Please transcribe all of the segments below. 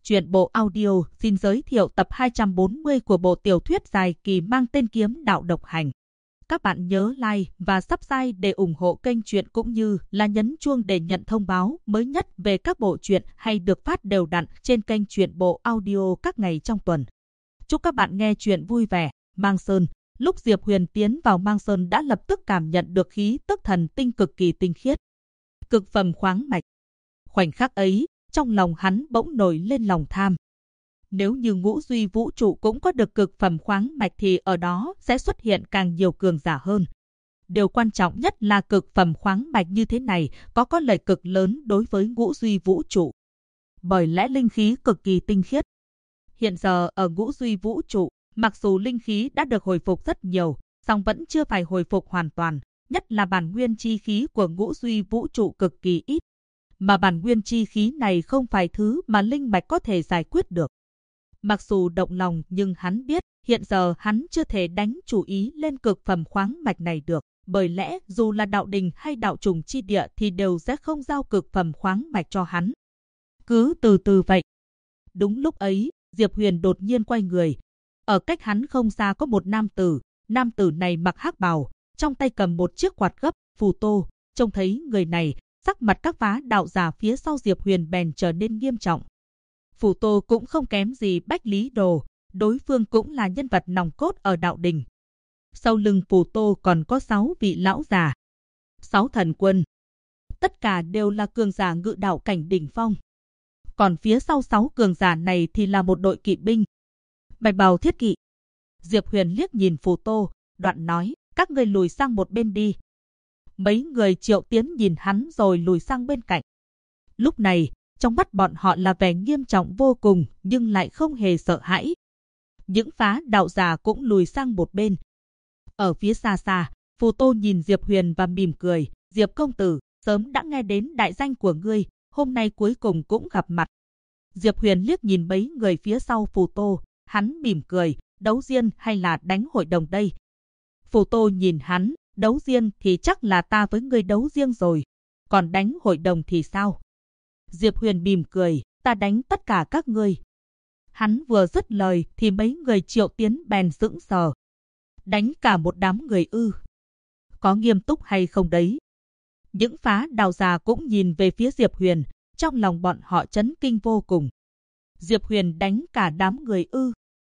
Truyện bộ audio xin giới thiệu tập 240 của bộ tiểu thuyết dài kỳ mang tên Kiếm Đạo Độc Hành. Các bạn nhớ like và subscribe để ủng hộ kênh truyện cũng như là nhấn chuông để nhận thông báo mới nhất về các bộ truyện hay được phát đều đặn trên kênh truyện bộ audio các ngày trong tuần. Chúc các bạn nghe truyện vui vẻ. Mang Sơn. Lúc Diệp Huyền tiến vào Mang Sơn đã lập tức cảm nhận được khí tức thần tinh cực kỳ tinh khiết. Cực phẩm khoáng mạch. Khoảnh khắc ấy, trong lòng hắn bỗng nổi lên lòng tham. Nếu như ngũ duy vũ trụ cũng có được cực phẩm khoáng mạch thì ở đó sẽ xuất hiện càng nhiều cường giả hơn. Điều quan trọng nhất là cực phẩm khoáng mạch như thế này có lợi cực lớn đối với ngũ duy vũ trụ. Bởi lẽ linh khí cực kỳ tinh khiết. Hiện giờ ở ngũ duy vũ trụ, mặc dù linh khí đã được hồi phục rất nhiều, song vẫn chưa phải hồi phục hoàn toàn, nhất là bản nguyên chi khí của ngũ duy vũ trụ cực kỳ ít. Mà bản nguyên chi khí này không phải thứ mà linh mạch có thể giải quyết được. Mặc dù động lòng nhưng hắn biết hiện giờ hắn chưa thể đánh chủ ý lên cực phẩm khoáng mạch này được. Bởi lẽ dù là đạo đình hay đạo trùng chi địa thì đều sẽ không giao cực phẩm khoáng mạch cho hắn. Cứ từ từ vậy. Đúng lúc ấy, Diệp Huyền đột nhiên quay người. Ở cách hắn không xa có một nam tử. Nam tử này mặc hắc bào, trong tay cầm một chiếc quạt gấp, phù tô. Trông thấy người này, sắc mặt các phá đạo giả phía sau Diệp Huyền bèn trở nên nghiêm trọng. Phù Tô cũng không kém gì Bách Lý Đồ, đối phương cũng là nhân vật nòng cốt ở đạo đình. Sau lưng Phù Tô còn có 6 vị lão già, 6 thần quân. Tất cả đều là cường giả ngự đạo cảnh đỉnh phong. Còn phía sau 6 cường giả này thì là một đội kỵ binh. Bạch bào thiết kỵ. Diệp Huyền liếc nhìn Phù Tô, đoạn nói, các ngươi lùi sang một bên đi. Mấy người Triệu Tiến nhìn hắn rồi lùi sang bên cạnh. Lúc này, trong mắt bọn họ là vẻ nghiêm trọng vô cùng nhưng lại không hề sợ hãi. Những phá đạo giả cũng lùi sang một bên. Ở phía xa xa, Phù Tô nhìn Diệp Huyền và mỉm cười. Diệp công tử, sớm đã nghe đến đại danh của ngươi, hôm nay cuối cùng cũng gặp mặt. Diệp Huyền liếc nhìn mấy người phía sau Phù Tô, hắn mỉm cười, đấu riêng hay là đánh hội đồng đây? Phù Tô nhìn hắn, đấu riêng thì chắc là ta với ngươi đấu riêng rồi. Còn đánh hội đồng thì sao? Diệp Huyền mỉm cười, ta đánh tất cả các ngươi. Hắn vừa dứt lời thì mấy người Triệu Tiến bèn sững sờ. Đánh cả một đám người ư? Có nghiêm túc hay không đấy? Những phá đạo già cũng nhìn về phía Diệp Huyền, trong lòng bọn họ chấn kinh vô cùng. Diệp Huyền đánh cả đám người ư?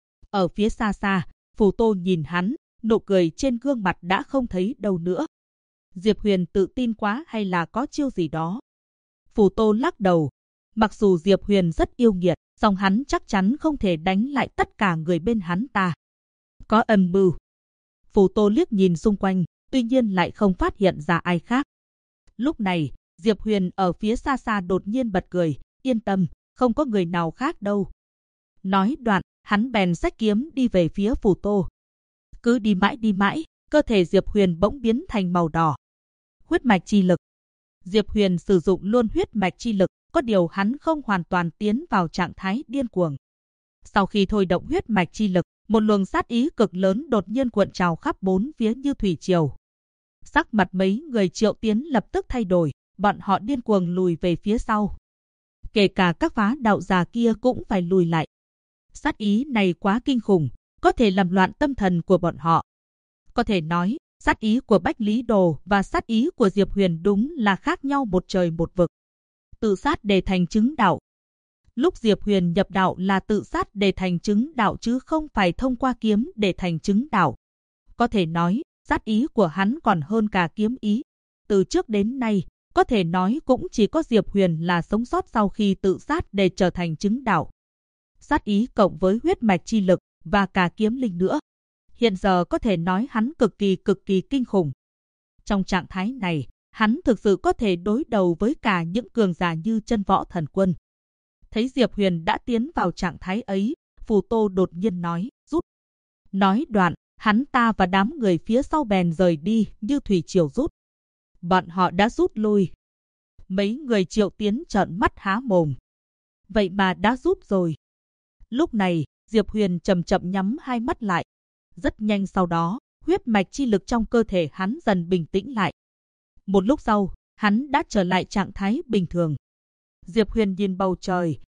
Ở phía xa xa, Phù Tô nhìn hắn, nụ cười trên gương mặt đã không thấy đâu nữa. Diệp Huyền tự tin quá hay là có chiêu gì đó? Phù Tô lắc đầu. Mặc dù Diệp Huyền rất yêu nghiệt, song hắn chắc chắn không thể đánh lại tất cả người bên hắn ta. Có âm mưu. Phù Tô liếc nhìn xung quanh, tuy nhiên lại không phát hiện ra ai khác. Lúc này, Diệp Huyền ở phía xa xa đột nhiên bật cười. Yên tâm, không có người nào khác đâu. Nói đoạn, hắn bèn xách kiếm đi về phía Phù Tô. Cứ đi mãi, cơ thể Diệp Huyền bỗng biến thành màu đỏ. Huyết mạch chi lực. Diệp Huyền sử dụng luôn huyết mạch chi lực, có điều hắn không hoàn toàn tiến vào trạng thái điên cuồng. Sau khi thôi động huyết mạch chi lực, một luồng sát ý cực lớn đột nhiên cuộn trào khắp bốn phía như thủy triều. Sắc mặt mấy người Triệu Tiến lập tức thay đổi, bọn họ điên cuồng lùi về phía sau. Kể cả các phá đạo già kia cũng phải lùi lại. Sát ý này quá kinh khủng, có thể làm loạn tâm thần của bọn họ. Có thể nói, sát ý của Bách Lý Đồ và sát ý của Diệp Huyền đúng là khác nhau một trời một vực. Tự sát để thành chứng đạo. Lúc Diệp Huyền nhập đạo là tự sát để thành chứng đạo chứ không phải thông qua kiếm để thành chứng đạo. Có thể nói, sát ý của hắn còn hơn cả kiếm ý. Từ trước đến nay, có thể nói cũng chỉ có Diệp Huyền là sống sót sau khi tự sát để trở thành chứng đạo. Sát ý cộng với huyết mạch chi lực và cả kiếm linh nữa. Hiện giờ có thể nói hắn cực kỳ kinh khủng. Trong trạng thái này, hắn thực sự có thể đối đầu với cả những cường giả như Chân Võ Thần Quân. Thấy Diệp Huyền đã tiến vào trạng thái ấy, Phù Tô đột nhiên nói, rút. Nói đoạn, hắn ta và đám người phía sau bèn rời đi như thủy triều rút. Bọn họ đã rút lui. Mấy người Triệu Tiến trợn mắt há mồm. Vậy mà đã rút rồi. Lúc này, Diệp Huyền chậm chậm nhắm hai mắt lại. Rất nhanh sau đó, huyết mạch chi lực trong cơ thể hắn dần bình tĩnh lại. Một lúc sau, hắn đã trở lại trạng thái bình thường. Diệp Huyền nhìn bầu trời,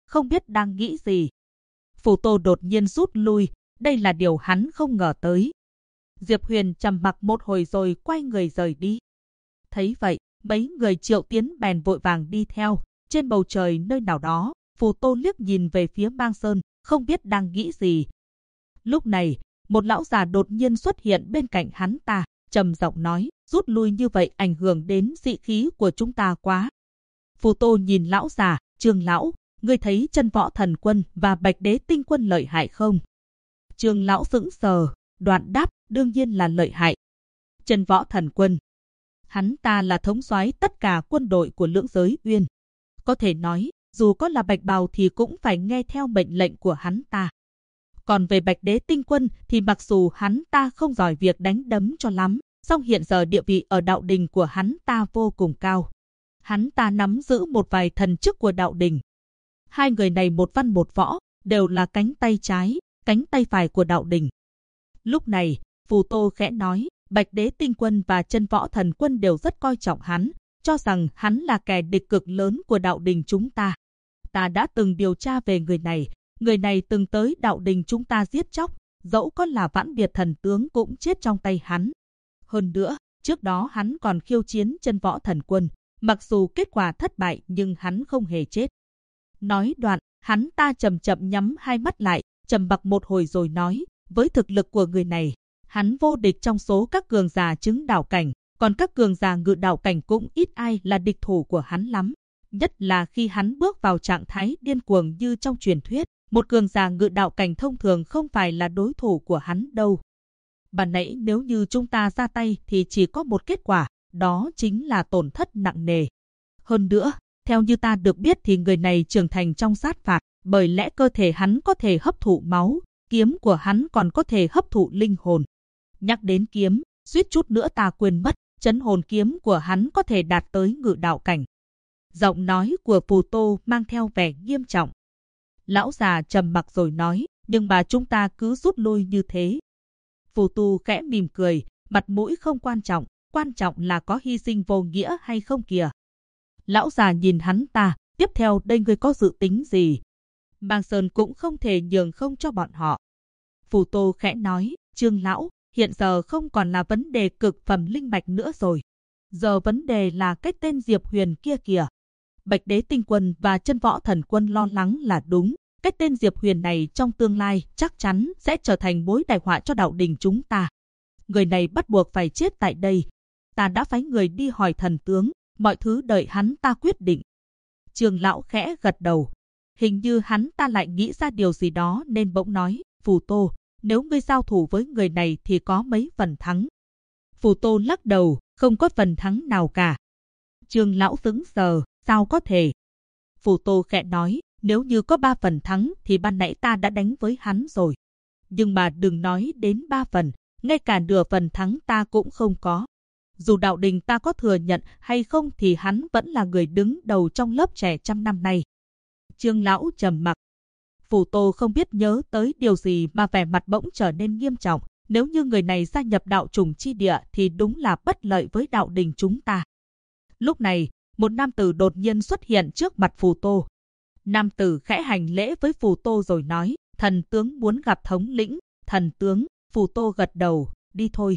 không biết đang nghĩ gì. Phù Tô đột nhiên rút lui, đây là điều hắn không ngờ tới. Diệp Huyền trầm mặc một hồi rồi quay người rời đi. Thấy vậy, mấy người Triệu Tiến bèn vội vàng đi theo. Trên bầu trời nơi nào đó, Phù Tô liếc nhìn về phía Mang Sơn, không biết đang nghĩ gì. Lúc này, một lão già đột nhiên xuất hiện bên cạnh hắn ta, trầm giọng nói, rút lui như vậy ảnh hưởng đến dị khí của chúng ta quá. Phù Tô nhìn lão già, Trương lão, ngươi thấy Chân Võ Thần Quân và Bạch Đế Tinh Quân lợi hại không? Trương lão sững sờ, đoạn đáp, đương nhiên là lợi hại. Chân Võ Thần Quân, hắn ta là thống soái tất cả quân đội của Lưỡng Giới Uyên. Có thể nói, dù có là bạch bào thì cũng phải nghe theo mệnh lệnh của hắn ta. Còn về Bạch Đế Tinh Quân thì mặc dù hắn ta không giỏi việc đánh đấm cho lắm, song hiện giờ địa vị ở đạo đình của hắn ta vô cùng cao. Hắn ta nắm giữ một vài thần chức của đạo đình. Hai người này một văn một võ, đều là cánh tay trái, cánh tay phải của đạo đình. Lúc này, Phù Tô khẽ nói, Bạch Đế Tinh Quân và Chân Võ Thần Quân đều rất coi trọng hắn, cho rằng hắn là kẻ địch cực lớn của đạo đình chúng ta. Ta đã từng điều tra về người này từng tới đạo đình chúng ta giết chóc, dẫu có là Vãn Biệt thần tướng cũng chết trong tay hắn. Hơn nữa, trước đó hắn còn khiêu chiến Chân Võ Thần Quân, mặc dù kết quả thất bại nhưng hắn không hề chết. Nói đoạn, hắn ta chậm chậm nhắm hai mắt lại, trầm mặc một hồi rồi nói, với thực lực của người này, hắn vô địch trong số các cường giả chứng đạo cảnh, còn các cường giả ngự đạo cảnh cũng ít ai là địch thủ của hắn lắm. Nhất là khi hắn bước vào trạng thái điên cuồng như trong truyền thuyết, một cường giả ngự đạo cảnh thông thường không phải là đối thủ của hắn đâu. Ban nãy nếu như chúng ta ra tay thì chỉ có một kết quả, đó chính là tổn thất nặng nề. Hơn nữa, theo như ta được biết thì người này trưởng thành trong sát phạt, bởi lẽ cơ thể hắn có thể hấp thụ máu, kiếm của hắn còn có thể hấp thụ linh hồn. Nhắc đến kiếm, suýt chút nữa ta quên mất, trấn hồn kiếm của hắn có thể đạt tới ngự đạo cảnh. Giọng nói của Phù Tô mang theo vẻ nghiêm trọng. Lão già trầm mặc rồi nói, nhưng mà chúng ta cứ rút lui như thế. Phù Tô khẽ mỉm cười, mặt mũi không quan trọng là có hy sinh vô nghĩa hay không kìa. Lão già nhìn hắn ta, tiếp theo đây ngươi có dự tính gì? Mang Sơn cũng không thể nhường không cho bọn họ. Phù Tô khẽ nói, Trương lão, hiện giờ không còn là vấn đề cực phẩm linh mạch nữa rồi. Giờ vấn đề là cái tên Diệp Huyền kia kìa. Bạch Đế Tinh Quân và Chân Võ Thần Quân lo lắng là đúng. Cái tên Diệp Huyền này trong tương lai chắc chắn sẽ trở thành mối đại họa cho đạo đình chúng ta. Người này bắt buộc phải chết tại đây. Ta đã phái người đi hỏi thần tướng, mọi thứ đợi hắn ta quyết định. Trương lão khẽ gật đầu. Hình như hắn ta lại nghĩ ra điều gì đó nên bỗng nói, Phù Tô, nếu ngươi giao thủ với người này thì có mấy phần thắng? Phù Tô lắc đầu, không có phần thắng nào cả. Trương lão sững sờ, sao có thể? Phù Tô khẽ nói, nếu như có 3 phần thắng thì ban nãy ta đã đánh với hắn rồi. Nhưng mà đừng nói đến 3 phần, ngay cả nửa phần thắng ta cũng không có. Dù đạo đình ta có thừa nhận hay không thì hắn vẫn là người đứng đầu trong lớp trẻ trăm năm nay. Trương lão trầm mặc. Phù Tô không biết nhớ tới điều gì mà vẻ mặt bỗng trở nên nghiêm trọng. Nếu như người này gia nhập đạo trùng chi địa thì đúng là bất lợi với đạo đình chúng ta. Lúc này, một nam tử đột nhiên xuất hiện trước mặt Phù Tô. Nam tử khẽ hành lễ với Phù Tô rồi nói, thần tướng muốn gặp thống lĩnh. Thần tướng, Phù Tô gật đầu, đi thôi.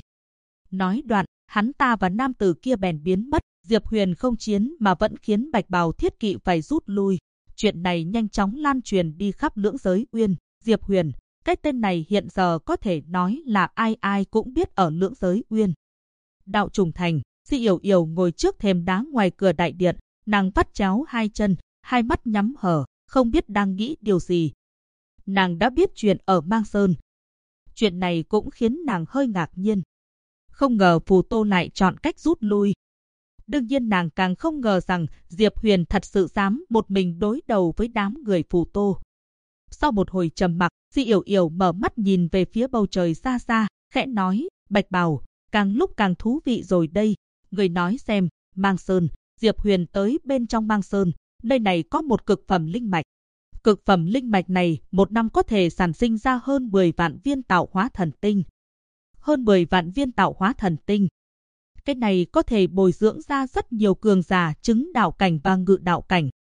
Nói đoạn, hắn ta và nam tử kia bèn biến mất. Diệp Huyền không chiến mà vẫn khiến Bạch Bào Thiết Kỵ phải rút lui. Chuyện này nhanh chóng lan truyền đi khắp Lưỡng Giới Uyên. Diệp Huyền, cái tên này hiện giờ có thể nói là ai ai cũng biết ở Lưỡng Giới Uyên. Đạo trùng thành, Di Yểu Yểu ngồi trước thềm đá ngoài cửa đại điện, nàng vắt chéo hai chân, hai mắt nhắm hở, không biết đang nghĩ điều gì. Nàng đã biết chuyện ở Mang Sơn. Chuyện này cũng khiến nàng hơi ngạc nhiên. Không ngờ Phù Tô lại chọn cách rút lui. Đương nhiên nàng càng không ngờ rằng Diệp Huyền thật sự dám một mình đối đầu với đám người Phù Tô. Sau một hồi trầm mặc, Di Yểu Yểu mở mắt nhìn về phía bầu trời xa xa, khẽ nói, Bạch Bào, càng lúc càng thú vị rồi đây. Người nói xem, Mang Sơn, Diệp Huyền tới bên trong Mang Sơn, nơi này có một cực phẩm linh mạch. Cực phẩm linh mạch này một năm có thể sản sinh ra hơn 10 vạn viên tạo hóa thần tinh. Hơn 10 vạn viên tạo hóa thần tinh. Cái này có thể bồi dưỡng ra rất nhiều cường giả chứng đạo cảnh và ngự đạo cảnh.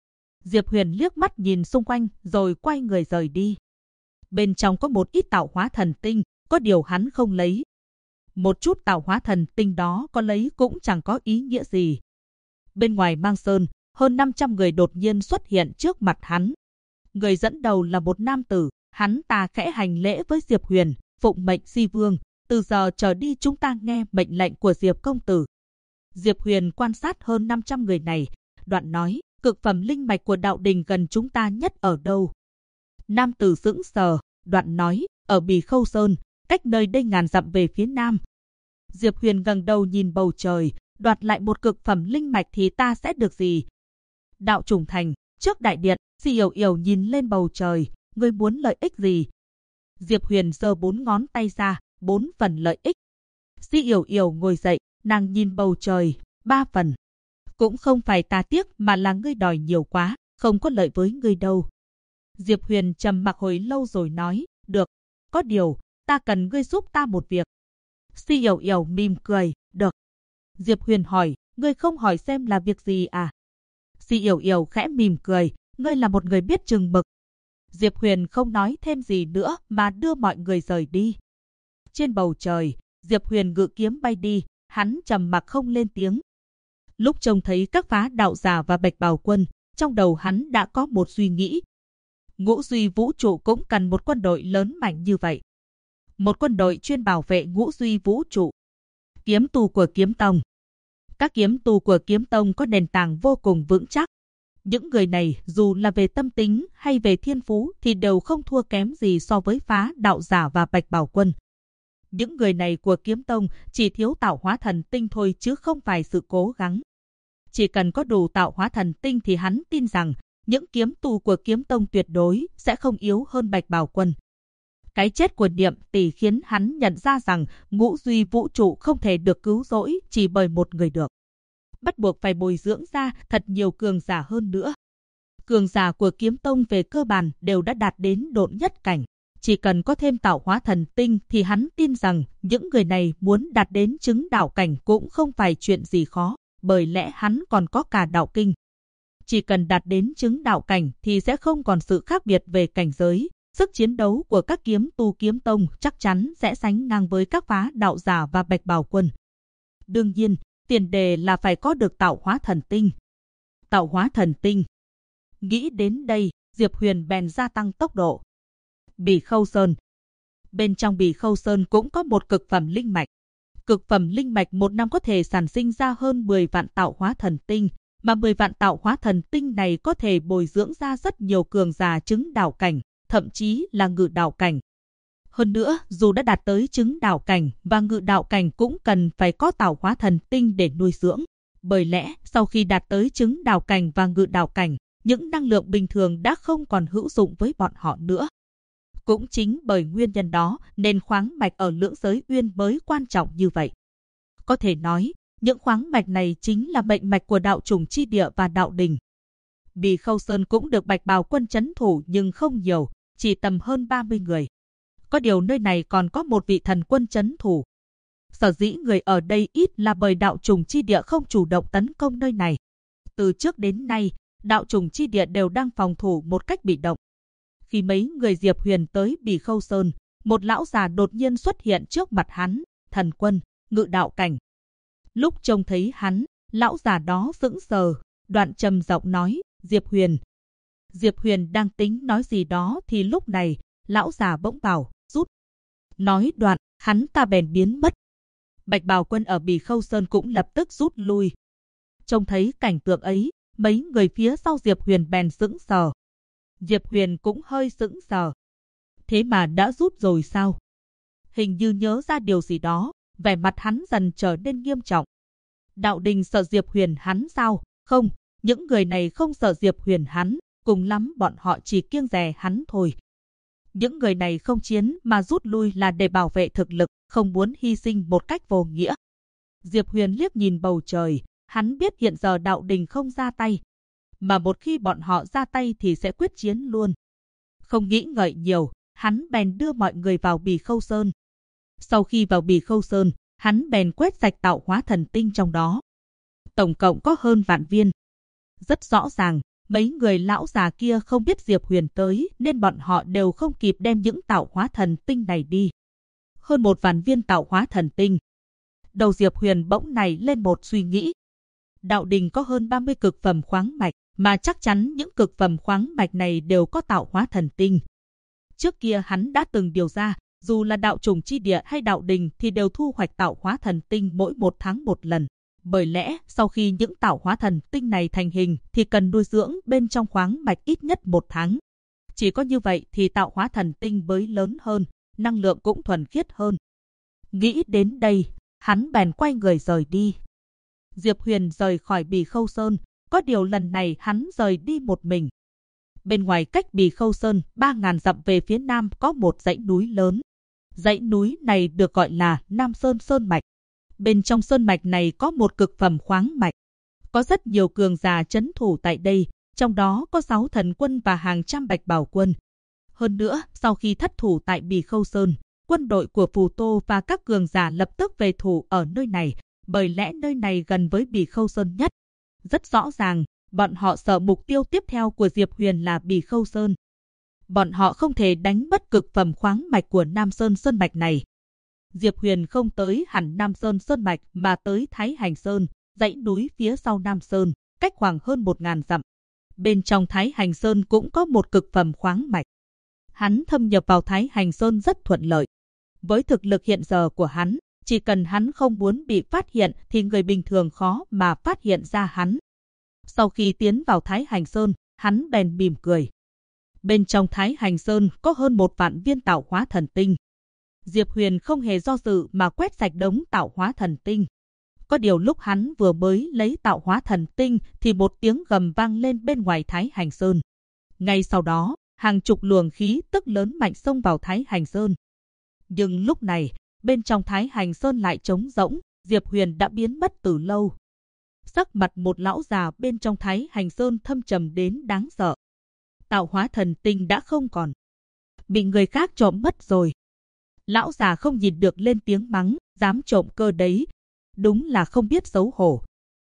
Diệp Huyền liếc mắt nhìn xung quanh rồi quay người rời đi. Bên trong có một ít tạo hóa thần tinh, có điều hắn không lấy. Một chút tạo hóa thần tinh đó có lấy cũng chẳng có ý nghĩa gì. Bên ngoài Mang Sơn, hơn 500 người đột nhiên xuất hiện trước mặt hắn. Người dẫn đầu là một nam tử, hắn ta khẽ hành lễ với Diệp Huyền, phụng mệnh Di Vương, từ giờ trở đi chúng ta nghe mệnh lệnh của Diệp công tử. Diệp Huyền quan sát hơn 500 người này, đoạn nói, cực phẩm linh mạch của đạo đình gần chúng ta nhất ở đâu? Nam tử sững sờ, đoạn nói, ở Bì Khâu Sơn, cách nơi đây ngàn dặm về phía nam. Diệp Huyền ngẩng đầu nhìn bầu trời, đoạt lại một cực phẩm linh mạch thì ta sẽ được gì? Đạo Trùng Thành, trước đại điện, Di Yểu Yểu nhìn lên bầu trời, ngươi muốn lợi ích gì? Diệp Huyền giơ 4 ngón tay ra, 4 phần lợi ích. Di Yểu Yểu ngồi dậy, nàng nhìn bầu trời, 3 phần. Cũng không phải ta tiếc mà là ngươi đòi nhiều quá, không có lợi với ngươi đâu. Diệp Huyền trầm mặc hồi lâu rồi nói, được, có điều, ta cần ngươi giúp ta một việc. Di Yểu Yểu mỉm cười, được. Diệp Huyền hỏi, ngươi không hỏi xem là việc gì à? Di Yểu Yểu khẽ mỉm cười, ngươi là một người biết chừng mực. Diệp Huyền không nói thêm gì nữa mà đưa mọi người rời đi. Trên bầu trời, Diệp Huyền ngự kiếm bay đi, hắn trầm mặc không lên tiếng. Lúc trông thấy các phá đạo giả và Bạch Bào Quân, trong đầu hắn đã có một suy nghĩ. Ngũ Duy Vũ Trụ cũng cần một quân đội lớn mạnh như vậy. Một quân đội chuyên bảo vệ Ngũ Duy Vũ Trụ. Kiếm tu của Kiếm Tông. Các kiếm tu của Kiếm Tông có nền tảng vô cùng vững chắc. Những người này dù là về tâm tính hay về thiên phú thì đều không thua kém gì so với phá đạo giả và Bạch Bào Quân. Những người này của Kiếm Tông chỉ thiếu tạo hóa thần tinh thôi chứ không phải sự cố gắng. Chỉ cần có đủ tạo hóa thần tinh thì hắn tin rằng những kiếm tu của Kiếm Tông tuyệt đối sẽ không yếu hơn Bạch Bào Quân. Cái chết của Niệm Tỷ khiến hắn nhận ra rằng Ngũ Duy Vũ Trụ không thể được cứu rỗi chỉ bởi một người được. Bắt buộc phải bồi dưỡng ra thật nhiều cường giả hơn nữa. Cường giả của Kiếm Tông về cơ bản đều đã đạt đến độn nhất cảnh. Chỉ cần có thêm tạo hóa thần tinh thì hắn tin rằng những người này muốn đạt đến chứng đạo cảnh cũng không phải chuyện gì khó, bởi lẽ hắn còn có cả đạo kinh. Chỉ cần đạt đến chứng đạo cảnh thì sẽ không còn sự khác biệt về cảnh giới. Sức chiến đấu của các kiếm tu Kiếm Tông chắc chắn sẽ sánh ngang với các phá đạo giả và Bạch Bào Quân. Đương nhiên, tiền đề là phải có được tạo hóa thần tinh. Tạo hóa thần tinh. Nghĩ đến đây, Diệp Huyền bèn gia tăng tốc độ. Bì Khâu Sơn. Bên trong Bì Khâu Sơn cũng có một cực phẩm linh mạch. Cực phẩm linh mạch một năm có thể sản sinh ra hơn 10 vạn tạo hóa thần tinh, mà 10 vạn tạo hóa thần tinh này có thể bồi dưỡng ra rất nhiều cường giả chứng đạo cảnh, thậm chí là ngự đạo cảnh. Hơn nữa, dù đã đạt tới chứng đạo cảnh và ngự đạo cảnh cũng cần phải có tạo hóa thần tinh để nuôi dưỡng. Bởi lẽ, sau khi đạt tới chứng đạo cảnh và ngự đạo cảnh, những năng lượng bình thường đã không còn hữu dụng với bọn họ nữa. Cũng chính bởi nguyên nhân đó nên khoáng mạch ở Lưỡng Giới Uyên mới quan trọng như vậy. Có thể nói, những khoáng mạch này chính là mệnh mạch của đạo Trùng Chi Địa và đạo đình. Bì Khâu Sơn cũng được Bạch Bào Quân trấn thủ nhưng không nhiều, chỉ tầm hơn 30 người. Có điều nơi này còn có một vị thần quân trấn thủ. Sở dĩ người ở đây ít là bởi đạo Trùng Chi Địa không chủ động tấn công nơi này. Từ trước đến nay, đạo Trùng Chi Địa đều đang phòng thủ một cách bị động. Khi mấy người Diệp Huyền tới Bì Khâu Sơn, một lão già đột nhiên xuất hiện trước mặt hắn, thần quân, ngự đạo cảnh. Lúc trông thấy hắn, lão già đó sững sờ, đoạn trầm giọng nói, Diệp Huyền. Diệp Huyền đang tính nói gì đó thì lúc này, lão già bỗng bảo, rút. Nói đoạn, hắn ta bèn biến mất. Bạch Bào Quân ở Bì Khâu Sơn cũng lập tức rút lui. Trông thấy cảnh tượng ấy, mấy người phía sau Diệp Huyền bèn sững sờ. Diệp Huyền cũng hơi sững sờ. Thế mà đã rút rồi sao? Hình như nhớ ra điều gì đó, vẻ mặt hắn dần trở nên nghiêm trọng. Đạo đình sợ Diệp Huyền hắn sao? Không, những người này không sợ Diệp Huyền hắn, cùng lắm bọn họ chỉ kiêng dè hắn thôi. Những người này không chiến mà rút lui là để bảo vệ thực lực, không muốn hy sinh một cách vô nghĩa. Diệp Huyền liếc nhìn bầu trời, hắn biết hiện giờ đạo đình không ra tay. Mà một khi bọn họ ra tay thì sẽ quyết chiến luôn. Không nghĩ ngợi nhiều, hắn bèn đưa mọi người vào Bì Khâu Sơn. Sau khi vào Bì Khâu Sơn, hắn bèn quét sạch tạo hóa thần tinh trong đó. Tổng cộng có hơn vạn viên. Rất rõ ràng, Mấy người lão già kia không biết Diệp Huyền tới nên bọn họ đều không kịp đem những tạo hóa thần tinh này đi. Hơn 1.000 viên tạo hóa thần tinh. Đầu Diệp Huyền bỗng nảy lên một suy nghĩ. Đạo đình có hơn 30 cực phẩm khoáng mạch, mà chắc chắn những cực phẩm khoáng mạch này đều có tạo hóa thần tinh. Trước kia hắn đã từng điều ra, dù là đạo trùng chi địa hay đạo đình thì đều thu hoạch tạo hóa thần tinh mỗi 1 tháng 1 lần. Bởi lẽ, sau khi những tạo hóa thần tinh này thành hình thì cần nuôi dưỡng bên trong khoáng mạch ít nhất 1 tháng. Chỉ có như vậy thì tạo hóa thần tinh mới lớn hơn, năng lượng cũng thuần khiết hơn. Nghĩ đến đây, hắn bèn quay người rời đi. Diệp Huyền rời khỏi Bì Khâu Sơn, có điều lần này hắn rời đi một mình. Bên ngoài cách Bì Khâu Sơn 3.000 dặm về phía nam có một dãy núi lớn. Dãy núi này được gọi là Nam Sơn Sơn Mạch. Bên trong sơn mạch này có một cực phẩm khoáng mạch. Có rất nhiều cường giả trấn thủ tại đây, trong đó có 6 thần quân và hàng trăm bạch bào quân. Hơn nữa, sau khi thất thủ tại Bì Khâu Sơn, quân đội của Phù Tô và các cường giả lập tức về thủ ở nơi này, bởi lẽ nơi này gần với Bì Khâu Sơn nhất. Rất rõ ràng, bọn họ sợ mục tiêu tiếp theo của Diệp Huyền là Bì Khâu Sơn. Bọn họ không thể đánh mất cực phẩm khoáng mạch của Nam Sơn Sơn Mạch này. Diệp Huyền không tới hẳn Nam Sơn Sơn Mạch mà tới Thái Hành Sơn, dãy núi phía sau Nam Sơn, cách khoảng hơn 1.000 dặm. Bên trong Thái Hành Sơn cũng có một cực phẩm khoáng mạch. Hắn thâm nhập vào Thái Hành Sơn rất thuận lợi. Với thực lực hiện giờ của hắn, chỉ cần hắn không muốn bị phát hiện thì người bình thường khó mà phát hiện ra hắn. Sau khi tiến vào Thái Hành Sơn, hắn bèn mỉm cười. Bên trong Thái Hành Sơn có hơn 1.000 viên tạo hóa thần tinh. Diệp Huyền không hề do dự mà quét sạch đống tạo hóa thần tinh. Có điều lúc hắn vừa mới lấy tạo hóa thần tinh thì một tiếng gầm vang lên bên ngoài Thái Hành Sơn. Ngay sau đó, hàng chục luồng khí tức lớn mạnh xông vào Thái Hành Sơn. Nhưng lúc này, bên trong Thái Hành Sơn lại trống rỗng, Diệp Huyền đã biến mất từ lâu. Sắc mặt một lão già bên trong Thái Hành Sơn thâm trầm đến đáng sợ. Tạo hóa thần tinh đã không còn. Bị người khác trộm mất rồi. Lão già không nhìn được lên tiếng mắng, dám trộm cơ đấy. Đúng là không biết xấu hổ.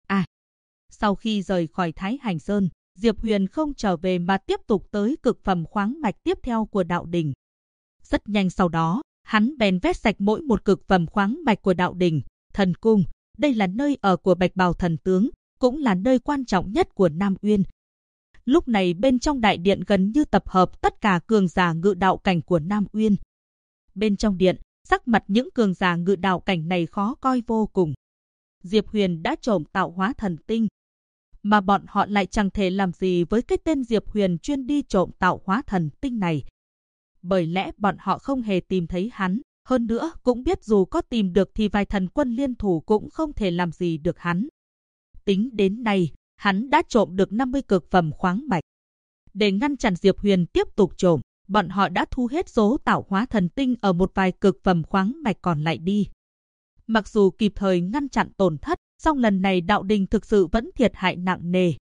Sau khi rời khỏi Thái Hành Sơn, Diệp Huyền không trở về mà tiếp tục tới cực phẩm khoáng mạch tiếp theo của đạo đình. Rất nhanh sau đó, hắn bèn vét sạch mỗi một cực phẩm khoáng mạch của đạo đình. Thần cung, đây là nơi ở của Bạch Bào thần tướng, cũng là nơi quan trọng nhất của Nam Uyên. Lúc này bên trong đại điện gần như tập hợp tất cả cường giả ngự đạo cảnh của Nam Uyên. Bên trong điện, sắc mặt những cường giả ngự đạo cảnh này khó coi vô cùng. Diệp Huyền đã trộm tạo hóa thần tinh, mà bọn họ lại chẳng thể làm gì với cái tên Diệp Huyền chuyên đi trộm tạo hóa thần tinh này. Bởi lẽ bọn họ không hề tìm thấy hắn, hơn nữa cũng biết dù có tìm được thì vài thần quân liên thủ cũng không thể làm gì được hắn. Tính đến nay, hắn đã trộm được 50 cực phẩm khoáng mạch. Để ngăn chặn Diệp Huyền tiếp tục trộm, bọn họ đã thu hết số tạo hóa thần tinh ở một vài cực phẩm khoáng mạch còn lại đi. Mặc dù kịp thời ngăn chặn tổn thất, song lần này đạo đình thực sự vẫn thiệt hại nặng nề.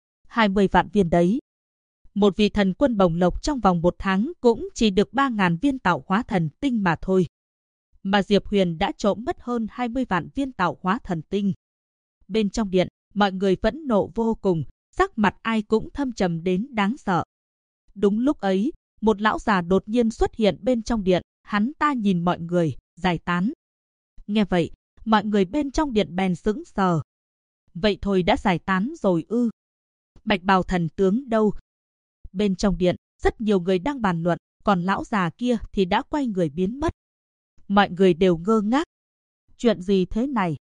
20 vạn viên đấy. Một vị thần quân bồng lộc trong vòng 1 tháng cũng chỉ được 3.000 viên tạo hóa thần tinh mà thôi. Mà Diệp Huyền đã trộm mất hơn 20 vạn viên tạo hóa thần tinh. Bên trong điện, mọi người vẫn nộ vô cùng, sắc mặt ai cũng thâm trầm đến đáng sợ. Đúng lúc ấy, một lão già đột nhiên xuất hiện bên trong điện, hắn ta nhìn mọi người, giải tán. Nghe vậy, mọi người bên trong điện bèn sững sờ. Vậy thôi đã giải tán rồi ư? Bạch Bào thần tướng đâu? Bên trong điện, rất nhiều người đang bàn luận, còn lão già kia thì đã quay người biến mất. Mọi người đều ngơ ngác. Chuyện gì thế này?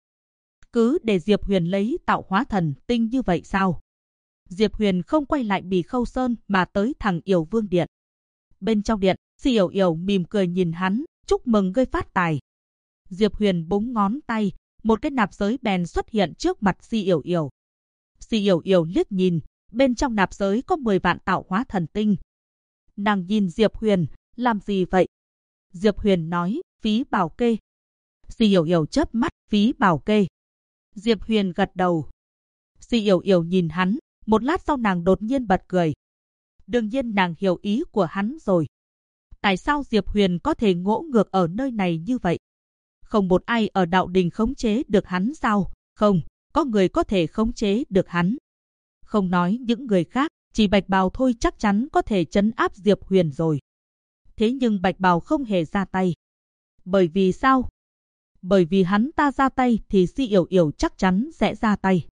Cứ để Diệp Huyền lấy tạo hóa thần tinh như vậy sao? Diệp Huyền không quay lại Bì Khâu Sơn mà tới thẳng Yểu Vương Điện. Bên trong điện, Si Yểu Yểu mỉm cười nhìn hắn, chúc mừng ngươi phát tài. Diệp Huyền búng ngón tay, một cái nạp giới bèn xuất hiện trước mặt Si Yểu Yểu. Si Yểu Yểu liếc nhìn, bên trong nạp giới có 10 vạn tạo hóa thần tinh. Nàng nhìn Diệp Huyền, làm gì vậy? Diệp Huyền nói, phí bảo kê. Si Yểu Yểu chớp mắt, phí bảo kê. Diệp Huyền gật đầu. Si Yểu Yểu nhìn hắn, một lát sau nàng đột nhiên bật cười. Đương nhiên nàng hiểu ý của hắn rồi. Tại sao Diệp Huyền có thể ngỗ ngược ở nơi này như vậy? Không một ai ở đạo đình khống chế được hắn sao? Không, có người có thể khống chế được hắn. Không nói những người khác, chỉ Bạch Bào thôi chắc chắn có thể trấn áp Diệp Huyền rồi. Thế nhưng Bạch Bào không hề ra tay. Bởi vì sao? Bởi vì hắn ta ra tay thì Si Yểu Yểu chắc chắn sẽ ra tay.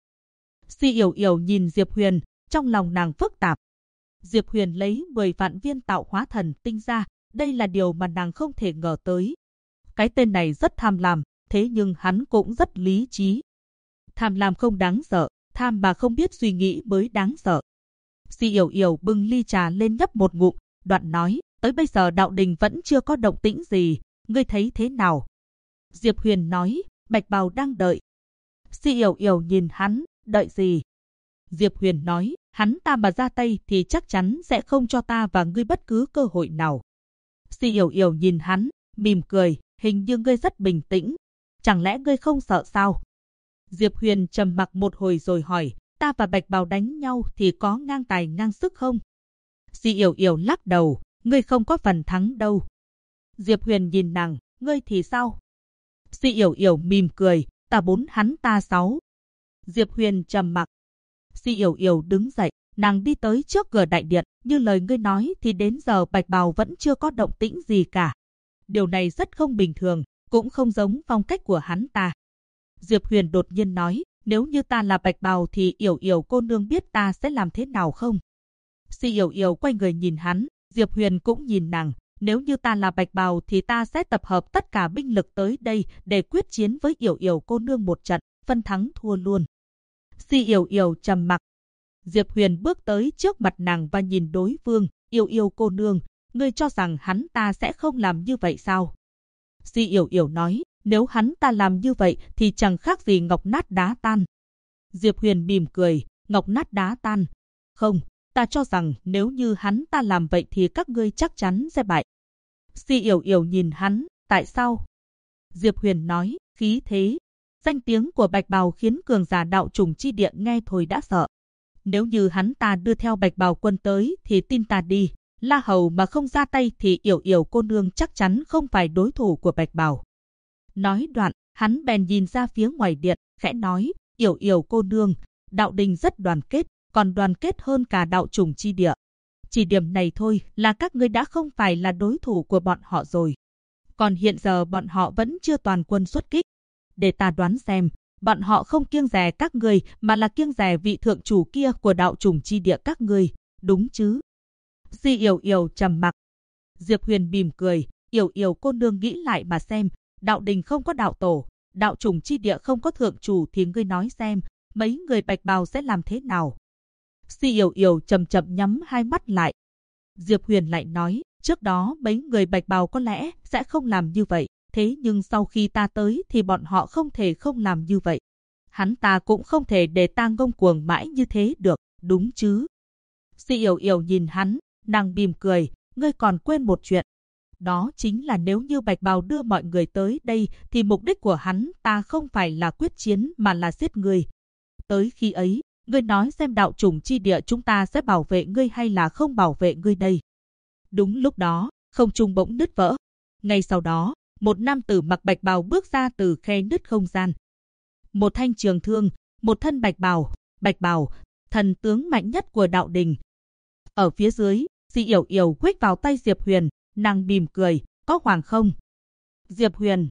Si Yểu Yểu nhìn Diệp Huyền, trong lòng nàng phức tạp. Diệp Huyền lấy 10 vạn viên tạo hóa thần tinh ra, đây là điều mà nàng không thể ngờ tới. Cái tên này rất tham lam, thế nhưng hắn cũng rất lý trí. Tham lam không đáng sợ, tham mà không biết suy nghĩ mới đáng sợ. Si Yểu Yểu bưng ly trà lên nhấp một ngụm, đoạn nói, tới bây giờ đạo đình vẫn chưa có động tĩnh gì, ngươi thấy thế nào? Diệp Huyền nói, Bạch Bào đang đợi. Si Yểu Yểu nhìn hắn, đợi gì? Diệp Huyền nói, hắn ta mà ra tay thì chắc chắn sẽ không cho ta và ngươi bất cứ cơ hội nào. Si Yểu Yểu nhìn hắn, mỉm cười, hình như ngươi rất bình tĩnh. Chẳng lẽ ngươi không sợ sao? Diệp Huyền trầm mặc một hồi rồi hỏi, ta và Bạch Bào đánh nhau thì có ngang tài ngang sức không? Si Yểu Yểu lắc đầu, ngươi không có phần thắng đâu. Diệp Huyền nhìn nàng, ngươi thì sao? Si Yểu Yểu mỉm cười, ta 4 hắn ta 6. Diệp Huyền trầm mặc. Si Yểu Yểu đứng dậy, nàng đi tới trước cửa đại điện, như lời ngươi nói thì đến giờ Bạch Bào vẫn chưa có động tĩnh gì cả. Điều này rất không bình thường, cũng không giống phong cách của hắn ta. Diệp Huyền đột nhiên nói, nếu như ta là Bạch Bào thì Yểu Yểu cô nương biết ta sẽ làm thế nào không? Si Yểu Yểu quay người nhìn hắn, Diệp Huyền cũng nhìn nàng, nếu như ta là Bạch Bào thì ta sẽ tập hợp tất cả binh lực tới đây để quyết chiến với Yểu Yểu cô nương một trận, phân thắng thua luôn. Si Yểu Yểu trầm mặc. Diệp Huyền bước tới trước mặt nàng và nhìn đối phương, Yểu Yểu cô nương, ngươi cho rằng hắn ta sẽ không làm như vậy sao? Si Yểu Yểu nói, nếu hắn ta làm như vậy thì chẳng khác gì ngọc nát đá tan. Diệp Huyền mỉm cười, ngọc nát đá tan. Không, ta cho rằng nếu như hắn ta làm vậy thì các ngươi chắc chắn sẽ bại. Si Yểu Yểu nhìn hắn, tại sao? Diệp Huyền nói, khí thế. Danh tiếng của Bạch Bào khiến cường giả đạo trùng chi địa nghe thôi đã sợ. Nếu như hắn ta đưa theo Bạch Bào quân tới thì tin ta đi, La Hầu mà không ra tay thì Yểu Yểu cô nương chắc chắn không phải đối thủ của Bạch Bào. Nói đoạn, hắn bèn nhìn ra phía ngoài điện, khẽ nói, Yểu Yểu cô nương, đạo đình rất đoàn kết, còn đoàn kết hơn cả đạo trùng chi địa. Chỉ điểm này thôi là các ngươi đã không phải là đối thủ của bọn họ rồi. Còn hiện giờ bọn họ vẫn chưa toàn quân xuất kích. Để ta đoán xem, bọn họ không kiêng dè các ngươi mà là kiêng dè vị thượng chủ kia của đạo trùng chi địa các ngươi, đúng chứ? Si Yểu Yểu trầm mặc. Diệp Huyền mỉm cười, Yểu Yểu cô nương nghĩ lại mà xem, đạo đình không có đạo tổ, đạo trùng chi địa không có thượng chủ thì ngươi nói xem, mấy người Bạch Bào sẽ làm thế nào? Si Yểu Yểu chậm chậm nhắm hai mắt lại. Diệp Huyền lại nói, trước đó mấy người Bạch Bào có lẽ sẽ không làm như vậy, thế nhưng sau khi ta tới thì bọn họ không thể không làm như vậy. Hắn ta cũng không thể để ta ngông cuồng mãi như thế được, đúng chứ? Si Yểu Yểu nhìn hắn, nàng mỉm cười, ngươi còn quên một chuyện. Đó chính là nếu như Bạch Bào đưa mọi người tới đây thì mục đích của hắn ta không phải là quyết chiến mà là giết ngươi. Tới khi ấy, ngươi nói xem đạo trùng chi địa chúng ta sẽ bảo vệ ngươi hay là không bảo vệ ngươi đây. Đúng lúc đó, không trung bỗng nứt vỡ. Ngay sau đó, một nam tử mặc bạch bào bước ra từ khe nứt không gian. Một thanh trường thương, một thân bạch bào, thần tướng mạnh nhất của đạo đình. Ở phía dưới, Si Yểu Yểu quích vào tay Diệp Huyền, nàng mỉm cười, có hoàng không? Diệp Huyền.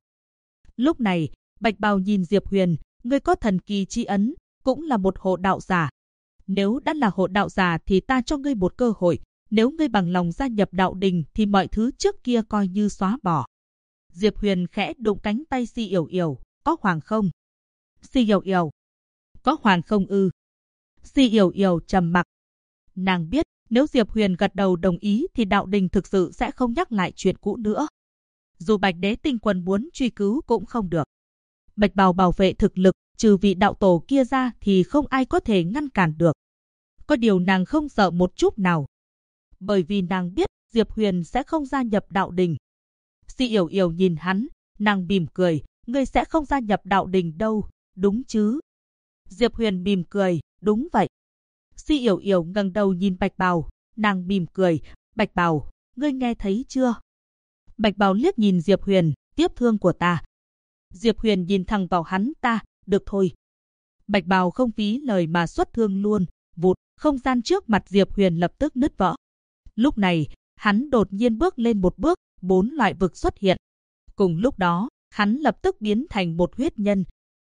Lúc này, Bạch Bào nhìn Diệp Huyền, ngươi có thần kỳ chi ấn, cũng là một hộ đạo giả. Nếu đã là hộ đạo giả thì ta cho ngươi một cơ hội, nếu ngươi bằng lòng gia nhập đạo đình thì mọi thứ trước kia coi như xóa bỏ. Diệp Huyền khẽ đụng cánh tay Si Yểu Yểu, có hoàng không? Si Yểu Yểu. Có hoàng không ư? Si Yểu Yểu trầm mặc. Nàng biết, nếu Diệp Huyền gật đầu đồng ý thì đạo đình thực sự sẽ không nhắc lại chuyện cũ nữa. Dù Bạch Đế Tinh Quân muốn truy cứu cũng không được. Bạch Bào bảo vệ thực lực, trừ vị đạo tổ kia ra thì không ai có thể ngăn cản được. Có điều nàng không sợ một chút nào. Bởi vì nàng biết Diệp Huyền sẽ không gia nhập đạo đình. Si Yểu Yểu nhìn hắn, nàng mỉm cười, ngươi sẽ không gia nhập đạo đình đâu, đúng chứ? Diệp Huyền mỉm cười, đúng vậy. Si Yểu Yểu ngẩng đầu nhìn Bạch Bào, nàng mỉm cười, Bạch Bào, ngươi nghe thấy chưa? Bạch Bào liếc nhìn Diệp Huyền, tiếp thương của ta. Diệp Huyền nhìn thẳng vào hắn ta, được thôi. Bạch Bào không phí lời mà xuất thương luôn, vụt, không gian trước mặt Diệp Huyền lập tức nứt vỡ. Lúc này, hắn đột nhiên bước lên một bước, 4 loại vực xuất hiện. Cùng lúc đó, hắn lập tức biến thành một huyết nhân.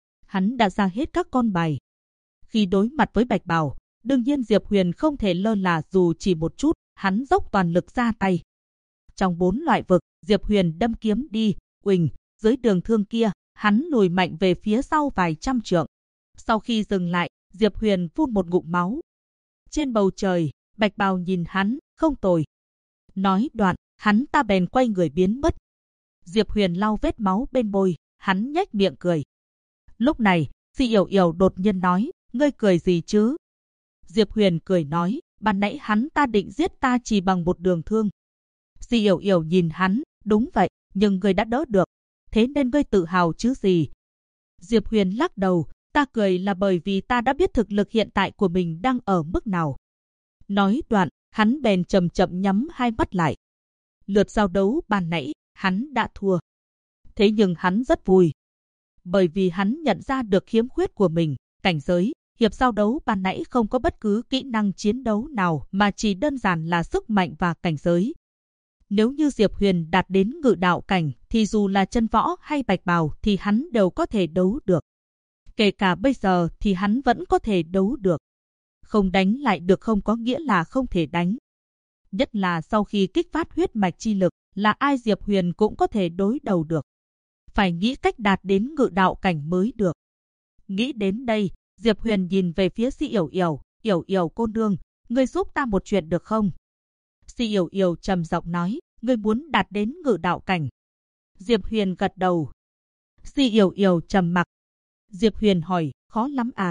Hắn đã ra hết các con bài. Khi đối mặt với Bạch Bào, đương nhiên Diệp Huyền không thể lơ là dù chỉ một chút, hắn dốc toàn lực ra tay. Trong 4 loại vực, Diệp Huyền đâm kiếm đi, uỳnh, dưới đường thương kia, hắn lùi mạnh về phía sau vài trăm trượng. Sau khi dừng lại, Diệp Huyền phun một ngụm máu. Trên bầu trời, Bạch Bào nhìn hắn, không tồi. Nói đoạn, hắn ta bèn quay người biến mất. Diệp Huyền lau vết máu bên môi, hắn nhếch miệng cười. Lúc này, Si Yểu Yểu đột nhiên nói, ngươi cười gì chứ? Diệp Huyền cười nói, ban nãy hắn ta định giết ta chỉ bằng một đường thương. Si Yểu Yểu nhìn hắn, đúng vậy, nhưng ngươi đã đỡ được. Thế nên ngươi tự hào chứ gì? Diệp Huyền lắc đầu, ta cười là bởi vì ta đã biết thực lực hiện tại của mình đang ở mức nào. Nói đoạn, hắn bèn chậm chậm nhắm hai mắt lại. Lượt giao đấu ban nãy, hắn đã thua. Thế nhưng hắn rất vui. Bởi vì hắn nhận ra được khiếm khuyết của mình, cảnh giới, hiệp giao đấu ban nãy không có bất cứ kỹ năng chiến đấu nào mà chỉ đơn giản là sức mạnh và cảnh giới. Nếu như Diệp Huyền đạt đến ngự đạo cảnh thì dù là chân võ hay Bạch Bào thì hắn đều có thể đấu được. Kể cả bây giờ thì hắn vẫn có thể đấu được. Không đánh lại được không có nghĩa là không thể đánh. Nhất là sau khi kích phát huyết mạch chi lực, là ai Diệp Huyền cũng có thể đối đầu được. Phải nghĩ cách đạt đến ngự đạo cảnh mới được. Nghĩ đến đây, Diệp Huyền nhìn về phía Si Yểu Yểu, Yểu Yểu cô nương, ngươi giúp ta một chuyện được không? Si Yểu Yểu trầm giọng nói, ngươi muốn đạt đến ngự đạo cảnh. Diệp Huyền gật đầu. Si Yểu Yểu trầm mặc. Diệp Huyền hỏi, khó lắm à?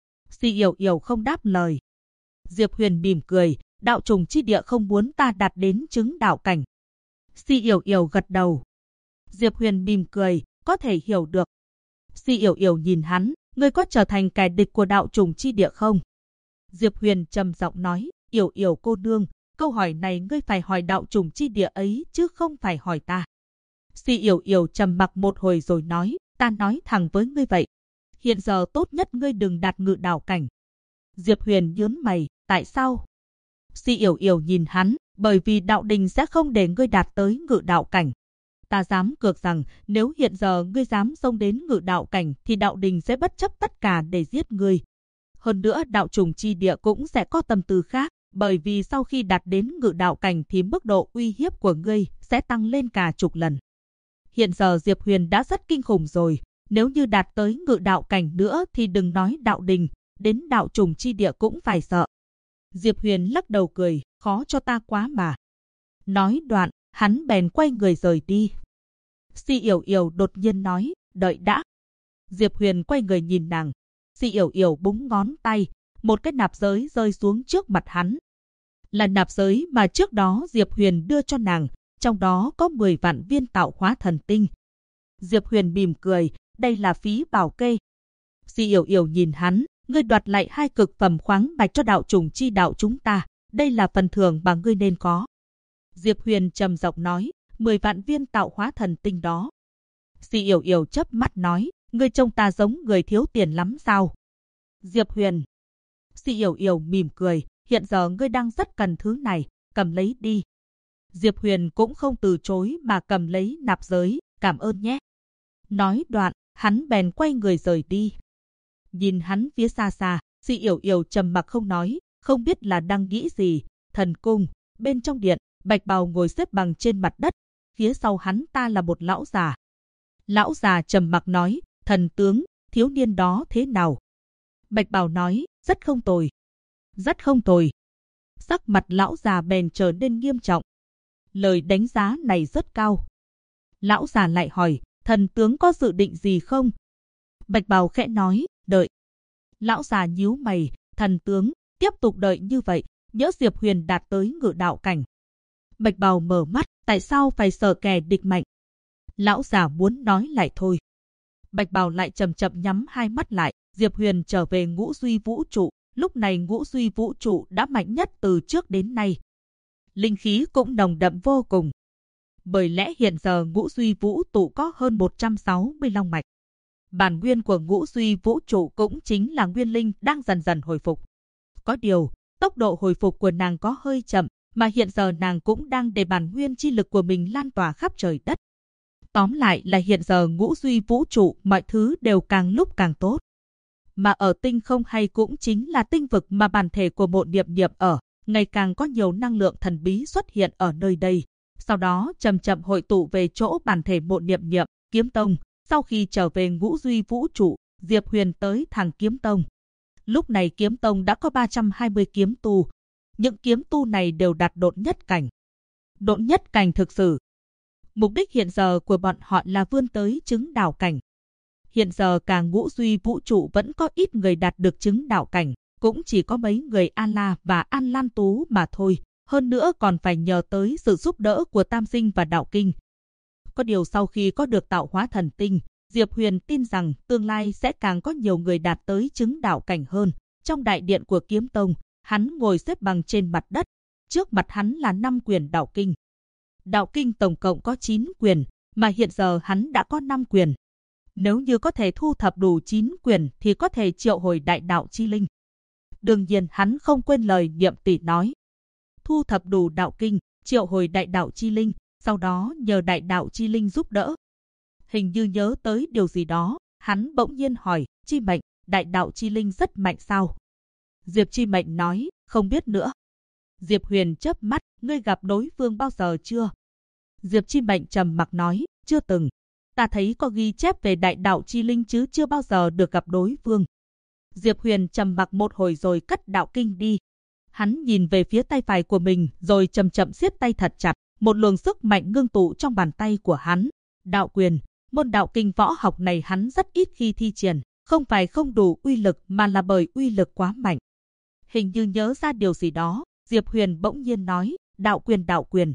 Si Yểu Yểu không đáp lời. Diệp Huyền mỉm cười, đạo trùng chi địa không muốn ta đạt đến chứng đạo cảnh. Si Yểu Yểu gật đầu. Diệp Huyền mỉm cười, có thể hiểu được. Si Yểu Yểu nhìn hắn, ngươi có trở thành kẻ địch của đạo trùng chi địa không? Diệp Huyền trầm giọng nói, Yểu Yểu cô nương, câu hỏi này ngươi phải hỏi đạo trùng chi địa ấy chứ không phải hỏi ta. Si Yểu Yểu trầm mặc một hồi rồi nói, ta nói thẳng với ngươi vậy. Hiện giờ tốt nhất ngươi đừng đạt ngự đạo cảnh. Diệp Huyền nhướng mày, tại sao? Si Yểu Yểu nhìn hắn, bởi vì đạo đình sẽ không để ngươi đạt tới ngự đạo cảnh. Ta dám cược rằng nếu hiện giờ ngươi dám xông đến ngự đạo cảnh thì đạo đình sẽ bất chấp tất cả để giết ngươi. Hơn nữa đạo trùng chi địa cũng sẽ có tâm tư khác, bởi vì sau khi đạt đến ngự đạo cảnh thì mức độ uy hiếp của ngươi sẽ tăng lên cả chục lần. Hiện giờ Diệp Huyền đã rất kinh khủng rồi, nếu như đạt tới ngự đạo cảnh nữa thì đừng nói đạo đình, đến đạo trùng chi địa cũng phải sợ. Diệp Huyền lắc đầu cười, khó cho ta quá mà. Nói đoạn, hắn bèn quay người rời đi. Si Yểu Yểu đột nhiên nói, đợi đã. Diệp Huyền quay người nhìn nàng. Si Yểu Yểu búng ngón tay, một cái nạp giới rơi xuống trước mặt hắn. Là nạp giới mà trước đó Diệp Huyền đưa cho nàng, trong đó có 10 vạn viên tạo hóa thần tinh. Diệp Huyền mỉm cười, đây là phí bảo kê. Si Yểu Yểu nhìn hắn, ngươi đoạt lại 2 cực phẩm khoáng bạch cho đạo trùng chi đạo chúng ta, đây là phần thưởng mà ngươi nên có. Diệp Huyền trầm giọng nói, 10 vạn viên tạo hóa thần tinh đó. Si Yểu Yểu chớp mắt nói, ngươi trông ta giống người thiếu tiền lắm sao? Diệp Huyền. Si Yểu Yểu mỉm cười, hiện giờ ngươi đang rất cần thứ này, cầm lấy đi. Diệp Huyền cũng không từ chối mà cầm lấy nạp giới, cảm ơn nhé. Nói đoạn, hắn bèn quay người rời đi. Nhìn hắn phía xa xa, Si Yểu Yểu trầm mặc không nói, không biết là đang nghĩ gì. Thần cung, bên trong điện, Bạch Bào ngồi xếp bằng trên mặt đất, phía sau hắn ta là một lão già. Lão già trầm mặc nói, thần tướng, thiếu niên đó thế nào? Bạch Bào nói, rất không tồi. Rất không tồi. Sắc mặt lão già bèn trở nên nghiêm trọng. Lời đánh giá này rất cao. Lão già lại hỏi, thần tướng có dự định gì không? Bạch Bào khẽ nói, đợi. Lão già nhíu mày, thần tướng, tiếp tục đợi như vậy, nhỡ Diệp Huyền đạt tới ngự đạo cảnh. Bạch Bào mở mắt, tại sao phải sợ kẻ địch mạnh? Lão già muốn nói lại thôi. Bạch Bào lại chậm chậm nhắm hai mắt lại, Diệp Huyền trở về ngũ duy vũ trụ, lúc này ngũ duy vũ trụ đã mạnh nhất từ trước đến nay. Linh khí cũng nồng đậm vô cùng. Bởi lẽ hiện giờ ngũ duy vũ trụ có hơn 160 long mạch. Bản nguyên của ngũ duy vũ trụ cũng chính là nguyên linh đang dần dần hồi phục. Có điều, Tốc độ hồi phục của nàng có hơi chậm, mà hiện giờ nàng cũng đang để bản nguyên chi lực của mình lan tỏa khắp trời đất. Tóm lại là hiện giờ ngũ duy vũ trụ mọi thứ đều càng lúc càng tốt. Mà ở tinh không hay cũng chính là tinh vực mà bản thể của Mộ Niệm Niệm ở, ngày càng có nhiều năng lượng thần bí xuất hiện ở nơi đây. Sau đó chậm chậm hội tụ về chỗ bản thể Mộ Niệm Niệm, Kiếm Tông. Sau khi trở về ngũ duy vũ trụ, Diệp Huyền tới thẳng Kiếm Tông. Lúc này Kiếm Tông đã có 320 kiếm tu. Những kiếm tu này đều đạt độn nhất cảnh. Độn nhất cảnh thực sự. Mục đích hiện giờ của bọn họ là vươn tới chứng đạo cảnh. Hiện giờ cả ngũ duy vũ trụ vẫn có ít người đạt được chứng đạo cảnh, cũng chỉ có mấy người An La và An Lan Tú mà thôi. Hơn nữa còn phải nhờ tới sự giúp đỡ của Tam Sinh và Đạo Kinh. Có điều sau khi có được tạo hóa thần tinh, Diệp Huyền tin rằng tương lai sẽ càng có nhiều người đạt tới chứng đạo cảnh hơn. Trong đại điện của Kiếm Tông, hắn ngồi xếp bằng trên mặt đất. Trước mặt hắn là 5 quyển đạo kinh. Đạo kinh tổng cộng có 9 quyển, mà hiện giờ hắn đã có 5 quyển. Nếu như có thể thu thập đủ 9 quyển thì có thể triệu hồi đại đạo chi linh. Đương nhiên hắn không quên lời Niệm tỷ nói. Thu thập đủ đạo kinh, triệu hồi đại đạo chi linh, sau đó nhờ đại đạo chi linh giúp đỡ. Hình như nhớ tới điều gì đó, hắn bỗng nhiên hỏi, Chi Mệnh, đại đạo chi linh rất mạnh sao? Diệp Chi Mệnh nói, không biết nữa. Diệp Huyền chớp mắt, ngươi gặp đối phương bao giờ chưa? Diệp Chi Mệnh trầm mặc nói, chưa từng. Ta thấy có ghi chép về đại đạo chi linh chứ chưa bao giờ được gặp đối phương. Diệp Huyền trầm mặc một hồi rồi cất đạo kinh đi. Hắn nhìn về phía tay phải của mình rồi chậm chậm siết tay thật chặt. Một luồng sức mạnh ngưng tụ trong bàn tay của hắn. Đạo quyền, môn đạo kinh võ học này hắn rất ít khi thi triển. Không phải không đủ uy lực mà là bởi uy lực quá mạnh. Hình như nhớ ra điều gì đó, Diệp Huyền bỗng nhiên nói, đạo quyền đạo quyền.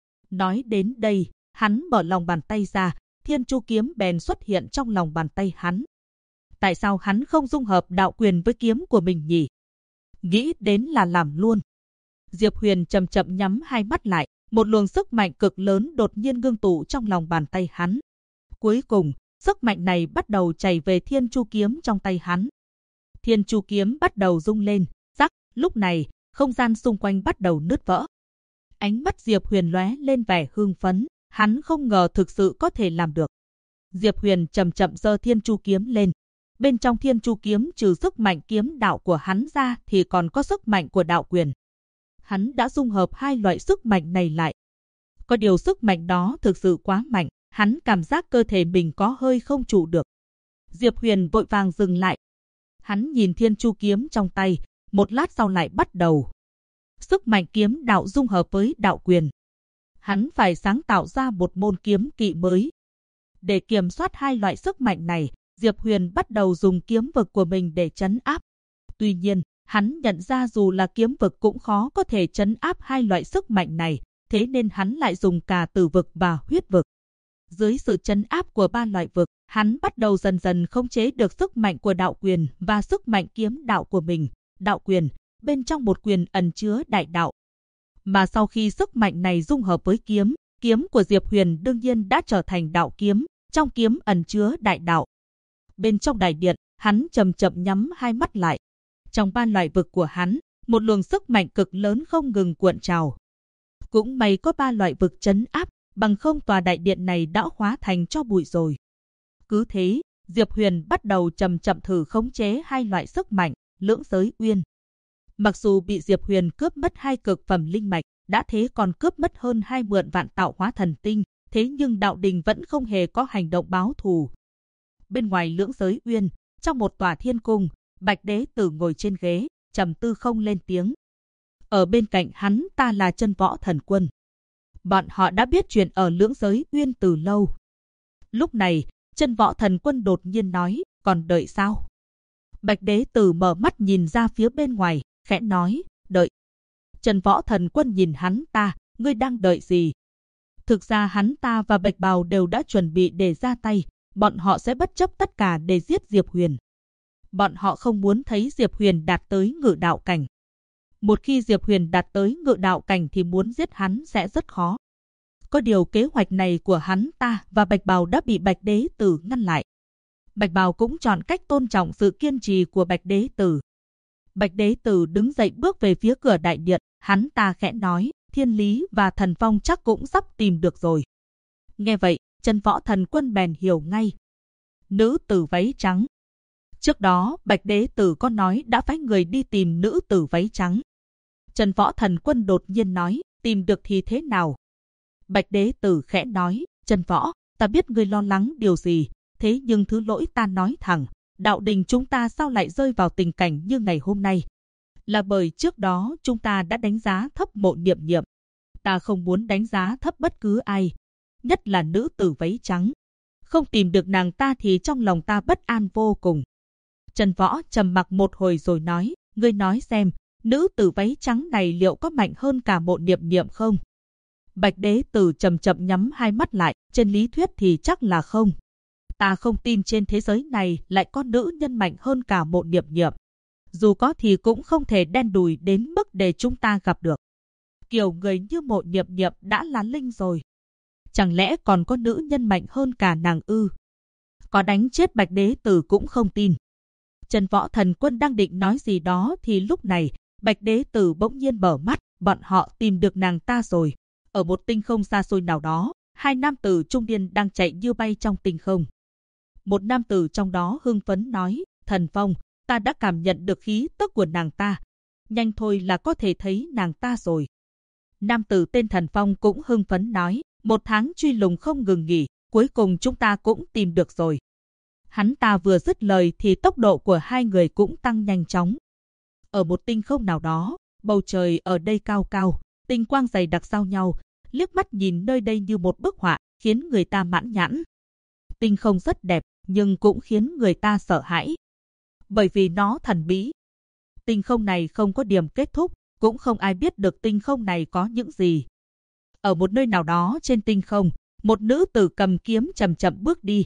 Nói đến đây, hắn mở lòng bàn tay ra, Thiên Chu kiếm bèn xuất hiện trong lòng bàn tay hắn. Tại sao hắn không dung hợp đạo quyền với kiếm của mình nhỉ? Nghĩ đến là làm luôn. Diệp Huyền chậm chậm nhắm hai mắt lại, một luồng sức mạnh cực lớn đột nhiên ngưng tụ trong lòng bàn tay hắn. Cuối cùng, sức mạnh này bắt đầu chảy về Thiên Chu kiếm trong tay hắn. Thiên Chu kiếm bắt đầu rung lên, rắc, lúc này, không gian xung quanh bắt đầu nứt vỡ. Ánh mắt Diệp Huyền lóe lên vẻ hưng phấn, hắn không ngờ thực sự có thể làm được. Diệp Huyền chậm chậm giơ Thiên Chu kiếm lên. Bên trong Thiên Chu kiếm trừ sức mạnh kiếm đạo của hắn ra thì còn có sức mạnh của đạo quyền. Hắn đã dung hợp hai loại sức mạnh này lại. Có điều sức mạnh đó thực sự quá mạnh, hắn cảm giác cơ thể mình có hơi không trụ được. Diệp Huyền vội vàng dừng lại. Hắn nhìn Thiên Chu kiếm trong tay, một lát sau lại bắt đầu. Sức mạnh kiếm đạo dung hợp với đạo quyền. Hắn phải sáng tạo ra một môn kiếm kỵ mới. Để kiểm soát hai loại sức mạnh này, Diệp Huyền bắt đầu dùng kiếm vực của mình để trấn áp. Tuy nhiên, hắn nhận ra dù là kiếm vực cũng khó có thể trấn áp hai loại sức mạnh này, thế nên hắn lại dùng cả tử vực và huyết vực. Dưới sự trấn áp của ba loại vực, hắn bắt đầu dần dần khống chế được sức mạnh của đạo quyền và sức mạnh kiếm đạo của mình. Đạo quyền, bên trong một quyền ẩn chứa đại đạo. Mà sau khi sức mạnh này dung hợp với kiếm, kiếm của Diệp Huyền đương nhiên đã trở thành đạo kiếm, trong kiếm ẩn chứa đại đạo. Bên trong đại điện, hắn chậm chậm nhắm hai mắt lại. Trong ba loại vực của hắn, một luồng sức mạnh cực lớn không ngừng cuộn trào. Cũng may có ba loại vực trấn áp, bằng không tòa đại điện này đã hóa thành tro bụi rồi. Cứ thế, Diệp Huyền bắt đầu chậm chậm thử khống chế hai loại sức mạnh, lưỡng giới uyên. Mặc dù bị Diệp Huyền cướp mất hai cực phẩm linh mạch, đã thế còn cướp mất hơn 20 vạn tạo hóa thần tinh, thế nhưng đạo đình vẫn không hề có hành động báo thù. Bên ngoài lưỡng giới uyên, trong một tòa thiên cung, Bạch Đế Tử ngồi trên ghế, trầm tư không lên tiếng. Ở bên cạnh hắn ta là Chân Võ Thần Quân. Bọn họ đã biết chuyện ở lưỡng giới uyên từ lâu. Lúc này, Chân Võ Thần Quân đột nhiên nói, còn đợi sao? Bạch Đế Tử mở mắt nhìn ra phía bên ngoài, khẽ nói, đợi. Chân Võ Thần Quân nhìn hắn ta, ngươi đang đợi gì? Thực ra hắn ta và Bạch Bào đều đã chuẩn bị để ra tay, bọn họ sẽ bất chấp tất cả để giết Diệp Huyền. Bọn họ không muốn thấy Diệp Huyền đạt tới ngự đạo cảnh. Một khi Diệp Huyền đạt tới ngự đạo cảnh thì muốn giết hắn sẽ rất khó. Có điều kế hoạch này của hắn ta và Bạch Bào đã bị Bạch Đế Tử ngăn lại. Bạch Bào cũng chọn cách tôn trọng sự kiên trì của Bạch Đế Tử. Bạch Đế Tử đứng dậy bước về phía cửa đại điện, hắn ta khẽ nói, Thiên Lý và Thần Phong chắc cũng sắp tìm được rồi. Nghe vậy, Chân Võ Thần Quân bèn hiểu ngay. Nữ tử váy trắng. Trước đó, Bạch Đế Tử có nói đã phái người đi tìm nữ tử váy trắng. Chân Võ Thần Quân đột nhiên nói, tìm được thì thế nào? Bạch Đế Tử khẽ nói, Chân Võ, ta biết ngươi lo lắng điều gì, thế nhưng thứ lỗi ta nói thẳng, đạo đình chúng ta sao lại rơi vào tình cảnh như ngày hôm nay? Là bởi trước đó chúng ta đã đánh giá thấp Mộ Niệm Niệm. Ta không muốn đánh giá thấp bất cứ ai, nhất là nữ tử váy trắng. Không tìm được nàng ta thì trong lòng ta bất an vô cùng. Chân Võ trầm mặc một hồi rồi nói, ngươi nói xem, nữ tử váy trắng này liệu có mạnh hơn cả Mộ Niệm Niệm không? Bạch Đế Tử chậm chậm nhắm hai mắt lại, trên lý thuyết thì chắc là không. Ta không tin trên thế giới này lại có nữ nhân mạnh hơn cả Mộ Niệm Niệm. Dù có thì cũng không thể đen đủi đến mức để chúng ta gặp được. Kiểu người như Mộ Niệm Niệm đã là linh rồi. Chẳng lẽ còn có nữ nhân mạnh hơn cả nàng ư? Có đánh chết Bạch Đế Tử cũng không tin. Chân Võ Thần Quân đang định nói gì đó thì lúc này, Bạch Đế Tử bỗng nhiên mở mắt, bọn họ tìm được nàng ta rồi. Ở một tinh không xa xôi nào đó, hai nam tử trung niên đang chạy như bay trong tinh không. Một nam tử trong đó hưng phấn nói, Thần Phong, ta đã cảm nhận được khí tức của nàng ta. Nhanh thôi là có thể thấy nàng ta rồi. Nam tử tên Thần Phong cũng hưng phấn nói, 1 tháng truy lùng không ngừng nghỉ, cuối cùng chúng ta cũng tìm được rồi. Hắn ta vừa dứt lời thì tốc độ của hai người cũng tăng nhanh chóng. Ở một tinh không nào đó, bầu trời ở đây cao cao, tinh quang dày đặc giao nhau, liếc mắt nhìn nơi đây như một bức họa, khiến người ta mãn nhãn. Tinh không rất đẹp, nhưng cũng khiến người ta sợ hãi. Bởi vì nó thần bí. Tinh không này không có điểm kết thúc, cũng không ai biết được tinh không này có những gì. Ở một nơi nào đó trên tinh không, một nữ tử cầm kiếm chậm chậm bước đi.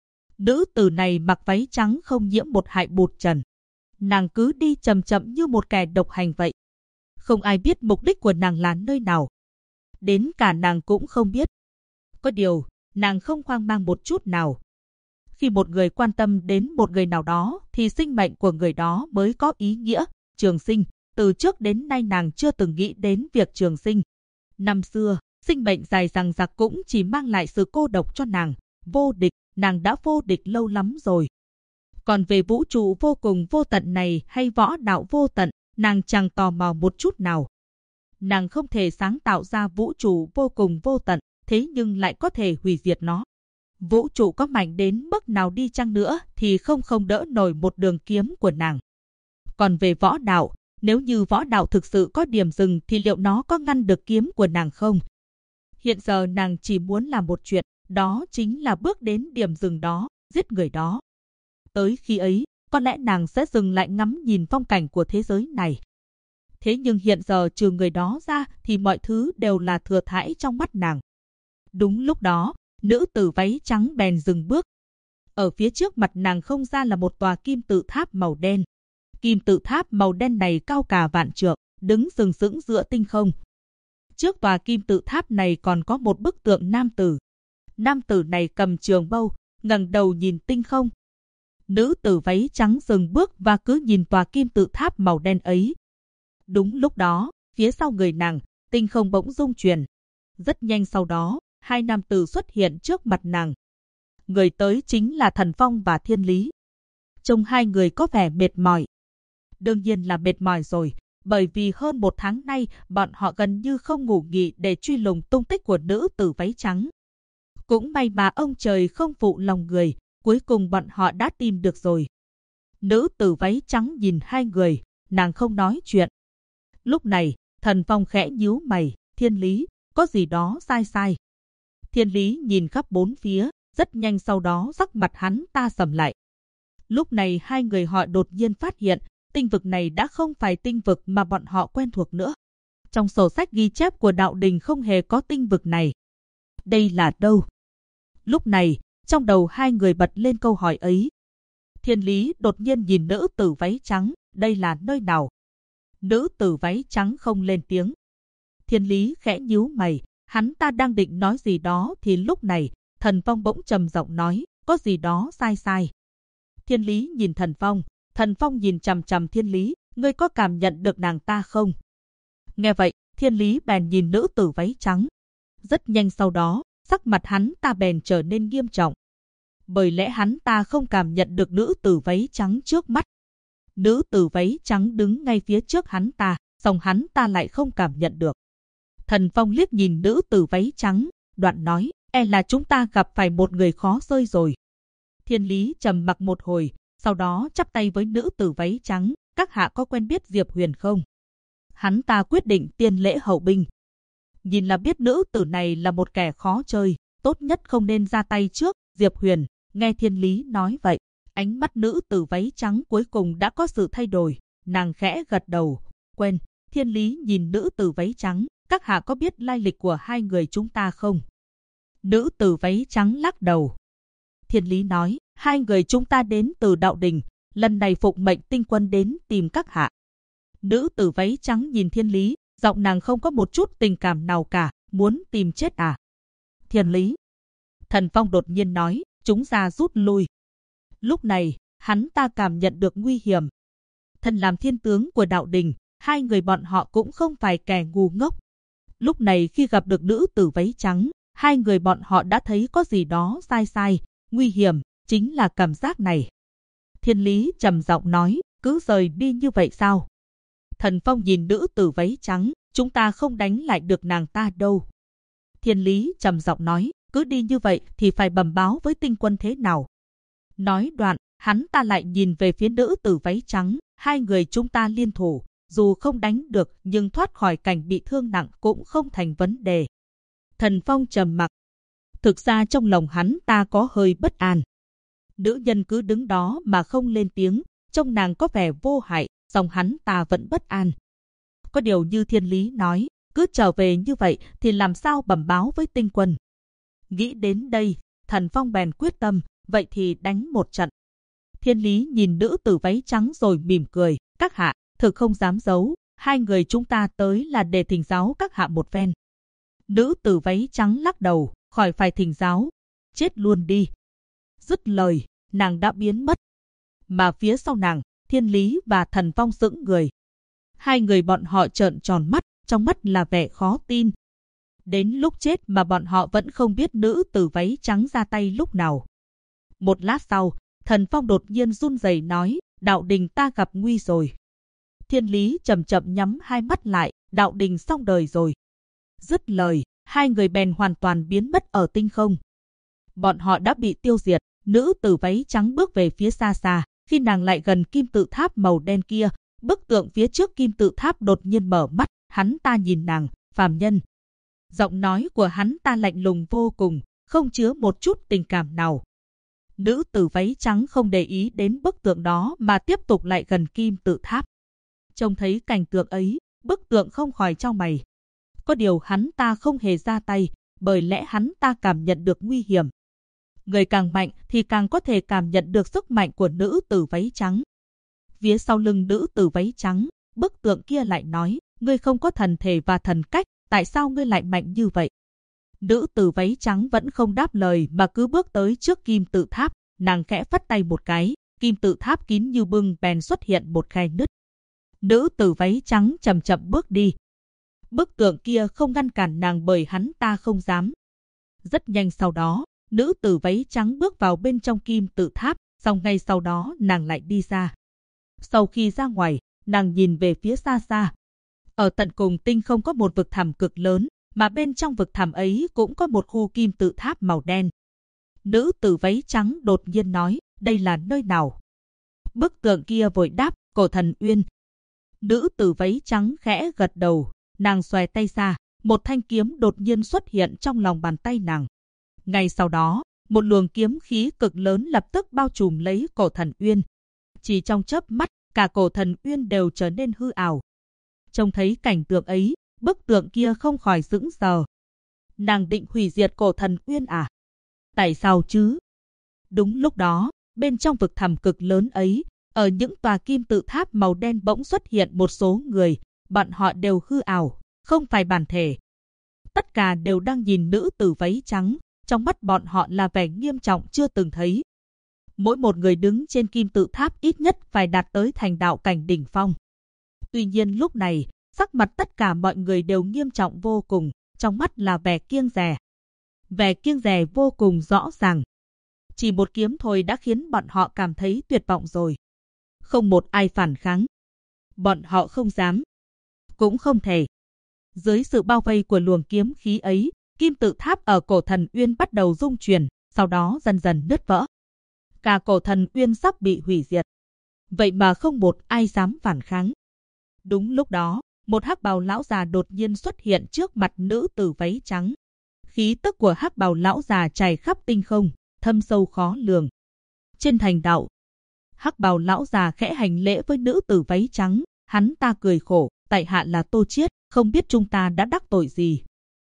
Nữ tử này mặc váy trắng không nhiễm một hại bụt trần. Nàng cứ đi chậm chậm như một kẻ độc hành vậy. Không ai biết mục đích của nàng là nơi nào. Đến cả nàng cũng không biết. Có điều, nàng không hoang mang một chút nào. Khi một người quan tâm đến một người nào đó thì sinh mệnh của người đó mới có ý nghĩa, trường sinh. Từ trước đến nay nàng chưa từng nghĩ đến việc trường sinh. Năm xưa, sinh mệnh dài dằng dặc cũng chỉ mang lại sự cô độc cho nàng. Vô địch, nàng đã vô địch lâu lắm rồi. Còn về vũ trụ vô cùng vô tận này hay võ đạo vô tận, nàng chẳng tò mò một chút nào. Nàng không thể sáng tạo ra vũ trụ vô cùng vô tận, thế nhưng lại có thể hủy diệt nó. Vũ trụ có mạnh đến mức nào đi chăng nữa thì không đỡ nổi một đường kiếm của nàng. Còn về võ đạo, nếu như võ đạo thực sự có điểm dừng thì liệu nó có ngăn được kiếm của nàng không? Hiện giờ nàng chỉ muốn làm một chuyện, đó chính là bước đến điểm dừng đó, giết người đó. Tới khi ấy, có lẽ nàng sẽ dừng lại ngắm nhìn phong cảnh của thế giới này. Thế nhưng hiện giờ trừ người đó ra thì mọi thứ đều là thừa thãi trong mắt nàng. Đúng lúc đó, nữ tử váy trắng bèn dừng bước. Ở phía trước mặt nàng không ra là một tòa kim tự tháp màu đen. Kim tự tháp màu đen này cao cả vạn trượng, đứng sừng sững giữa tinh không. Trước tòa kim tự tháp này còn có một bức tượng nam tử. Nam tử này cầm trường mâu, ngẩng đầu nhìn tinh không. Nữ tử váy trắng dừng bước và cứ nhìn tòa kim tự tháp màu đen ấy. Đúng lúc đó, phía sau người nàng, tinh không bỗng rung chuyển. Rất nhanh sau đó, hai nam tử xuất hiện trước mặt nàng. Người tới chính là Thần Phong và Thiên Lý. Trông hai người có vẻ mệt mỏi. Đương nhiên là mệt mỏi rồi, bởi vì hơn 1 tháng nay bọn họ gần như không ngủ nghỉ để truy lùng tung tích của nữ tử váy trắng. Cũng may mà ông trời không phụ lòng người, cuối cùng bọn họ đã tìm được rồi. Nữ tử váy trắng nhìn hai người, nàng không nói chuyện. Lúc này, Thần Phong khẽ nhíu mày, Thiên Lý, có gì đó sai sai. Thiên Lý nhìn khắp bốn phía, rất nhanh sau đó sắc mặt hắn ta sầm lại. Lúc này hai người họ đột nhiên phát hiện, tinh vực này đã không phải tinh vực mà bọn họ quen thuộc nữa. Trong sổ sách ghi chép của đạo đình không hề có tinh vực này. Đây là đâu? Lúc này, trong đầu hai người bật lên câu hỏi ấy. Thiên Lý đột nhiên nhìn nữ tử váy trắng, đây là nơi nào? Nữ tử váy trắng không lên tiếng. Thiên Lý khẽ nhíu mày, hắn ta đang định nói gì đó thì lúc này, Thần Phong bỗng trầm giọng nói, có gì đó sai sai. Thiên Lý nhìn Thần Phong nhìn chằm chằm Thiên Lý, ngươi có cảm nhận được nàng ta không? Nghe vậy, Thiên Lý bèn nhìn nữ tử váy trắng. Rất nhanh sau đó, sắc mặt hắn ta bèn trở nên nghiêm trọng. Bởi lẽ hắn ta không cảm nhận được nữ tử váy trắng trước mắt. Nữ tử váy trắng đứng ngay phía trước hắn ta, song hắn ta lại không cảm nhận được. Thần Phong liếc nhìn nữ tử váy trắng, đoạn nói, e là chúng ta gặp phải một người khó rơi rồi. Thiên Lý trầm mặc một hồi, sau đó chắp tay với nữ tử váy trắng, các hạ có quen biết Diệp Huyền không? Hắn ta quyết định tiên lễ hậu binh. Nhìn là biết nữ tử này là một kẻ khó chơi, tốt nhất không nên ra tay trước. Diệp Huyền, nghe Thiên Lý nói vậy, ánh mắt nữ tử váy trắng cuối cùng đã có sự thay đổi, nàng khẽ gật đầu, quen. Thiên Lý nhìn nữ tử váy trắng, các hạ có biết lai lịch của hai người chúng ta không? Nữ tử váy trắng lắc đầu. Thiên Lý nói, hai người chúng ta đến từ Đạo Đình, lần này phụng mệnh tinh quân đến tìm các hạ. Nữ tử váy trắng nhìn Thiên Lý, giọng nàng không có một chút tình cảm nào cả, muốn tìm chết à? Thiên Lý. Thần Phong đột nhiên nói, chúng ta rút lui. Lúc này, hắn ta cảm nhận được nguy hiểm. Thân làm thiên tướng của Đạo Đình, hai người bọn họ cũng không phải kẻ ngu ngốc. Lúc này khi gặp được nữ tử váy trắng, hai người bọn họ đã thấy có gì đó sai, nguy hiểm, chính là cảm giác này. Thiên Lý trầm giọng nói, cứ rời đi như vậy sao? Thần Phong nhìn nữ tử váy trắng, chúng ta không đánh lại được nàng ta đâu. Thiên Lý trầm giọng nói, cứ đi như vậy thì phải bẩm báo với tinh quân thế nào? Nói đoạn, hắn ta lại nhìn về phía nữ tử váy trắng, hai người chúng ta liên thủ, dù không đánh được nhưng thoát khỏi cảnh bị thương nặng cũng không thành vấn đề. Thần Phong trầm mặc. Thực ra trong lòng hắn ta có hơi bất an. Nữ nhân cứ đứng đó mà không lên tiếng, trông nàng có vẻ vô hại, song hắn ta vẫn bất an. Có điều như Thiên Lý nói, cứ trở về như vậy thì làm sao bẩm báo với tinh quân. Nghĩ đến đây, Thần Phong bèn quyết tâm, vậy thì đánh một trận. Thiên Lý nhìn nữ tử váy trắng rồi mỉm cười, các hạ, thực không dám giấu, hai người chúng ta tới là để thỉnh giáo các hạ một phen. Nữ tử váy trắng lắc đầu, khỏi phải thỉnh giáo, chết luôn đi. Dứt lời, nàng đã biến mất. Mà phía sau nàng, Thiên Lý và Thần Phong sững người. Hai người bọn họ trợn tròn mắt, trong mắt là vẻ khó tin. Đến lúc chết mà bọn họ vẫn không biết nữ tử váy trắng ra tay lúc nào. Một lát sau, Thần Phong đột nhiên run rẩy nói, Đạo Đình ta gặp nguy rồi. Thiên Lý chậm chậm nhắm hai mắt lại, Đạo Đình xong đời rồi. Dứt lời, hai người bèn hoàn toàn biến mất ở tinh không. Bọn họ đã bị tiêu diệt. Nữ tử váy trắng bước về phía xa xa, khi nàng lại gần kim tự tháp màu đen kia, bức tượng phía trước kim tự tháp đột nhiên mở mắt, hắn ta nhìn nàng, phàm nhân. Giọng nói của hắn ta lạnh lùng vô cùng, không chứa một chút tình cảm nào. Nữ tử váy trắng không để ý đến bức tượng đó mà tiếp tục lại gần kim tự tháp. Trông thấy cảnh tượng ấy, bức tượng không khỏi chau mày. Có điều hắn ta không hề ra tay, bởi lẽ hắn ta cảm nhận được nguy hiểm. Người càng mạnh thì càng có thể cảm nhận được sức mạnh của nữ tử váy trắng. Phía sau lưng nữ tử váy trắng, bức tượng kia lại nói, ngươi không có thần thể và thần cách, tại sao ngươi lại mạnh như vậy? Nữ tử váy trắng vẫn không đáp lời mà cứ bước tới trước kim tự tháp, nàng khẽ phất tay một cái, kim tự tháp kín như bưng bèn xuất hiện một khe nứt. Nữ tử váy trắng chậm chậm bước đi. Bức tượng kia không ngăn cản nàng bởi hắn ta không dám. Rất nhanh sau đó, nữ tử váy trắng bước vào bên trong kim tự tháp, xong ngay sau đó nàng lại đi ra. Sau khi ra ngoài, nàng nhìn về phía xa xa. Ở tận cùng tinh không có một vực thẳm cực lớn, mà bên trong vực thẳm ấy cũng có một khu kim tự tháp màu đen. Nữ tử váy trắng đột nhiên nói, đây là nơi nào? Bức tượng kia vội đáp, Cổ Thần Uyên. Nữ tử váy trắng khẽ gật đầu, nàng xòe tay ra, một thanh kiếm đột nhiên xuất hiện trong lòng bàn tay nàng. Ngay sau đó, một luồng kiếm khí cực lớn lập tức bao trùm lấy Cổ Thần Uyên. Chỉ trong chớp mắt, cả Cổ Thần Uyên đều trở nên hư ảo. Trông thấy cảnh tượng ấy, bức tượng kia không khỏi sững sờ. Nàng định hủy diệt Cổ Thần Uyên à? Tại sao chứ? Đúng lúc đó, bên trong vực thẳm cực lớn ấy, ở những tòa kim tự tháp màu đen bỗng xuất hiện một số người, bọn họ đều hư ảo, không phải bản thể. Tất cả đều đang nhìn nữ tử váy trắng, trong mắt bọn họ là vẻ nghiêm trọng chưa từng thấy. Mỗi một người đứng trên kim tự tháp ít nhất phải đạt tới thành đạo cảnh đỉnh phong. Tuy nhiên lúc này, sắc mặt tất cả mọi người đều nghiêm trọng vô cùng, trong mắt là vẻ kiêng dè. Vẻ kiêng dè vô cùng rõ ràng. Chỉ một kiếm thôi đã khiến bọn họ cảm thấy tuyệt vọng rồi. Không một ai phản kháng. Bọn họ không dám. Cũng không thể. Dưới sự bao vây của luồng kiếm khí ấy, kim tự tháp ở cổ thần uyên bắt đầu rung chuyển, sau đó dần dần nứt vỡ. Cả cổ thần uyên sắp bị hủy diệt. Vậy mà không một ai dám phản kháng. Đúng lúc đó, một hắc bào lão già đột nhiên xuất hiện trước mặt nữ tử váy trắng. Khí tức của hắc bào lão già trải khắp tinh không, thâm sâu khó lường. Trên thành đạo, hắc bào lão già khẽ hành lễ với nữ tử váy trắng, hắn ta cười khổ, tại hạ là Tô Chiết, không biết chúng ta đã đắc tội gì.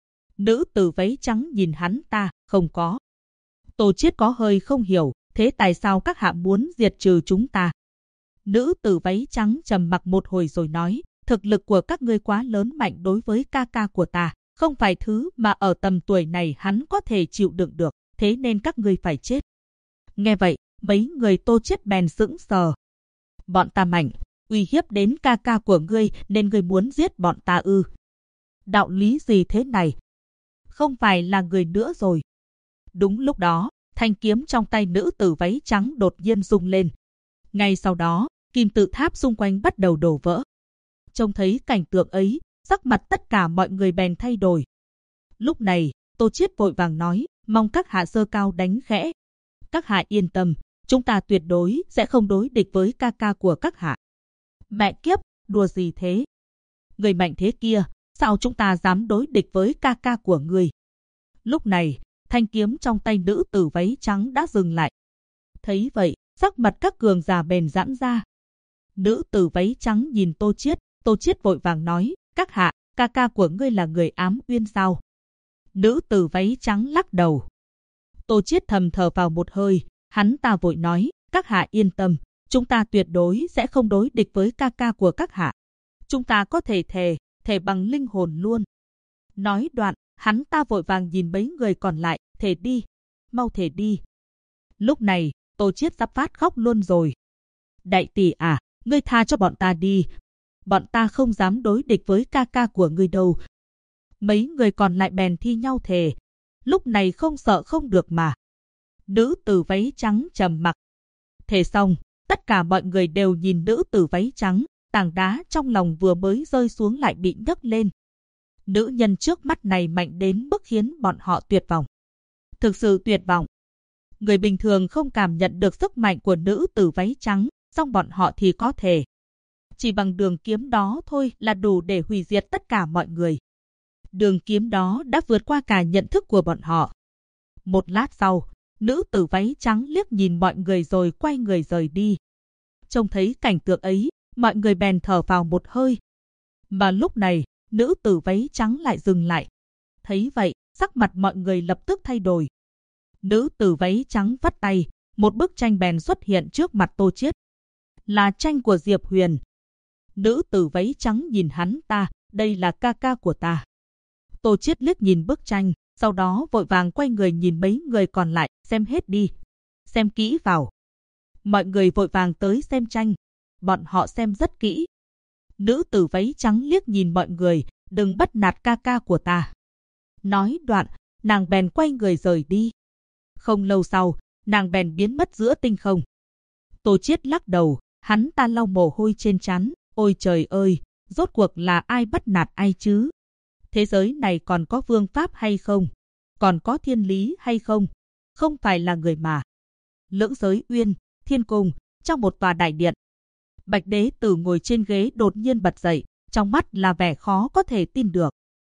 Nữ tử váy trắng nhìn hắn ta, không có. Tô Chiết có hơi không hiểu, thế tại sao các hạ muốn diệt trừ chúng ta? Nữ tử váy trắng trầm mặc một hồi rồi nói, thực lực của các ngươi quá lớn mạnh đối với ca ca của ta, không phải thứ mà ở tầm tuổi này hắn có thể chịu đựng được, thế nên các ngươi phải chết. Nghe vậy, mấy người Tô Chiết bèn sững sờ. Bọn ta mạnh, uy hiếp đến ca ca của ngươi nên ngươi muốn giết bọn ta ư? Đạo lý gì thế này? Không phải là người nữa rồi. Đúng lúc đó, thanh kiếm trong tay nữ tử váy trắng đột nhiên rung lên. Ngay sau đó, kim tự tháp xung quanh bắt đầu đổ vỡ. Trông thấy cảnh tượng ấy, sắc mặt tất cả mọi người bèn thay đổi. Lúc này, Tô Chiết vội vàng nói, mong các hạ giơ cao đánh khẽ. Các hạ yên tâm, chúng ta tuyệt đối sẽ không đối địch với ca ca của các hạ. Mẹ kiếp, đùa gì thế? Người mạnh thế kia, sao chúng ta dám đối địch với ca ca của người? Lúc này, thanh kiếm trong tay nữ tử váy trắng đã dừng lại. Thấy vậy, sắc mặt các cường giả bèn giãn ra. Nữ tử váy trắng nhìn Tô Chiết vội vàng nói, các hạ, ca ca của ngươi là người ám uyên sao? Nữ tử váy trắng lắc đầu. Tô Chiết thầm thở vào một hơi, hắn ta vội nói, các hạ yên tâm, chúng ta tuyệt đối sẽ không đối địch với ca ca của các hạ. Chúng ta có thể thề bằng linh hồn luôn. Nói đoạn, hắn ta vội vàng nhìn mấy người còn lại, thề đi, mau thề đi. Lúc này, Tô Chiết sắp phát khóc luôn rồi. Đại tỷ à, ngươi tha cho bọn ta đi. Bọn ta không dám đối địch với ca ca của ngươi đâu. Mấy người còn lại bèn thi nhau thề. Lúc này không sợ không được mà. Nữ tử váy trắng trầm mặc. Thề xong, tất cả mọi người đều nhìn nữ tử váy trắng, tảng đá trong lòng vừa mới rơi xuống lại bị nhấc lên. Nữ nhân trước mắt này mạnh đến mức khiến bọn họ tuyệt vọng. Thực sự tuyệt vọng. Người bình thường không cảm nhận được sức mạnh của nữ tử váy trắng, song bọn họ thì có thể. Chỉ bằng đường kiếm đó thôi là đủ để hủy diệt tất cả mọi người. Đường kiếm đó đã vượt qua cả nhận thức của bọn họ. Một lát sau, nữ tử váy trắng liếc nhìn mọi người rồi quay người rời đi. Trông thấy cảnh tượng ấy, mọi người bèn thở vào một hơi. Mà lúc này, nữ tử váy trắng lại dừng lại. Thấy vậy, sắc mặt mọi người lập tức thay đổi. Nữ tử váy trắng vắt tay, một bức tranh bèn xuất hiện trước mặt Tô Chiết. Là tranh của Diệp Huyền. Nữ tử váy trắng nhìn hắn ta, đây là ca ca của ta. Tô Chiết liếc nhìn bức tranh, sau đó vội vàng quay người nhìn mấy người còn lại, xem hết đi. Xem kỹ vào. Mọi người vội vàng tới xem tranh. Bọn họ xem rất kỹ. Nữ tử váy trắng liếc nhìn mọi người, đừng bắt nạt ca ca của ta. Nói đoạn, nàng bèn quay người rời đi. Không lâu sau, nàng bèn biến mất giữa tinh không. Tô Chiết lắc đầu, hắn ta lau mồ hôi trên trán, ôi trời ơi, rốt cuộc là ai bắt nạt ai chứ? Thế giới này còn có vương pháp hay không? Còn có thiên lý hay không? Không phải là người mà. Lưỡng giới uyên, thiên cung, trong một tòa đại điện. Bạch Đế Tử ngồi trên ghế đột nhiên bật dậy, trong mắt là vẻ khó có thể tin được.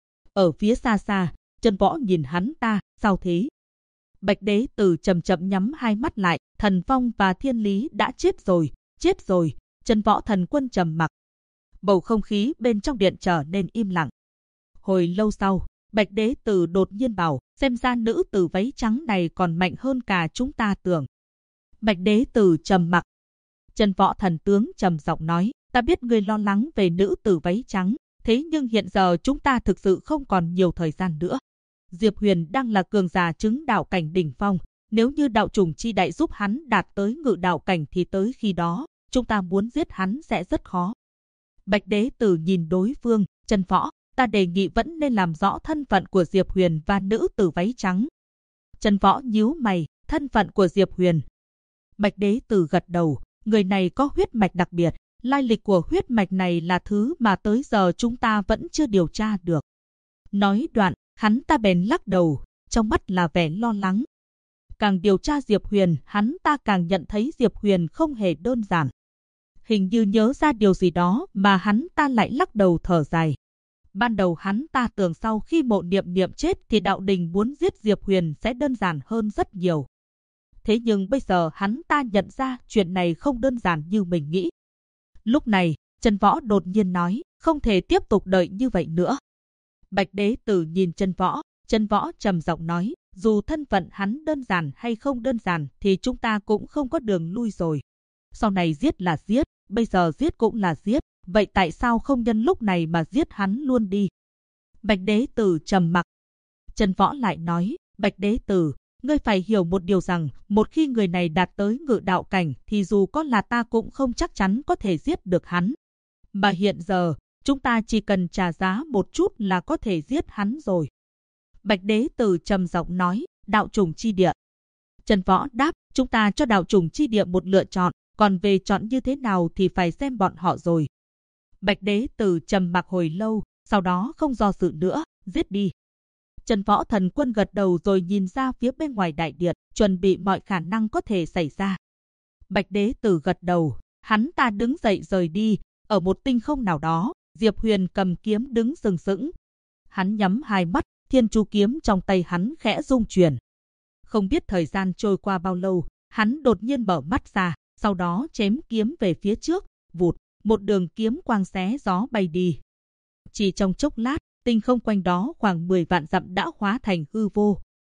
Ở phía xa xa, Chân Võ nhìn hắn ta, sao thế? Bạch Đế Tử chậm chậm nhắm hai mắt lại, Thần Phong và Thiên Lý đã chết rồi, Chân Võ thần quân trầm mặc. Bầu không khí bên trong điện trở nên im lặng. Hồi lâu sau, Bạch Đế Tử đột nhiên bảo, xem ra nữ tử váy trắng này còn mạnh hơn cả chúng ta tưởng. Bạch Đế Tử trầm mặc. Chân Võ thần tướng trầm giọng nói, ta biết ngươi lo lắng về nữ tử váy trắng, thế nhưng hiện giờ chúng ta thực sự không còn nhiều thời gian nữa. Diệp Huyền đang là cường giả chứng đạo cảnh đỉnh phong, nếu như đạo trùng chi đại giúp hắn đạt tới ngự đạo cảnh thì tới khi đó, chúng ta muốn giết hắn sẽ rất khó. Bạch Đế Tử nhìn đối phương, Trần Võ, ta đề nghị vẫn nên làm rõ thân phận của Diệp Huyền và nữ tử váy trắng. Trần Võ nhíu mày, thân phận của Diệp Huyền. Bạch Đế Tử gật đầu, người này có huyết mạch đặc biệt, lai lịch của huyết mạch này là thứ mà tới giờ chúng ta vẫn chưa điều tra được. Nói đoạn, hắn ta bèn lắc đầu, trong mắt là vẻ lo lắng. Càng điều tra Diệp Huyền, hắn ta càng nhận thấy Diệp Huyền không hề đơn giản. Hình như nhớ ra điều gì đó mà hắn ta lại lắc đầu thở dài. Ban đầu hắn ta tưởng sau khi Mộ Niệm Niệm chết thì đạo đình muốn giết Diệp Huyền sẽ đơn giản hơn rất nhiều. Thế nhưng bây giờ hắn ta nhận ra chuyện này không đơn giản như mình nghĩ. Lúc này, Trần Võ đột nhiên nói, không thể tiếp tục đợi như vậy nữa. Bạch Đế Tử nhìn Trần Võ trầm giọng nói, dù thân phận hắn đơn giản hay không đơn giản thì chúng ta cũng không có đường lui rồi. Sau này giết là giết, bây giờ giết cũng là giết, vậy tại sao không nhân lúc này mà giết hắn luôn đi? Bạch Đế Tử trầm mặc. Trần Võ lại nói, Bạch Đế Tử, ngươi phải hiểu một điều rằng, một khi người này đạt tới ngự đạo cảnh thì dù có là ta cũng không chắc chắn có thể giết được hắn. Mà hiện giờ, chúng ta chỉ cần trả giá một chút là có thể giết hắn rồi. Bạch Đế Tử trầm giọng nói, đạo trùng chi địa. Trần Võ đáp, chúng ta cho đạo trùng chi địa một lựa chọn, còn về chọn như thế nào thì phải xem bọn họ rồi. Bạch Đế Tử trầm mặc hồi lâu, sau đó không do dự nữa, giết đi. Trần Võ Thần Quân gật đầu rồi nhìn ra phía bên ngoài đại điện, chuẩn bị mọi khả năng có thể xảy ra. Bạch Đế Tử gật đầu, hắn ta đứng dậy rời đi, ở một tinh không nào đó, Diệp Huyền cầm kiếm đứng sừng sững. Hắn nhắm hai mắt, Thiên Chu kiếm trong tay hắn khẽ rung chuyển. Không biết thời gian trôi qua bao lâu, hắn đột nhiên mở mắt ra, sau đó chém kiếm về phía trước, vụt, một đường kiếm quang xé gió bay đi. Chỉ trong chốc lát, tinh không quanh đó khoảng 10 vạn dặm đã hóa thành hư vô.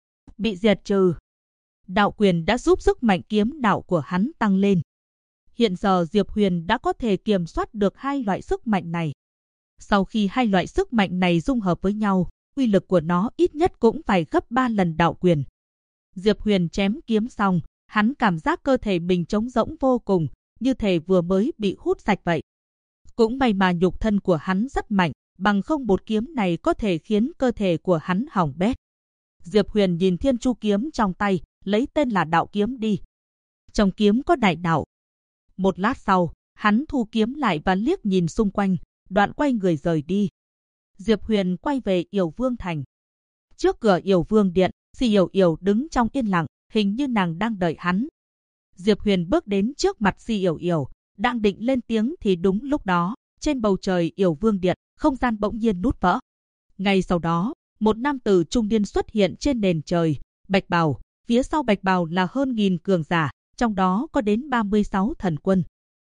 Bị diệt trừ. Đạo quyền đã giúp sức mạnh kiếm đạo của hắn tăng lên. Hiện giờ Diệp Huyền đã có thể kiểm soát được hai loại sức mạnh này. Sau khi hai loại sức mạnh này dung hợp với nhau, uy lực của nó ít nhất cũng phải gấp 3 lần đạo quyền. Diệp Huyền chém kiếm xong, hắn cảm giác cơ thể mình trống rỗng vô cùng, như thể vừa mới bị hút sạch vậy. Cũng may mà nhục thân của hắn rất mạnh, bằng không một kiếm này có thể khiến cơ thể của hắn hỏng bét. Diệp Huyền nhìn Thiên Chu kiếm trong tay, lấy tên là đạo kiếm đi. Trong kiếm có đại đạo. Một lát sau, hắn thu kiếm lại và liếc nhìn xung quanh, đoạn quay người rời đi. Diệp Huyền quay về Yểu Vương Thành. Trước cửa Yểu Vương Điện, Si Yểu Yểu đứng trong yên lặng, hình như nàng đang đợi hắn. Diệp Huyền bước đến trước mặt Si Yểu Yểu, đang định lên tiếng thì đúng lúc đó, trên bầu trời Yểu Vương Điện, không gian bỗng nhiên nút vỡ. Ngay sau đó, một nam tử trung niên xuất hiện trên nền trời, bạch bào, phía sau bạch bào là hơn nghìn cường giả, trong đó có đến 36 thần quân.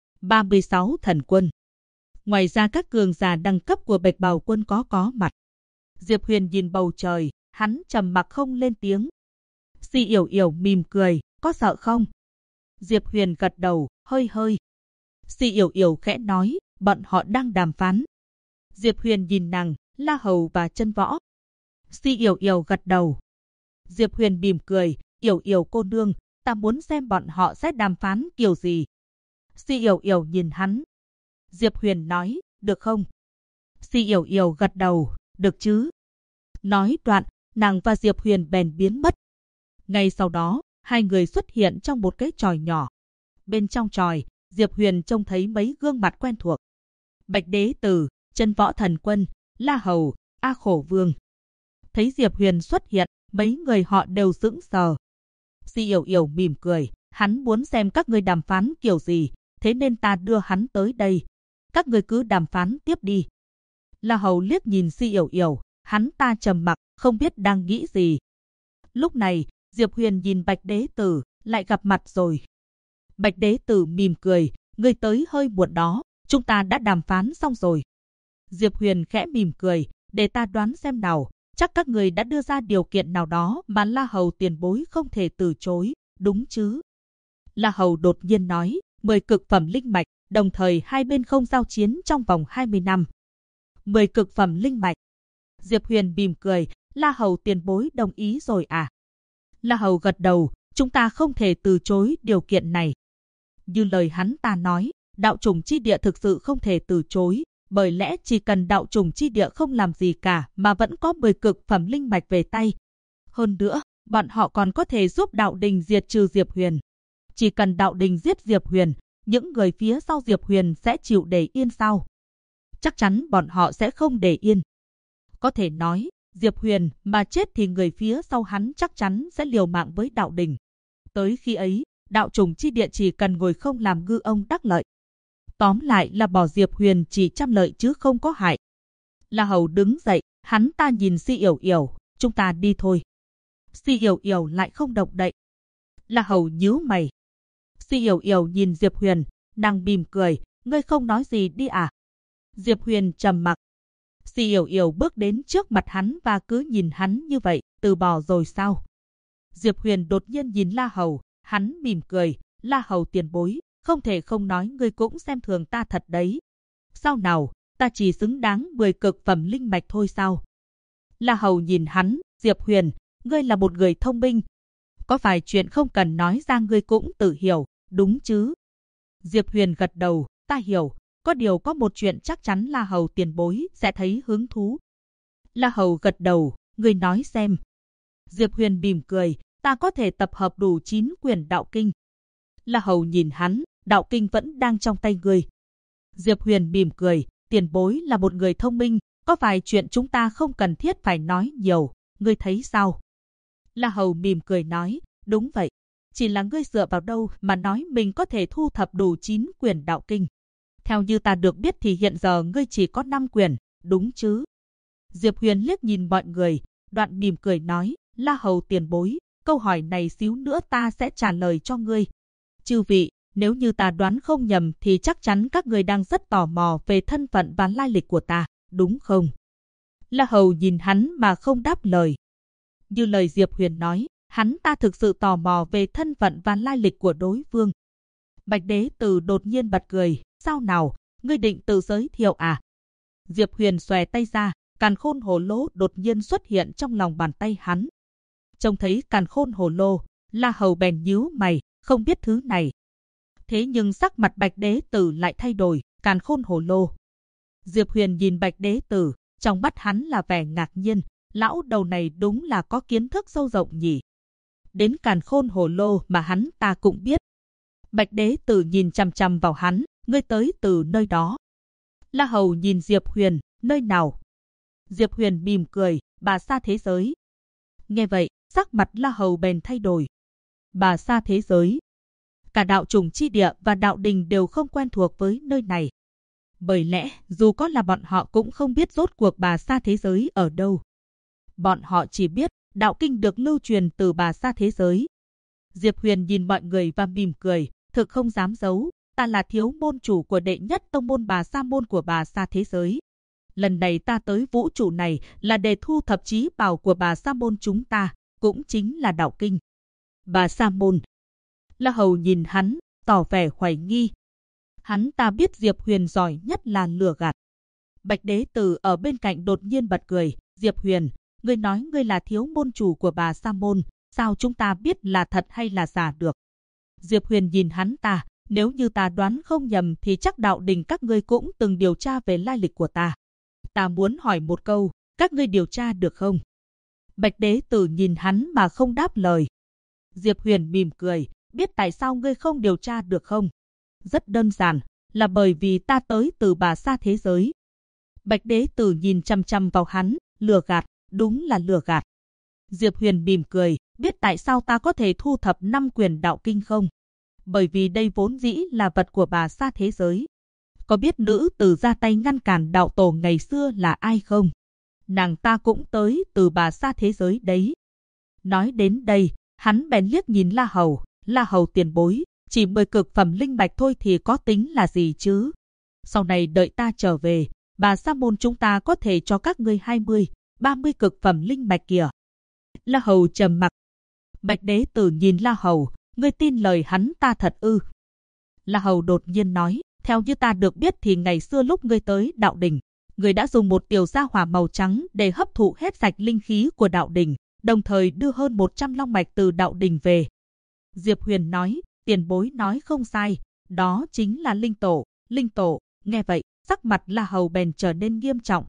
36 thần quân. Ngoài ra các cường giả đẳng cấp của bạch bào quân có mặt. Diệp Huyền nhìn bầu trời, hắn trầm mặc không lên tiếng. Si Yểu Yểu mỉm cười, có sợ không? Diệp Huyền gật đầu, hơi hơi. Si Yểu Yểu khẽ nói, bọn họ đang đàm phán. Diệp Huyền nhìn nàng, La Hầu và Chân Võ. Si Yểu Yểu gật đầu. Diệp Huyền mỉm cười, Yểu Yểu cô nương, ta muốn xem bọn họ sẽ đàm phán kiểu gì. Si Yểu Yểu nhìn hắn. Diệp Huyền nói, được không? Si Yểu Yểu gật đầu, được chứ. Nói đoạn, nàng và Diệp Huyền bèn biến mất. Ngay sau đó, hai người xuất hiện trong một cái chòi nhỏ. Bên trong chòi, Diệp Huyền trông thấy mấy gương mặt quen thuộc. Bạch Đế Tử, Chân Võ Thần Quân, La Hầu, A Khổ Vương. Thấy Diệp Huyền xuất hiện, mấy người họ đều sững sờ. Si Yểu Yểu mỉm cười, hắn muốn xem các ngươi đàm phán kiểu gì, thế nên ta đưa hắn tới đây. Các ngươi cứ đàm phán tiếp đi. La Hầu liếc nhìn Si Yểu Yểu, hắn ta trầm mặc, không biết đang nghĩ gì. Lúc này, Diệp Huyền nhìn Bạch Đế Tử, lại gặp mặt rồi. Bạch Đế Tử mỉm cười, ngươi tới hơi muộn đó, chúng ta đã đàm phán xong rồi. Diệp Huyền khẽ mỉm cười, để ta đoán xem nào, chắc các người đã đưa ra điều kiện nào đó mà La Hầu tiền bối không thể từ chối, đúng chứ? La Hầu đột nhiên nói, 10 cực phẩm linh mạch, đồng thời hai bên không giao chiến trong vòng 20 năm. 10 cực phẩm linh mạch. Diệp Huyền mỉm cười, La Hầu tiền bối đồng ý rồi à? La Hầu gật đầu, chúng ta không thể từ chối điều kiện này. Như lời hắn ta nói, đạo chủng chi địa thực sự không thể từ chối, bởi lẽ chỉ cần đạo chủng chi địa không làm gì cả mà vẫn có 10 cực phẩm linh mạch về tay. Hơn nữa, bọn họ còn có thể giúp đạo đình diệt trừ Diệp Huyền. Chỉ cần đạo đình giết Diệp Huyền, những người phía sau Diệp Huyền sẽ chịu để yên sao? Chắc chắn bọn họ sẽ không để yên. Có thể nói, Diệp Huyền mà chết thì người phía sau hắn chắc chắn sẽ liều mạng với đạo đình. Tới khi ấy, đạo chủng chi địa chỉ cần ngồi không làm ngư ông đắc lợi. Tóm lại là bỏ Diệp Huyền chỉ trăm lợi chứ không có hại. La Hầu đứng dậy, hắn ta nhìn Si Yểu Yểu, chúng ta đi thôi. Si Yểu Yểu lại không động đậy. La Hầu nhíu mày. Si Yểu Yểu nhìn Diệp Huyền, nàng mỉm cười, ngươi không nói gì đi à? Diệp Huyền trầm mặc. Si Yểu Yểu bước đến trước mặt hắn và cứ nhìn hắn như vậy, từ bỏ rồi sao? Diệp Huyền đột nhiên nhìn La Hầu, hắn mỉm cười, La Hầu tiền bối, không thể không nói ngươi cũng xem thường ta thật đấy. Sao nào, ta chỉ xứng đáng 10 cực phẩm linh mạch thôi sao? La Hầu nhìn hắn, Diệp Huyền, ngươi là một người thông minh. Có vài chuyện không cần nói ra ngươi cũng tự hiểu, đúng chứ? Diệp Huyền gật đầu, ta hiểu, có điều có một chuyện chắc chắn La Hầu tiền bối sẽ thấy hứng thú. La Hầu gật đầu, ngươi nói xem. Diệp Huyền mỉm cười, ta có thể tập hợp đủ 9 quyển đạo kinh. La Hầu nhìn hắn, đạo kinh vẫn đang trong tay ngươi. Diệp Huyền mỉm cười, tiền bối là một người thông minh, có vài chuyện chúng ta không cần thiết phải nói nhiều, ngươi thấy sao? La Hầu mỉm cười nói, đúng vậy, chỉ là ngươi dựa vào đâu mà nói mình có thể thu thập đủ 9 quyển đạo kinh. Theo như ta được biết thì hiện giờ ngươi chỉ có 5 quyển, đúng chứ? Diệp Huyền liếc nhìn mọi người, đoạn mỉm cười nói, La Hầu tiền bối, câu hỏi này xíu nữa ta sẽ trả lời cho ngươi. Chư vị, nếu như ta đoán không nhầm thì chắc chắn các người đang rất tò mò về thân phận và lai lịch của ta, đúng không? La Hầu nhìn hắn mà không đáp lời. Như lời Diệp Huyền nói, hắn ta thực sự tò mò về thân phận và lai lịch của đối phương. Bạch Đế Tử đột nhiên bật cười, sao nào, ngươi định tự giới thiệu à? Diệp Huyền xòe tay ra, càn khôn hồ lô đột nhiên xuất hiện trong lòng bàn tay hắn. Trông thấy càn khôn hồ lô, La Hầu bèn nhíu mày, không biết thứ này. Thế nhưng sắc mặt Bạch Đế Tử lại thay đổi, càn khôn hồ lô. Diệp Huyền nhìn Bạch Đế Tử, trong mắt hắn là vẻ ngạc nhiên, lão đầu này đúng là có kiến thức sâu rộng nhỉ. Đến càn khôn hồ lô mà hắn ta cũng biết. Bạch Đế Tử nhìn chằm chằm vào hắn, ngươi tới từ nơi đó. La Hầu nhìn Diệp Huyền, nơi nào? Diệp Huyền mỉm cười, Bà Sa thế giới. Nghe vậy, sắc mặt La Hầu bèn thay đổi. Bà Sa thế giới. Cả đạo chủng chi địa và đạo đình đều không quen thuộc với nơi này. Bởi lẽ, dù có là bọn họ cũng không biết rốt cuộc Bà Sa thế giới ở đâu. Bọn họ chỉ biết, đạo kinh được lưu truyền từ Bà Sa thế giới. Diệp Huyền nhìn mọi người và mỉm cười, thực không dám giấu, ta là thiếu môn chủ của đệ nhất tông môn Bà Sa môn của Bà Sa thế giới. Lần này ta tới vũ trụ này là để thu thập chí bảo của Bà Sa môn chúng ta, cũng chính là đạo kinh. Bà Sa môn. La Hầu nhìn hắn, tỏ vẻ hoài nghi. Hắn ta biết Diệp Huyền giỏi nhất là lừa gạt. Bạch Đế Tử ở bên cạnh đột nhiên bật cười, Diệp Huyền, ngươi nói ngươi là thiếu môn chủ của Bà Sa môn, sao chúng ta biết là thật hay là giả được? Diệp Huyền nhìn hắn ta, nếu như ta đoán không nhầm thì chắc đạo đình các ngươi cũng từng điều tra về lai lịch của ta. Ta muốn hỏi một câu, các ngươi điều tra được không? Bạch Đế Tử nhìn hắn mà không đáp lời. Diệp Huyền mỉm cười, biết tại sao ngươi không điều tra được không? Rất đơn giản, là bởi vì ta tới từ Bà Sa thế giới. Bạch Đế Tử nhìn chăm chăm vào hắn, lừa gạt, đúng là lừa gạt. Diệp Huyền mỉm cười, biết tại sao ta có thể thu thập 5 quyển đạo kinh không? Bởi vì đây vốn dĩ là vật của Bà Sa thế giới. Có biết nữ tử ra tay ngăn cản đạo tổ ngày xưa là ai không? Nàng ta cũng tới từ Bà Sa thế giới đấy. Nói đến đây, hắn bèn liếc nhìn La Hầu tiền bối, chỉ 10 cực phẩm linh mạch thôi thì có tính là gì chứ? Sau này đợi ta trở về, Bà Sa môn chúng ta có thể cho các ngươi 20, 30 cực phẩm linh mạch kìa. La Hầu trầm mặc. Bạch Đế Tử nhìn La Hầu, ngươi tin lời hắn ta thật ư? La Hầu đột nhiên nói, theo như ta được biết thì ngày xưa lúc ngươi tới đạo đình, ngươi đã dùng một tiểu gia hỏa màu trắng để hấp thụ hết sạch linh khí của đạo đình, đồng thời đưa hơn 100 long mạch từ đạo đình về. Diệp Huyền nói, tiền bối nói không sai, Đó chính là linh tổ. Linh tổ, nghe vậy, sắc mặt La Hầu bèn trở nên nghiêm trọng.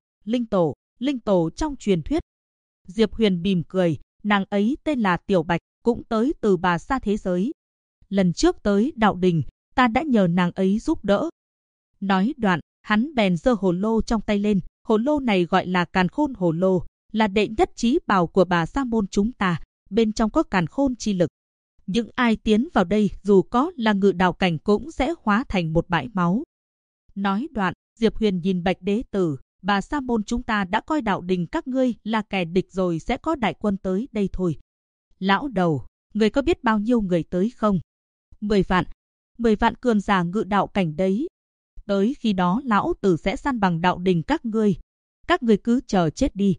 Linh tổ trong truyền thuyết. Diệp Huyền mỉm cười, nàng ấy tên là Tiểu Bạch, cũng tới từ Bà Sa thế giới. Lần trước tới đạo đình, ta đã nhờ nàng ấy giúp đỡ. Nói đoạn, hắn bèn giơ hồ lô trong tay lên. Hồ lô này gọi là Càn Khôn hồ lô, là đệ nhất chí bảo của Bà Sa môn chúng ta. Bên trong có càn khôn chi lực. Những ai tiến vào đây dù có là ngự đạo cảnh cũng sẽ hóa thành một bãi máu. Nói đoạn, Diệp Huyền nhìn Bạch Đế Tử, Bà Sa môn chúng ta đã coi đạo đình các ngươi là kẻ địch rồi, sẽ có đại quân tới đây thôi. Lão đầu, người có biết bao nhiêu người tới không? 10 vạn. 10 vạn cường giả ngự đạo cảnh đấy. Tới khi đó lão tử sẽ san bằng đạo đình các ngươi. Các ngươi cứ chờ chết đi.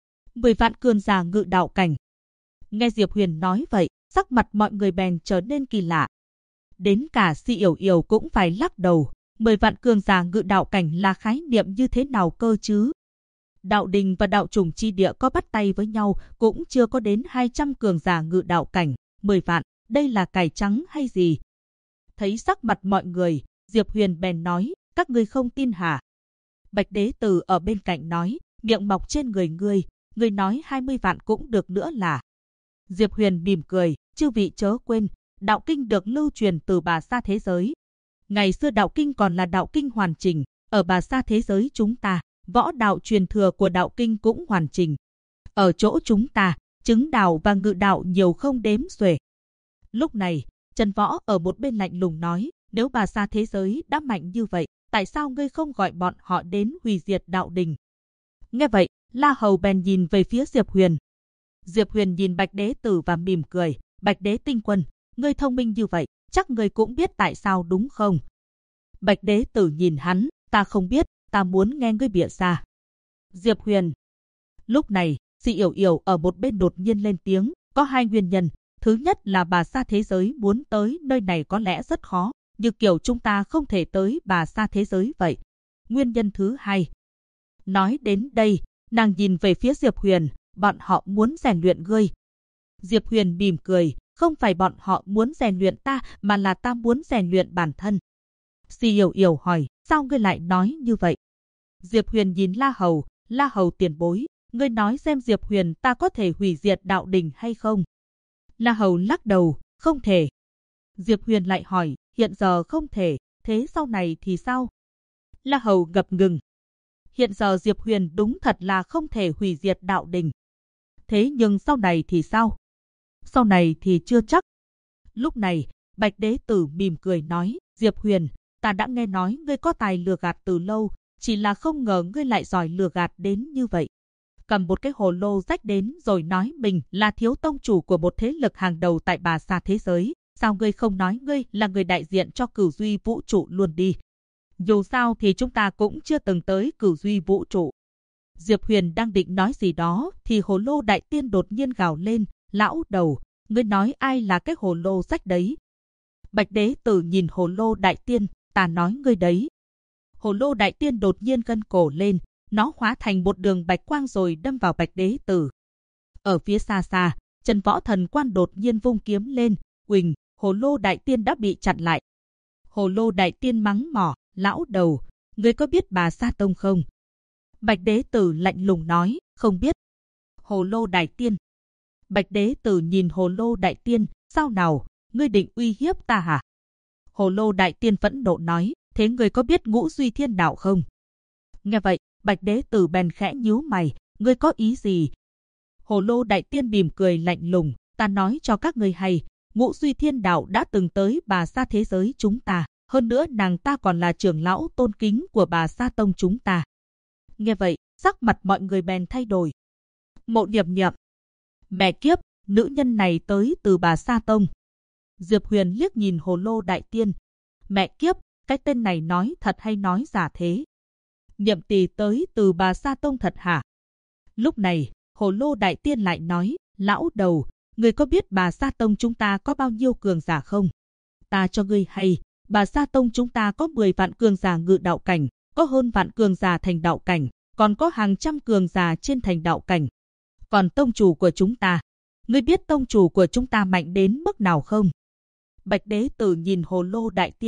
10 vạn cường giả ngự đạo cảnh. Nghe Diệp Huyền nói vậy, sắc mặt mọi người bèn trở nên kỳ lạ. Đến cả Si Yểu Yểu cũng phải lắc đầu. 10 vạn cường giả ngự đạo cảnh là khái niệm như thế nào cơ chứ? Đạo đình và đạo trùng chi địa có bắt tay với nhau cũng chưa có đến 200 cường giả ngự đạo cảnh. 10 vạn, đây là cải trắng hay gì? Thấy sắc mặt mọi người, Diệp Huyền bèn nói, các ngươi không tin hả? Bạch Đế Tử ở bên cạnh nói, miệng mọc trên người ngươi nói 20 vạn cũng được nữa là. Diệp Huyền mỉm cười, chư vị chớ quên, đạo kinh được lưu truyền từ Bà Sa thế giới. Ngày xưa đạo kinh còn là đạo kinh hoàn chỉnh, ở Bà Sa thế giới chúng ta, võ đạo truyền thừa của đạo kinh cũng hoàn chỉnh. Ở chỗ chúng ta, chứng đạo và ngự đạo nhiều không đếm xuể. Lúc này, Trần Võ ở một bên lạnh lùng nói, nếu Bà Sa thế giới đã mạnh như vậy, tại sao ngươi không gọi bọn họ đến hủy diệt đạo đình? Nghe vậy, La Hầu bèn nhìn về phía Diệp Huyền. Diệp Huyền nhìn Bạch Đế Tử và mỉm cười, Bạch Đế tinh quân, ngươi thông minh như vậy, chắc ngươi cũng biết tại sao đúng không? Bạch Đế Tử nhìn hắn, ta không biết, ta muốn nghe ngươi bịa ra. Diệp Huyền. Lúc này, Si Yểu Yểu ở một bên đột nhiên lên tiếng, có hai nguyên nhân. Thứ nhất là Bà Sa thế giới muốn tới nơi này có lẽ rất khó, như kiểu chúng ta không thể tới Bà Sa thế giới vậy. Nguyên nhân thứ hai. Nói đến đây, nàng nhìn về phía Diệp Huyền, bọn họ muốn rèn luyện ngươi. Diệp Huyền mỉm cười, không phải bọn họ muốn rèn luyện ta, mà là ta muốn rèn luyện bản thân. Si Yểu Yểu hỏi, sao ngươi lại nói như vậy? Diệp Huyền nhìn La Hầu tiền bối, ngươi nói xem Diệp Huyền ta có thể hủy diệt đạo đình hay không? La Hầu lắc đầu, không thể. Diệp Huyền lại hỏi, hiện giờ không thể, thế sau này thì sao? La Hầu ngập ngừng. Hiện giờ Diệp Huyền đúng thật là không thể hủy diệt đạo đình. Thế nhưng sau này thì sao? Sau này thì chưa chắc. Lúc này, Bạch Đế Tử mỉm cười nói, Diệp Huyền, ta đã nghe nói ngươi có tài lừa gạt từ lâu, chỉ là không ngờ ngươi lại giỏi lừa gạt đến như vậy. Cầm một cái hồ lô rách đến rồi nói mình là thiếu tông chủ của một thế lực hàng đầu tại Bà Sa thế giới. Sao ngươi không nói ngươi là người đại diện cho Cửu Duy vũ trụ luôn đi? Dù sao thì chúng ta cũng chưa từng tới Cửu Duy vũ trụ. Diệp Huyền đang định nói gì đó thì hồ lô đại tiên đột nhiên gào lên, lão đầu, ngươi nói ai là cái hồ lô rách đấy? Bạch Đế Tử nhìn hồ lô đại tiên, ta nói ngươi đấy. Hồ lô đại tiên đột nhiên gân cổ lên, nó hóa thành một đường bạch quang rồi đâm vào Bạch Đế Tử. Ở phía xa xa, Trần Võ Thần Quan đột nhiên vung kiếm lên, uỳnh, hồ lô đại tiên đã bị chặn lại. Hồ lô đại tiên mắng mỏ, lão đầu, ngươi có biết Bà Sa Tông không? Bạch Đế Tử lạnh lùng nói, không biết. Hồ lô đại tiên. Bạch Đế Tử nhìn hồ lô đại tiên, sao nào, ngươi định uy hiếp ta hả? Hồ lô đại tiên phẫn nộ nói, thế ngươi có biết Ngũ Duy Thiên Đạo không? Nghe vậy, Bạch Đế Tử bèn khẽ nhíu mày, ngươi có ý gì? Hồ lô đại tiên mỉm cười lạnh lùng, ta nói cho các ngươi hay, Ngũ Duy Thiên Đạo đã từng tới Bà Sa thế giới chúng ta, hơn nữa nàng ta còn là trưởng lão tôn kính của Bà Sa Tông chúng ta. Nghe vậy, sắc mặt mọi người bèn thay đổi. Mộ Điệp Niệm, mẹ kiếp, nữ nhân này tới từ Bà Sa Tông. Diệp Huyền liếc nhìn hồ lô đại tiên, mẹ kiếp, cái tên này nói thật hay nói giả thế? Niệm Tỳ tới từ Bà Sa Tông thật hả? Lúc này, hồ lô đại tiên lại nói, lão đầu, ngươi có biết Bà Sa Tông chúng ta có bao nhiêu cường giả không? Ta cho ngươi hay, Bà Sa Tông chúng ta có 10 vạn cường giả ngự đạo cảnh, có hơn vạn cường giả thành đạo cảnh, còn có hàng trăm cường giả trên thành đạo cảnh. Còn tông chủ của chúng ta, ngươi biết tông chủ của chúng ta mạnh đến mức nào không? Bạch Đế Tử nhìn hồ lô đại tiên,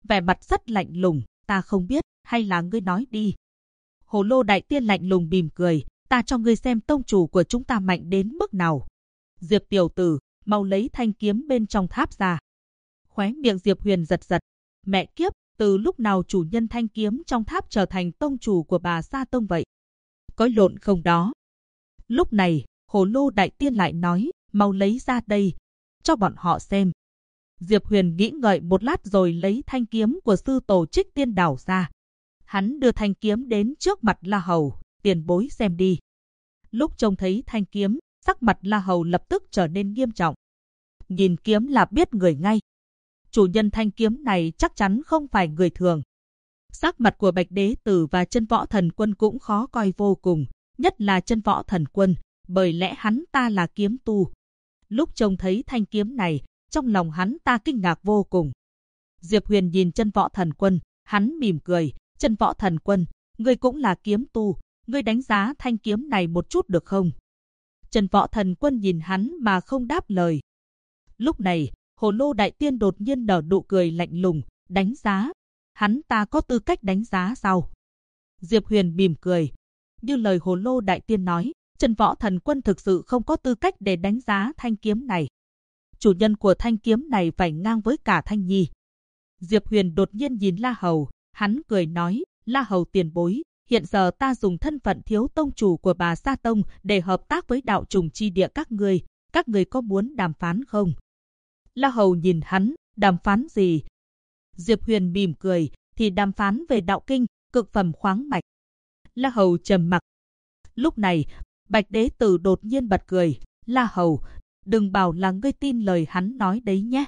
vẻ mặt rất lạnh lùng, ta không biết, hay là ngươi nói đi. Hồ Lô Đại Tiên lạnh lùng mỉm cười, ta cho ngươi xem tông chủ của chúng ta mạnh đến mức nào. Diệp tiểu tử, mau lấy thanh kiếm bên trong tháp ra. Khóe miệng Diệp Huyền giật giật. Mẹ kiếp, từ lúc nào chủ nhân thanh kiếm trong tháp trở thành tông chủ của Bà Sa Tông vậy? Có lộn không đó? Lúc này, Hồ Lô Đại Tiên lại nói, mau lấy ra đây, cho bọn họ xem. Diệp Huyền nghĩ ngợi một lát rồi lấy thanh kiếm của sư tổ Trích Tiên Đảo ra. Hắn đưa thanh kiếm đến trước mặt La Hầu, tiền bối xem đi. Lúc trông thấy thanh kiếm, sắc mặt La Hầu lập tức trở nên nghiêm trọng. Nhìn kiếm là biết người ngay. Chủ nhân thanh kiếm này chắc chắn không phải người thường. Sắc mặt của Bạch Đế Tử và Chân Võ Thần Quân cũng khó coi vô cùng, nhất là Chân Võ Thần Quân, bởi lẽ hắn ta là kiếm tu. Lúc trông thấy thanh kiếm này, trong lòng hắn ta kinh ngạc vô cùng. Diệp Huyền nhìn Chân Võ Thần Quân, hắn mỉm cười, Chân Võ Thần Quân, ngươi cũng là kiếm tu, ngươi đánh giá thanh kiếm này một chút được không? Chân Võ Thần Quân nhìn hắn mà không đáp lời. Lúc này, Hồ Lô Đại Tiên đột nhiên nở nụ cười lạnh lùng, đánh giá. Hắn ta có tư cách đánh giá sao? Diệp Huyền mỉm cười. Như lời Hồ Lô Đại Tiên nói, Chân Võ Thần Quân thực sự không có tư cách để đánh giá thanh kiếm này. Chủ nhân của thanh kiếm này phải ngang với cả Thanh Nhi. Diệp Huyền đột nhiên nhìn La Hầu, hắn cười nói, La Hầu tiền bối, hiện giờ ta dùng thân phận thiếu tông chủ của Bà Sa Tông để hợp tác với đạo trùng chi địa các người có muốn đàm phán không? La Hầu nhìn hắn, đàm phán gì? Diệp Huyền mỉm cười, thì đàm phán về đạo kinh, cực phẩm khoáng mạch. La Hầu trầm mặc. Lúc này, Bạch Đế Tử đột nhiên bật cười, La Hầu, đừng bảo là ngươi tin lời hắn nói đấy nhé.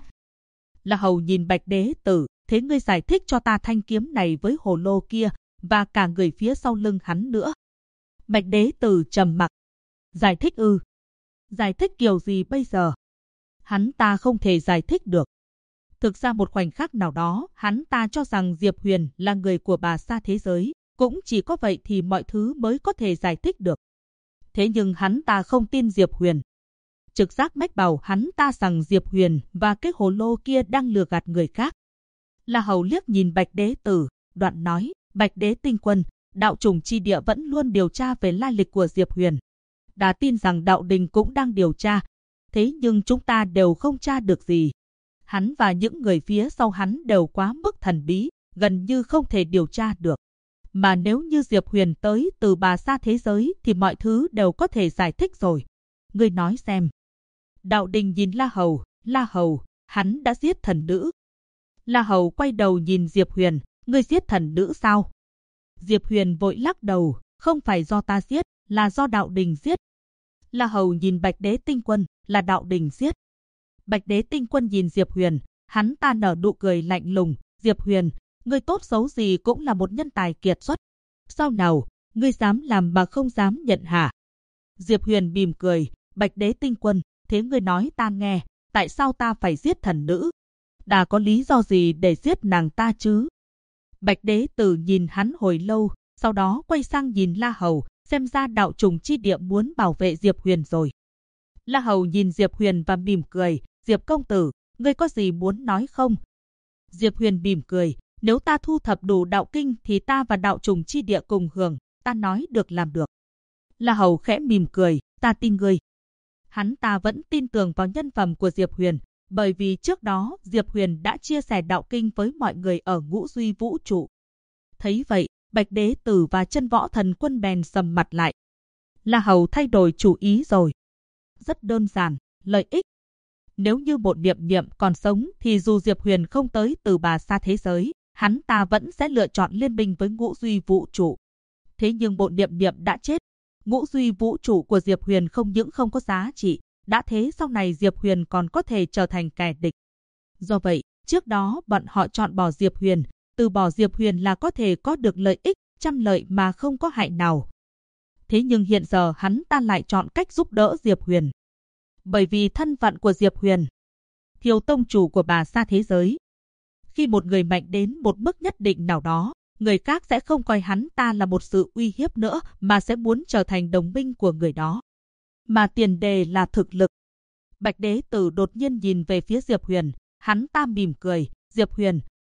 La Hầu nhìn Bạch Đế Tử, thế ngươi giải thích cho ta thanh kiếm này với hồ lô kia, và cả người phía sau lưng hắn nữa. Bạch Đế Tử trầm mặc. Giải thích ư? Giải thích kiểu gì bây giờ? Hắn ta không thể giải thích được. Thực ra một khoảnh khắc nào đó, hắn ta cho rằng Diệp Huyền là người của Bà Sa thế giới, cũng chỉ có vậy thì mọi thứ mới có thể giải thích được. Thế nhưng hắn ta không tin Diệp Huyền. Trực giác mách bảo hắn ta rằng Diệp Huyền và cái hồ lô kia đang lừa gạt người khác. La Hầu liếc nhìn Bạch Đế Tử, đoạn nói, Bạch Đế Tinh Quân, đạo trùng chi địa vẫn luôn điều tra về lai lịch của Diệp Huyền. Đã tin rằng đạo đình cũng đang điều tra, thế nhưng chúng ta đều không tra được gì. Hắn và những người phía sau hắn đều quá mức thần bí, gần như không thể điều tra được. Mà nếu như Diệp Huyền tới từ Bà Sa thế giới thì mọi thứ đều có thể giải thích rồi. Ngươi nói xem. Đạo đình nhìn La Hầu, hắn đã giết thần nữ. La Hầu quay đầu nhìn Diệp Huyền, ngươi giết thần nữ sao? Diệp Huyền vội lắc đầu, không phải do ta giết, là do đạo đình giết. La Hầu nhìn Bạch Đế Tinh Quân, là đạo đình giết. Bạch Đế Tinh Quân nhìn Diệp Huyền, hắn ta nở nụ cười lạnh lùng, Diệp Huyền, ngươi tốt xấu gì cũng là một nhân tài kiệt xuất. Sao nào, ngươi dám làm mà không dám nhận hả? Diệp Huyền mỉm cười, Bạch Đế Tinh Quân, thế ngươi nói ta nghe, tại sao ta phải giết thần nữ? Đã có lý do gì để giết nàng ta chứ? Bạch Đế Tử nhìn hắn hồi lâu, sau đó quay sang nhìn La Hầu, xem ra đạo trùng chi địa muốn bảo vệ Diệp Huyền rồi. La Hầu nhìn Diệp Huyền và mỉm cười, Diệp công tử, ngươi có gì muốn nói không? Diệp Huyền mỉm cười, nếu ta thu thập đủ đạo kinh thì ta và đạo trùng chi địa cùng hưởng, ta nói được làm được. La Hầu khẽ mỉm cười, ta tin ngươi. Hắn ta vẫn tin tưởng vào nhân phẩm của Diệp Huyền, bởi vì trước đó Diệp Huyền đã chia sẻ đạo kinh với mọi người ở Ngũ Duy Vũ Trụ. Thấy vậy, Bạch Đế Tử và Chân Võ Thần Quân bèn sầm mặt lại. La Hầu thay đổi chủ ý rồi. Rất đơn giản, lợi ích. Nếu như một Niệm Niệm còn sống thì dù Diệp Huyền không tới từ Bà Sa thế giới, hắn ta vẫn sẽ lựa chọn liên minh với Ngũ Duy Vũ Trụ. Thế nhưng bộ Niệm Niệm đã chết. Ngũ Duy Vũ Trụ của Diệp Huyền không những không có giá trị, đã thế sau này Diệp Huyền còn có thể trở thành kẻ địch. Do vậy, trước đó bọn họ chọn bỏ Diệp Huyền, từ bỏ Diệp Huyền là có thể có được lợi ích, trăm lợi mà không có hại nào. Thế nhưng hiện giờ hắn ta lại chọn cách giúp đỡ Diệp Huyền. Bởi vì thân phận của Diệp Huyền, thiếu tông chủ của Bà Sa thế giới. Khi một người mạnh đến một mức nhất định nào đó, người khác sẽ không coi hắn ta là một sự uy hiếp nữa mà sẽ muốn trở thành đồng minh của người đó. Mà tiền đề là thực lực. Bạch Đế Tử đột nhiên nhìn về phía Diệp Huyền, hắn ta mỉm cười, Diệp Huyền,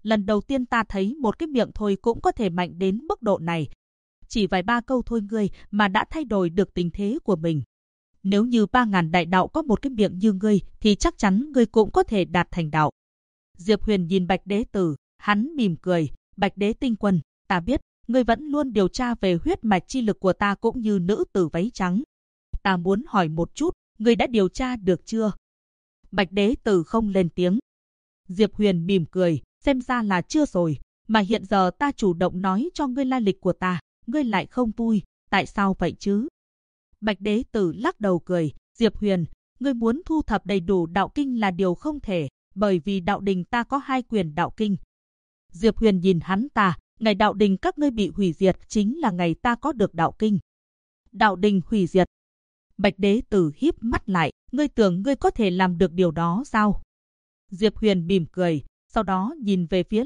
lần đầu tiên ta thấy một cái miệng thôi cũng có thể mạnh đến mức độ này. Chỉ vài ba câu thôi ngươi mà đã thay đổi được tình thế của mình. Nếu như 3.000 đại đạo có một cái miệng như ngươi thì chắc chắn ngươi cũng có thể đạt thành đạo. Diệp Huyền nhìn Bạch Đế Tử, hắn mỉm cười, Bạch Đế Tinh Quân, ta biết, ngươi vẫn luôn điều tra về huyết mạch chi lực của ta cũng như nữ tử váy trắng. Ta muốn hỏi một chút, ngươi đã điều tra được chưa? Bạch Đế Tử không lên tiếng. Diệp Huyền mỉm cười, xem ra là chưa rồi, mà hiện giờ ta chủ động nói cho ngươi lai lịch của ta, ngươi lại không vui, tại sao vậy chứ? Bạch Đế Tử lắc đầu cười, Diệp Huyền, ngươi muốn thu thập đầy đủ đạo kinh là điều không thể, bởi vì đạo đình ta có 2 quyển đạo kinh. Diệp Huyền nhìn hắn ta, ngày đạo đình các ngươi bị hủy diệt chính là ngày ta có được đạo kinh. Đạo đình hủy diệt. Bạch Đế Tử híp mắt lại, ngươi tưởng ngươi có thể làm được điều đó sao? Diệp Huyền mỉm cười, sau đó nhìn về phía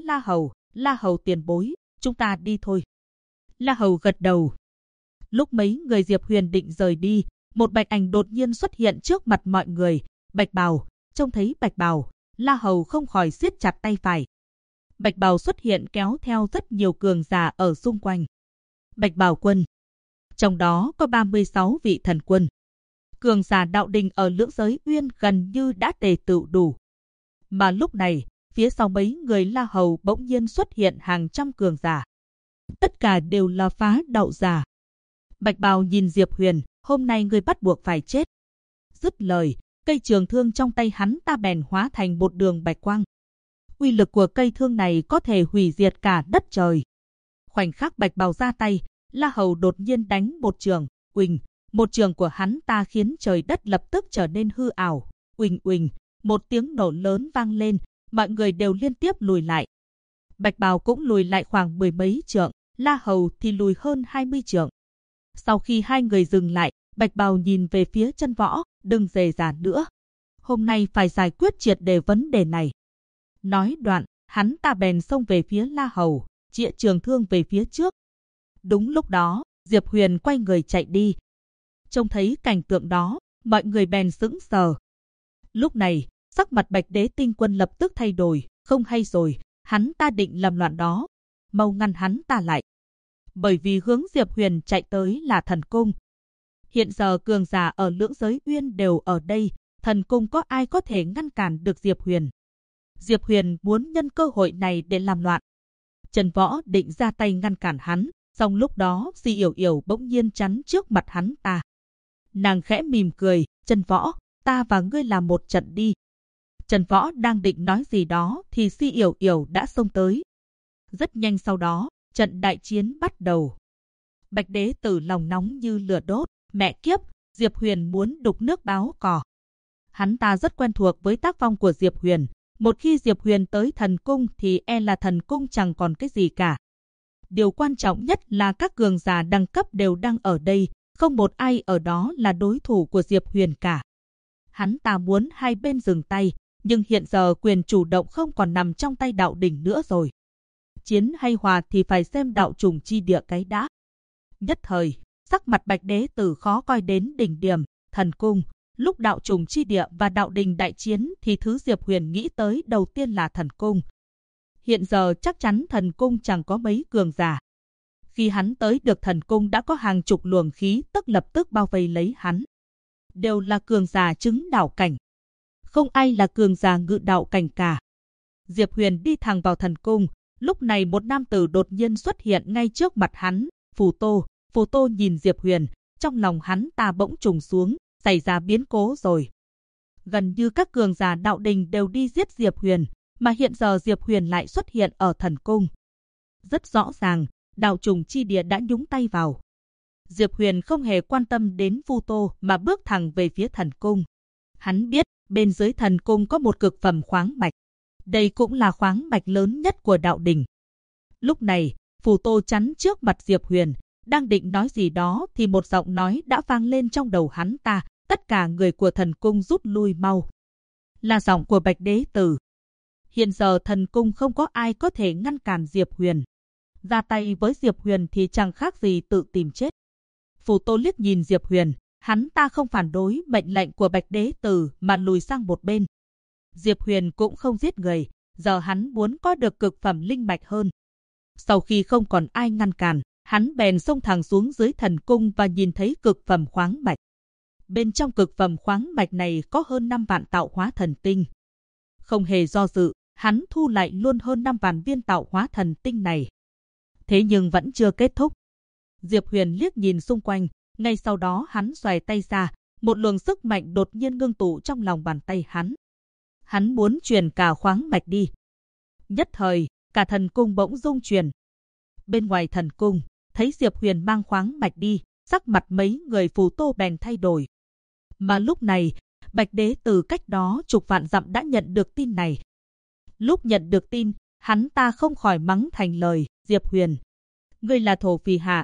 La Hầu tiền bối, chúng ta đi thôi. La Hầu gật đầu. Lúc mấy người Diệp Huyền định rời đi, một bạch ảnh đột nhiên xuất hiện trước mặt mọi người. Bạch Bào, trông thấy Bạch Bào, La Hầu không khỏi siết chặt tay phải. Bạch Bào xuất hiện kéo theo rất nhiều cường giả ở xung quanh. Bạch Bào quân, trong đó có 36 vị thần quân. Cường giả đạo đình ở Lưỡng Giới Uyên gần như đã tề tựu đủ. Mà lúc này, phía sau mấy người La Hầu bỗng nhiên xuất hiện hàng trăm cường giả. Tất cả đều là phá đạo giả. Bạch Bào nhìn Diệp Huyền, hôm nay ngươi bắt buộc phải chết. Dứt lời, cây trường thương trong tay hắn ta bèn hóa thành một đường bạch quang. Uy lực của cây thương này có thể hủy diệt cả đất trời. Khoảnh khắc Bạch Bào ra tay, La Hầu đột nhiên đánh một trường, uỳnh, một trường của hắn ta khiến trời đất lập tức trở nên hư ảo. Uỳnh uỳnh, một tiếng nổ lớn vang lên, mọi người đều liên tiếp lùi lại. Bạch Bào cũng lùi lại khoảng 10 mấy trượng, La Hầu thì lùi hơn 20 trượng. Sau khi hai người dừng lại, Bạch Bào nhìn về phía Chân Võ, đừng dè dả nữa. Hôm nay phải giải quyết triệt để vấn đề này. Nói đoạn, hắn ta bèn xông về phía La Hầu, chĩa trường thương về phía trước. Đúng lúc đó, Diệp Huyền quay người chạy đi. Trông thấy cảnh tượng đó, mọi người bèn sững sờ. Lúc này, sắc mặt Bạch Đế Tinh Quân lập tức thay đổi, không hay rồi, hắn ta định làm loạn đó. Mau ngăn hắn ta lại. Bởi vì hướng Diệp Huyền chạy tới là thần cung. Hiện giờ cường giả ở Lưỡng Giới Uyên đều ở đây, thần cung có ai có thể ngăn cản được Diệp Huyền. Diệp Huyền muốn nhân cơ hội này để làm loạn. Trần Võ định ra tay ngăn cản hắn, song lúc đó Di Yểu Yểu bỗng nhiên chắn trước mặt hắn ta. Nàng khẽ mỉm cười, Trần Võ, ta và ngươi làm một trận đi. Trần Võ đang định nói gì đó thì Di Yểu Yểu đã xông tới. Rất nhanh sau đó, trận đại chiến bắt đầu. Bạch Đế Tử lòng nóng như lửa đốt, mẹ kiếp, Diệp Huyền muốn đục nước báo cỏ. Hắn ta rất quen thuộc với tác phong của Diệp Huyền. Một khi Diệp Huyền tới thần cung thì e là thần cung chẳng còn cái gì cả. Điều quan trọng nhất là các cường giả đẳng cấp đều đang ở đây, không một ai ở đó là đối thủ của Diệp Huyền cả. Hắn ta muốn hai bên dừng tay, nhưng hiện giờ quyền chủ động không còn nằm trong tay đạo đỉnh nữa rồi. Chiến hay hòa thì phải xem đạo trùng chi địa cái đã. Nhất thời, sắc mặt Bạch Đế Tử khó coi đến đỉnh điểm, thần cung. Lúc đạo trùng chi địa và đạo đình đại chiến thì thứ Diệp Huyền nghĩ tới đầu tiên là thần cung. Hiện giờ chắc chắn thần cung chẳng có mấy cường giả. Khi hắn tới được thần cung đã có hàng chục luồng khí tức lập tức bao vây lấy hắn. Đều là cường giả chứng đạo cảnh. Không ai là cường giả ngự đạo cảnh cả. Diệp Huyền đi thẳng vào thần cung. Lúc này một nam tử đột nhiên xuất hiện ngay trước mặt hắn. Phù Tô nhìn Diệp Huyền. Trong lòng hắn ta bỗng trùng xuống. Xảy ra biến cố rồi. Gần như các cường giả đạo đình đều đi giết Diệp Huyền, mà hiện giờ Diệp Huyền lại xuất hiện ở thần cung. Rất rõ ràng, đạo trùng chi địa đã nhúng tay vào. Diệp Huyền không hề quan tâm đến Phù Tô mà bước thẳng về phía thần cung. Hắn biết bên dưới thần cung có một cực phẩm khoáng mạch. Đây cũng là khoáng mạch lớn nhất của đạo đình. Lúc này, Phù Tô chắn trước mặt Diệp Huyền, đang định nói gì đó thì một giọng nói đã vang lên trong đầu hắn ta. Tất cả người của thần cung rút lui mau. Là giọng của Bạch Đế Tử. Hiện giờ thần cung không có ai có thể ngăn cản Diệp Huyền. Ra tay với Diệp Huyền thì chẳng khác gì tự tìm chết. Phù Tô liếc nhìn Diệp Huyền. Hắn ta không phản đối mệnh lệnh của Bạch Đế Tử mà lùi sang một bên. Diệp Huyền cũng không giết người. giờ hắn muốn có được cực phẩm linh mạch hơn. Sau khi không còn ai ngăn cản, hắn bèn xông thẳng xuống dưới thần cung và nhìn thấy cực phẩm khoáng mạch. Bên trong cực phẩm khoáng mạch này có hơn 5 vạn tạo hóa thần tinh. Không hề do dự, hắn thu lại luôn hơn 5 vạn viên tạo hóa thần tinh này. Thế nhưng vẫn chưa kết thúc. Diệp Huyền liếc nhìn xung quanh, ngay sau đó hắn xoay tay ra, một luồng sức mạnh đột nhiên ngưng tụ trong lòng bàn tay hắn. Hắn muốn truyền cả khoáng mạch đi. Nhất thời, cả thần cung bỗng rung chuyển. Bên ngoài thần cung, thấy Diệp Huyền mang khoáng mạch đi, sắc mặt mấy người phù tô bèn thay đổi. Mà lúc này, Bạch Đế từ cách đó chục vạn dặm đã nhận được tin này. Lúc nhận được tin, hắn ta không khỏi mắng thành lời, Diệp Huyền. Ngươi là thổ phỉ hạ.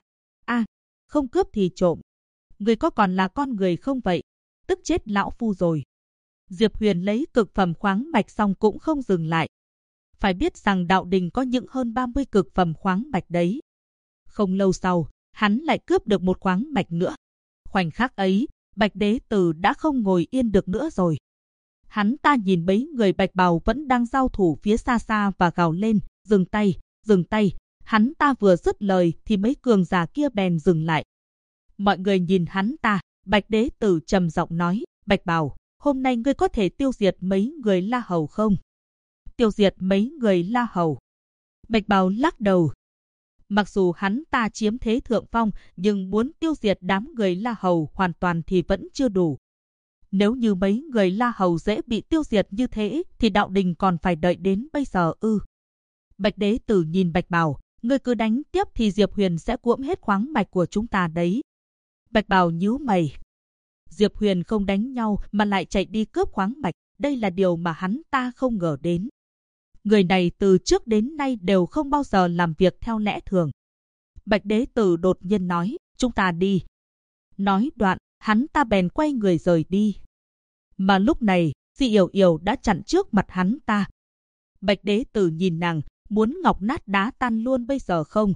Không cướp thì trộm. Ngươi có còn là con người không vậy? Tức chết lão phu rồi. Diệp Huyền lấy cực phẩm khoáng mạch xong cũng không dừng lại. Phải biết rằng đạo đình có những hơn 30 cực phẩm khoáng mạch đấy. Không lâu sau, hắn lại cướp được một khoáng mạch nữa. Khoảnh khắc ấy, Bạch Đế Tử đã không ngồi yên được nữa rồi. Hắn ta nhìn mấy người bạch bào vẫn đang giao thủ phía xa xa và gào lên, dừng tay, dừng tay. Hắn ta vừa dứt lời thì mấy cường giả kia bèn dừng lại. Mọi người nhìn hắn ta, Bạch Đế Tử trầm giọng nói, Bạch Bào, hôm nay ngươi có thể tiêu diệt mấy người La Hầu không? Tiêu diệt mấy người La Hầu. Bạch Bào lắc đầu. Mặc dù hắn ta chiếm thế thượng phong, nhưng muốn tiêu diệt đám người La Hầu hoàn toàn thì vẫn chưa đủ. Nếu như mấy người La Hầu dễ bị tiêu diệt như thế, thì đạo đình còn phải đợi đến bây giờ ư? Bạch Đế Tử nhìn Bạch Bào, ngươi cứ đánh tiếp thì Diệp Huyền sẽ cuỗm hết khoáng mạch của chúng ta đấy. Bạch Bào nhíu mày. Diệp Huyền không đánh nhau mà lại chạy đi cướp khoáng mạch, đây là điều mà hắn ta không ngờ đến. Người này từ trước đến nay đều không bao giờ làm việc theo lẽ thường. Bạch Đế Tử đột nhiên nói, chúng ta đi. Nói đoạn, hắn ta bèn quay người rời đi. Mà lúc này, Di Yểu Yểu đã chặn trước mặt hắn ta. Bạch Đế Tử nhìn nàng, muốn ngọc nát đá tan luôn bây giờ không?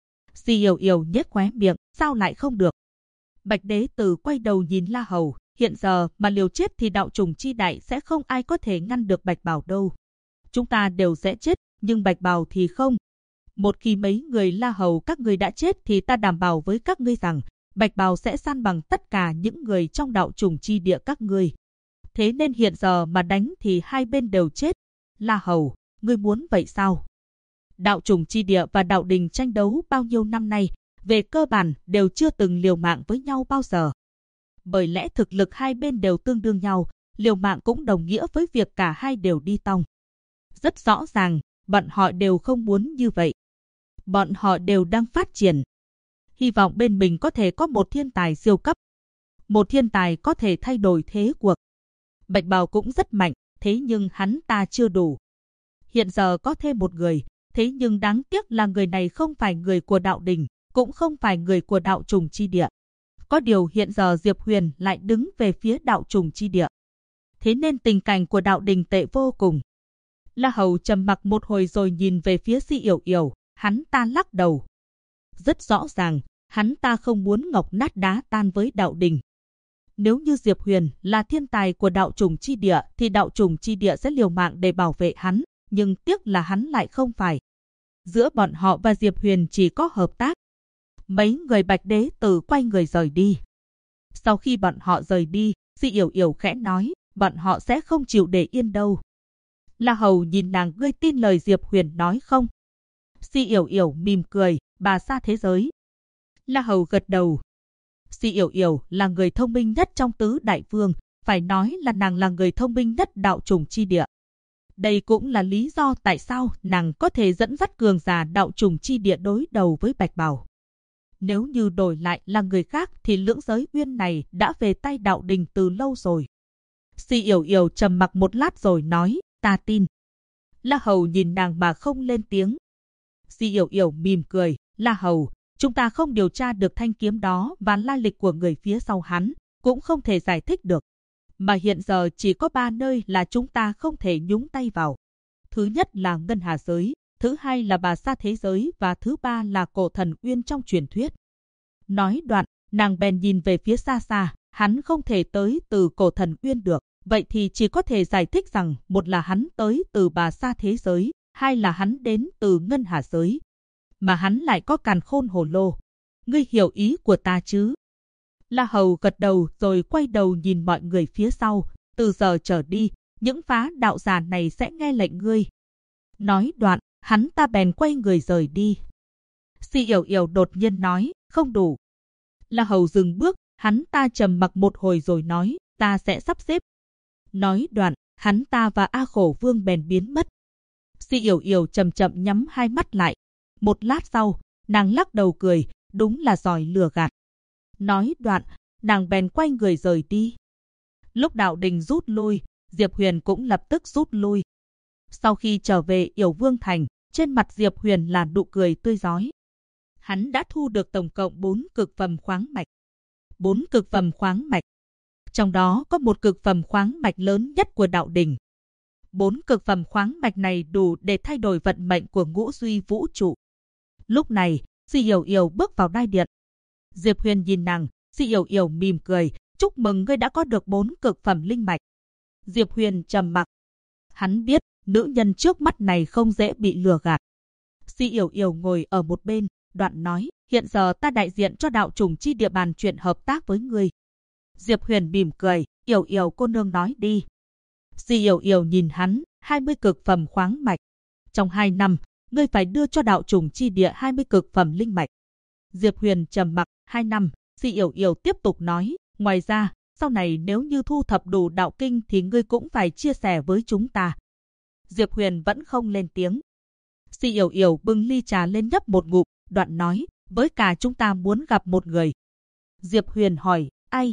Di Yểu Yểu nhếch khóe miệng, sao lại không được? Bạch Đế Tử quay đầu nhìn La Hầu, hiện giờ mà liều chết thì đạo trùng chi đại sẽ không ai có thể ngăn được Bạch Bào đâu. Chúng ta đều sẽ chết, nhưng Bạch Bào thì không. Một khi mấy người La Hầu các ngươi đã chết thì ta đảm bảo với các ngươi rằng Bạch Bào sẽ san bằng tất cả những người trong đạo trùng chi địa các ngươi. Thế nên hiện giờ mà đánh thì hai bên đều chết. La Hầu, ngươi muốn vậy sao? Đạo trùng chi địa và đạo đình tranh đấu bao nhiêu năm nay, về cơ bản đều chưa từng liều mạng với nhau bao giờ. Bởi lẽ thực lực hai bên đều tương đương nhau, liều mạng cũng đồng nghĩa với việc cả hai đều đi tong. Rất rõ ràng, bọn họ đều không muốn như vậy. Bọn họ đều đang phát triển. Hy vọng bên mình có thể có một thiên tài siêu cấp. Một thiên tài có thể thay đổi thế cuộc. Bạch Bào cũng rất mạnh, thế nhưng hắn ta chưa đủ. Hiện giờ có thêm một người, thế nhưng đáng tiếc là người này không phải người của đạo đình, cũng không phải người của đạo trùng chi địa. Có điều hiện giờ Diệp Huyền lại đứng về phía đạo trùng chi địa. Thế nên tình cảnh của đạo đình tệ vô cùng. La Hầu trầm mặc một hồi rồi nhìn về phía Di Yểu Yểu, hắn ta lắc đầu. Rất rõ ràng, hắn ta không muốn ngọc nát đá tan với đạo đình. Nếu như Diệp Huyền là thiên tài của đạo trùng chi địa thì đạo trùng chi địa sẽ liều mạng để bảo vệ hắn, nhưng tiếc là hắn lại không phải. Giữa bọn họ và Diệp Huyền chỉ có hợp tác. Mấy người Bạch Đế Tử quay người rời đi. Sau khi bọn họ rời đi, Di Yểu Yểu khẽ nói, bọn họ sẽ không chịu để yên đâu. La Hầu nhìn nàng, ngươi tin lời Diệp Huyền nói không? Di Yểu Yểu mỉm cười, bà xa thế giới. La Hầu gật đầu. Di Yểu Yểu là người thông minh nhất trong tứ đại vương, phải nói là nàng là người thông minh nhất đạo trùng chi địa. Đây cũng là lý do tại sao nàng có thể dẫn dắt cường giả đạo trùng chi địa đối đầu với Bạch Bào. Nếu như đổi lại là người khác thì lưỡng giới uyên này đã về tay đạo đình từ lâu rồi. Di Yểu Yểu trầm mặc một lát rồi nói, ta tin. La Hầu nhìn nàng mà không lên tiếng. Di Yểu Yểu mỉm cười, La Hầu, chúng ta không điều tra được thanh kiếm đó và lai lịch của người phía sau hắn, cũng không thể giải thích được. Mà hiện giờ chỉ có 3 nơi là chúng ta không thể nhúng tay vào. Thứ nhất là Ngân Hà Giới, thứ hai là Bà Sa Thế Giới và thứ ba là Cổ Thần Uyên trong truyền thuyết. Nói đoạn, nàng bèn nhìn về phía xa xa, hắn không thể tới từ Cổ Thần Uyên được, vậy thì chỉ có thể giải thích rằng một là hắn tới từ Bà Sa thế giới, hai là hắn đến từ Ngân Hà giới. Mà hắn lại có càn khôn hồ lô. Ngươi hiểu ý của ta chứ? La Hầu gật đầu rồi quay đầu nhìn mọi người phía sau. Từ giờ trở đi, những phá đạo giả này sẽ nghe lệnh ngươi. Nói đoạn, hắn ta bèn quay người rời đi. Si Yểu Yểu đột nhiên nói, không đủ. La Hầu dừng bước, hắn ta trầm mặc một hồi rồi nói, ta sẽ sắp xếp. Nói đoạn, hắn ta và A Khổ Vương bèn biến mất. Si Yểu Yểu chậm chậm nhắm hai mắt lại. Một lát sau, nàng lắc đầu cười, đúng là giỏi lừa gạt. Nói đoạn, nàng bèn quay người rời đi. Lúc Đạo Đình rút lui, Diệp Huyền cũng lập tức rút lui. Sau khi trở về Yểu Vương Thành, trên mặt Diệp Huyền là nụ cười tươi rói. Hắn đã thu được tổng cộng 4 cực phẩm khoáng mạch. 4 cực phẩm khoáng mạch. Trong đó có một cực phẩm khoáng mạch lớn nhất của Đạo Đình. 4 cực phẩm khoáng mạch này đủ để thay đổi vận mệnh của ngũ duy vũ trụ. Lúc này, Si Yểu Yểu bước vào đại điện. Diệp Huyền nhìn nàng, Si Yểu Yểu mỉm cười, chúc mừng ngươi đã có được 4 cực phẩm linh mạch. Diệp Huyền trầm mặc. Hắn biết, nữ nhân trước mắt này không dễ bị lừa gạt. Si Yểu Yểu ngồi ở một bên, đoạn nói, hiện giờ ta đại diện cho đạo chủng chi địa bàn chuyện hợp tác với ngươi. Diệp Huyền mỉm cười, Yểu Yểu cô nương nói đi. Si Yểu Yểu nhìn hắn, 20 cực phẩm khoáng mạch. Trong 2 năm, ngươi phải đưa cho đạo chủng chi địa 20 cực phẩm linh mạch. Diệp Huyền trầm mặc, 2 năm, Si Yểu Yểu tiếp tục nói, ngoài ra, sau này nếu như thu thập đủ đạo kinh thì ngươi cũng phải chia sẻ với chúng ta. Diệp Huyền vẫn không lên tiếng. Si Yểu Yểu bưng ly trà lên nhấp một ngụm, đoạn nói, với cả chúng ta muốn gặp một người. Diệp Huyền hỏi, ai?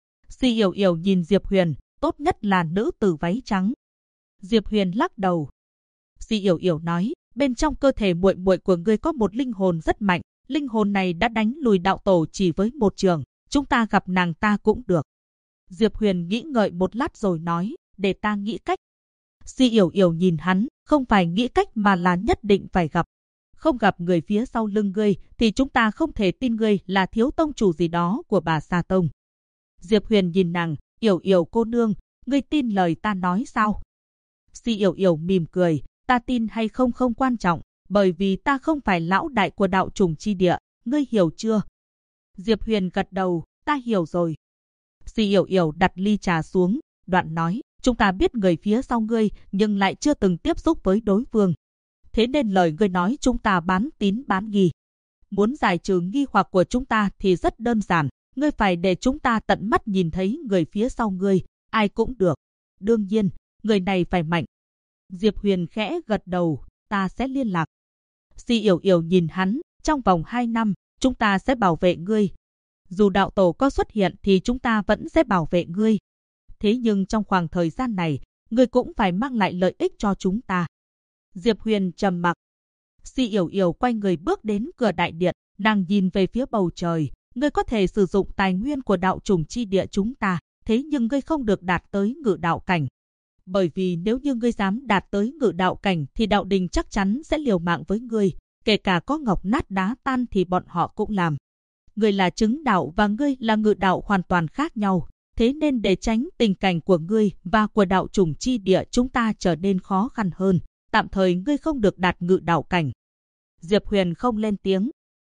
Si Yểu Yểu nhìn Diệp Huyền, tốt nhất là nữ tử váy trắng. Diệp Huyền lắc đầu. Si Yểu Yểu nói, bên trong cơ thể muội muội của ngươi có một linh hồn rất mạnh, linh hồn này đã đánh lùi đạo tổ chỉ với một trường, chúng ta gặp nàng ta cũng được. Diệp Huyền nghĩ ngợi một lát rồi nói, để ta nghĩ cách. Si Yểu Yểu nhìn hắn, không phải nghĩ cách mà là nhất định phải gặp. Không gặp người phía sau lưng ngươi thì chúng ta không thể tin ngươi là thiếu tông chủ gì đó của Bà Sa Tông. Diệp Huyền nhìn nàng, Yểu Yểu cô nương, ngươi tin lời ta nói sao? Si Yểu Yểu mỉm cười, ta tin hay không không quan trọng, bởi vì ta không phải lão đại của đạo chủng chi địa, ngươi hiểu chưa? Diệp Huyền gật đầu, ta hiểu rồi. Si Yểu Yểu đặt ly trà xuống, đoạn nói, chúng ta biết người phía sau ngươi nhưng lại chưa từng tiếp xúc với đối phương. Thế nên lời ngươi nói chúng ta bán tín bán nghi. Muốn giải trừ nghi hoặc của chúng ta thì rất đơn giản, ngươi phải để chúng ta tận mắt nhìn thấy người phía sau ngươi, ai cũng được. Đương nhiên, người này phải mạnh. Diệp Huyền khẽ gật đầu, ta sẽ liên lạc. Si Yểu Yểu nhìn hắn, trong vòng 2 năm, chúng ta sẽ bảo vệ ngươi. Dù đạo tổ có xuất hiện thì chúng ta vẫn sẽ bảo vệ ngươi. Thế nhưng trong khoảng thời gian này, ngươi cũng phải mang lại lợi ích cho chúng ta. Diệp Huyền trầm mặc. Si Yểu Yểu quay người bước đến cửa đại điện, nàng nhìn về phía bầu trời. Ngươi có thể sử dụng tài nguyên của đạo chủng chi địa chúng ta, thế nhưng ngươi không được đạt tới ngự đạo cảnh. Bởi vì nếu như ngươi dám đạt tới ngự đạo cảnh thì đạo đình chắc chắn sẽ liều mạng với ngươi. Kể cả có ngọc nát đá tan thì bọn họ cũng làm. Ngươi là chứng đạo và ngươi là ngự đạo hoàn toàn khác nhau. Thế nên để tránh tình cảnh của ngươi và của đạo chủng chi địa chúng ta trở nên khó khăn hơn, tạm thời ngươi không được đạt ngự đạo cảnh. Diệp Huyền không lên tiếng.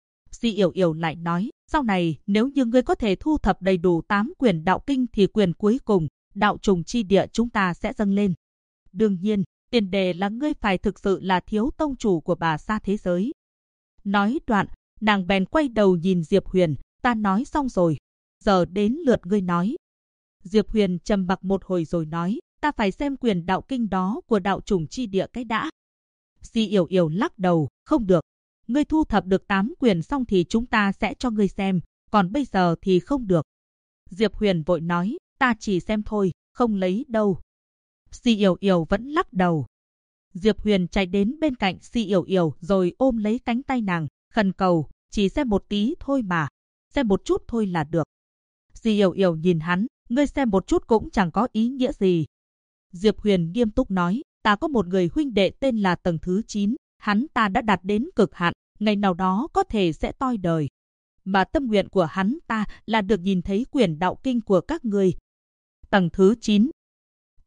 Si Yểu Yểu lại nói, sau này nếu như ngươi có thể thu thập đầy đủ 8 quyền đạo kinh thì quyền cuối cùng, đạo chủng chi địa chúng ta sẽ dâng lên. Đương nhiên, tiền đề là ngươi phải thực sự là thiếu tông chủ của Bà Sa thế giới. Nói đoạn, nàng bèn quay đầu nhìn Diệp Huyền, ta nói xong rồi, giờ đến lượt ngươi nói. Diệp Huyền trầm mặc một hồi rồi nói, ta phải xem quyền đạo kinh đó của đạo chủng chi địa cái đã. Si Yểu Yểu lắc đầu, không được. Ngươi thu thập được 8 quyền xong thì chúng ta sẽ cho ngươi xem, còn bây giờ thì không được. Diệp Huyền vội nói, ta chỉ xem thôi, không lấy đâu. Si Yểu Yểu vẫn lắc đầu. Diệp Huyền chạy đến bên cạnh Si Yểu Yểu rồi ôm lấy cánh tay nàng, khẩn cầu, chỉ xem một tí thôi mà, xem một chút thôi là được. Si Yểu Yểu nhìn hắn, ngươi xem một chút cũng chẳng có ý nghĩa gì. Diệp Huyền nghiêm túc nói, ta có một người huynh đệ tên là tầng thứ 9, hắn ta đã đạt đến cực hạn, ngày nào đó có thể sẽ toi đời. Mà tâm nguyện của hắn ta là được nhìn thấy quyền đạo kinh của các ngươi. Tầng thứ 9.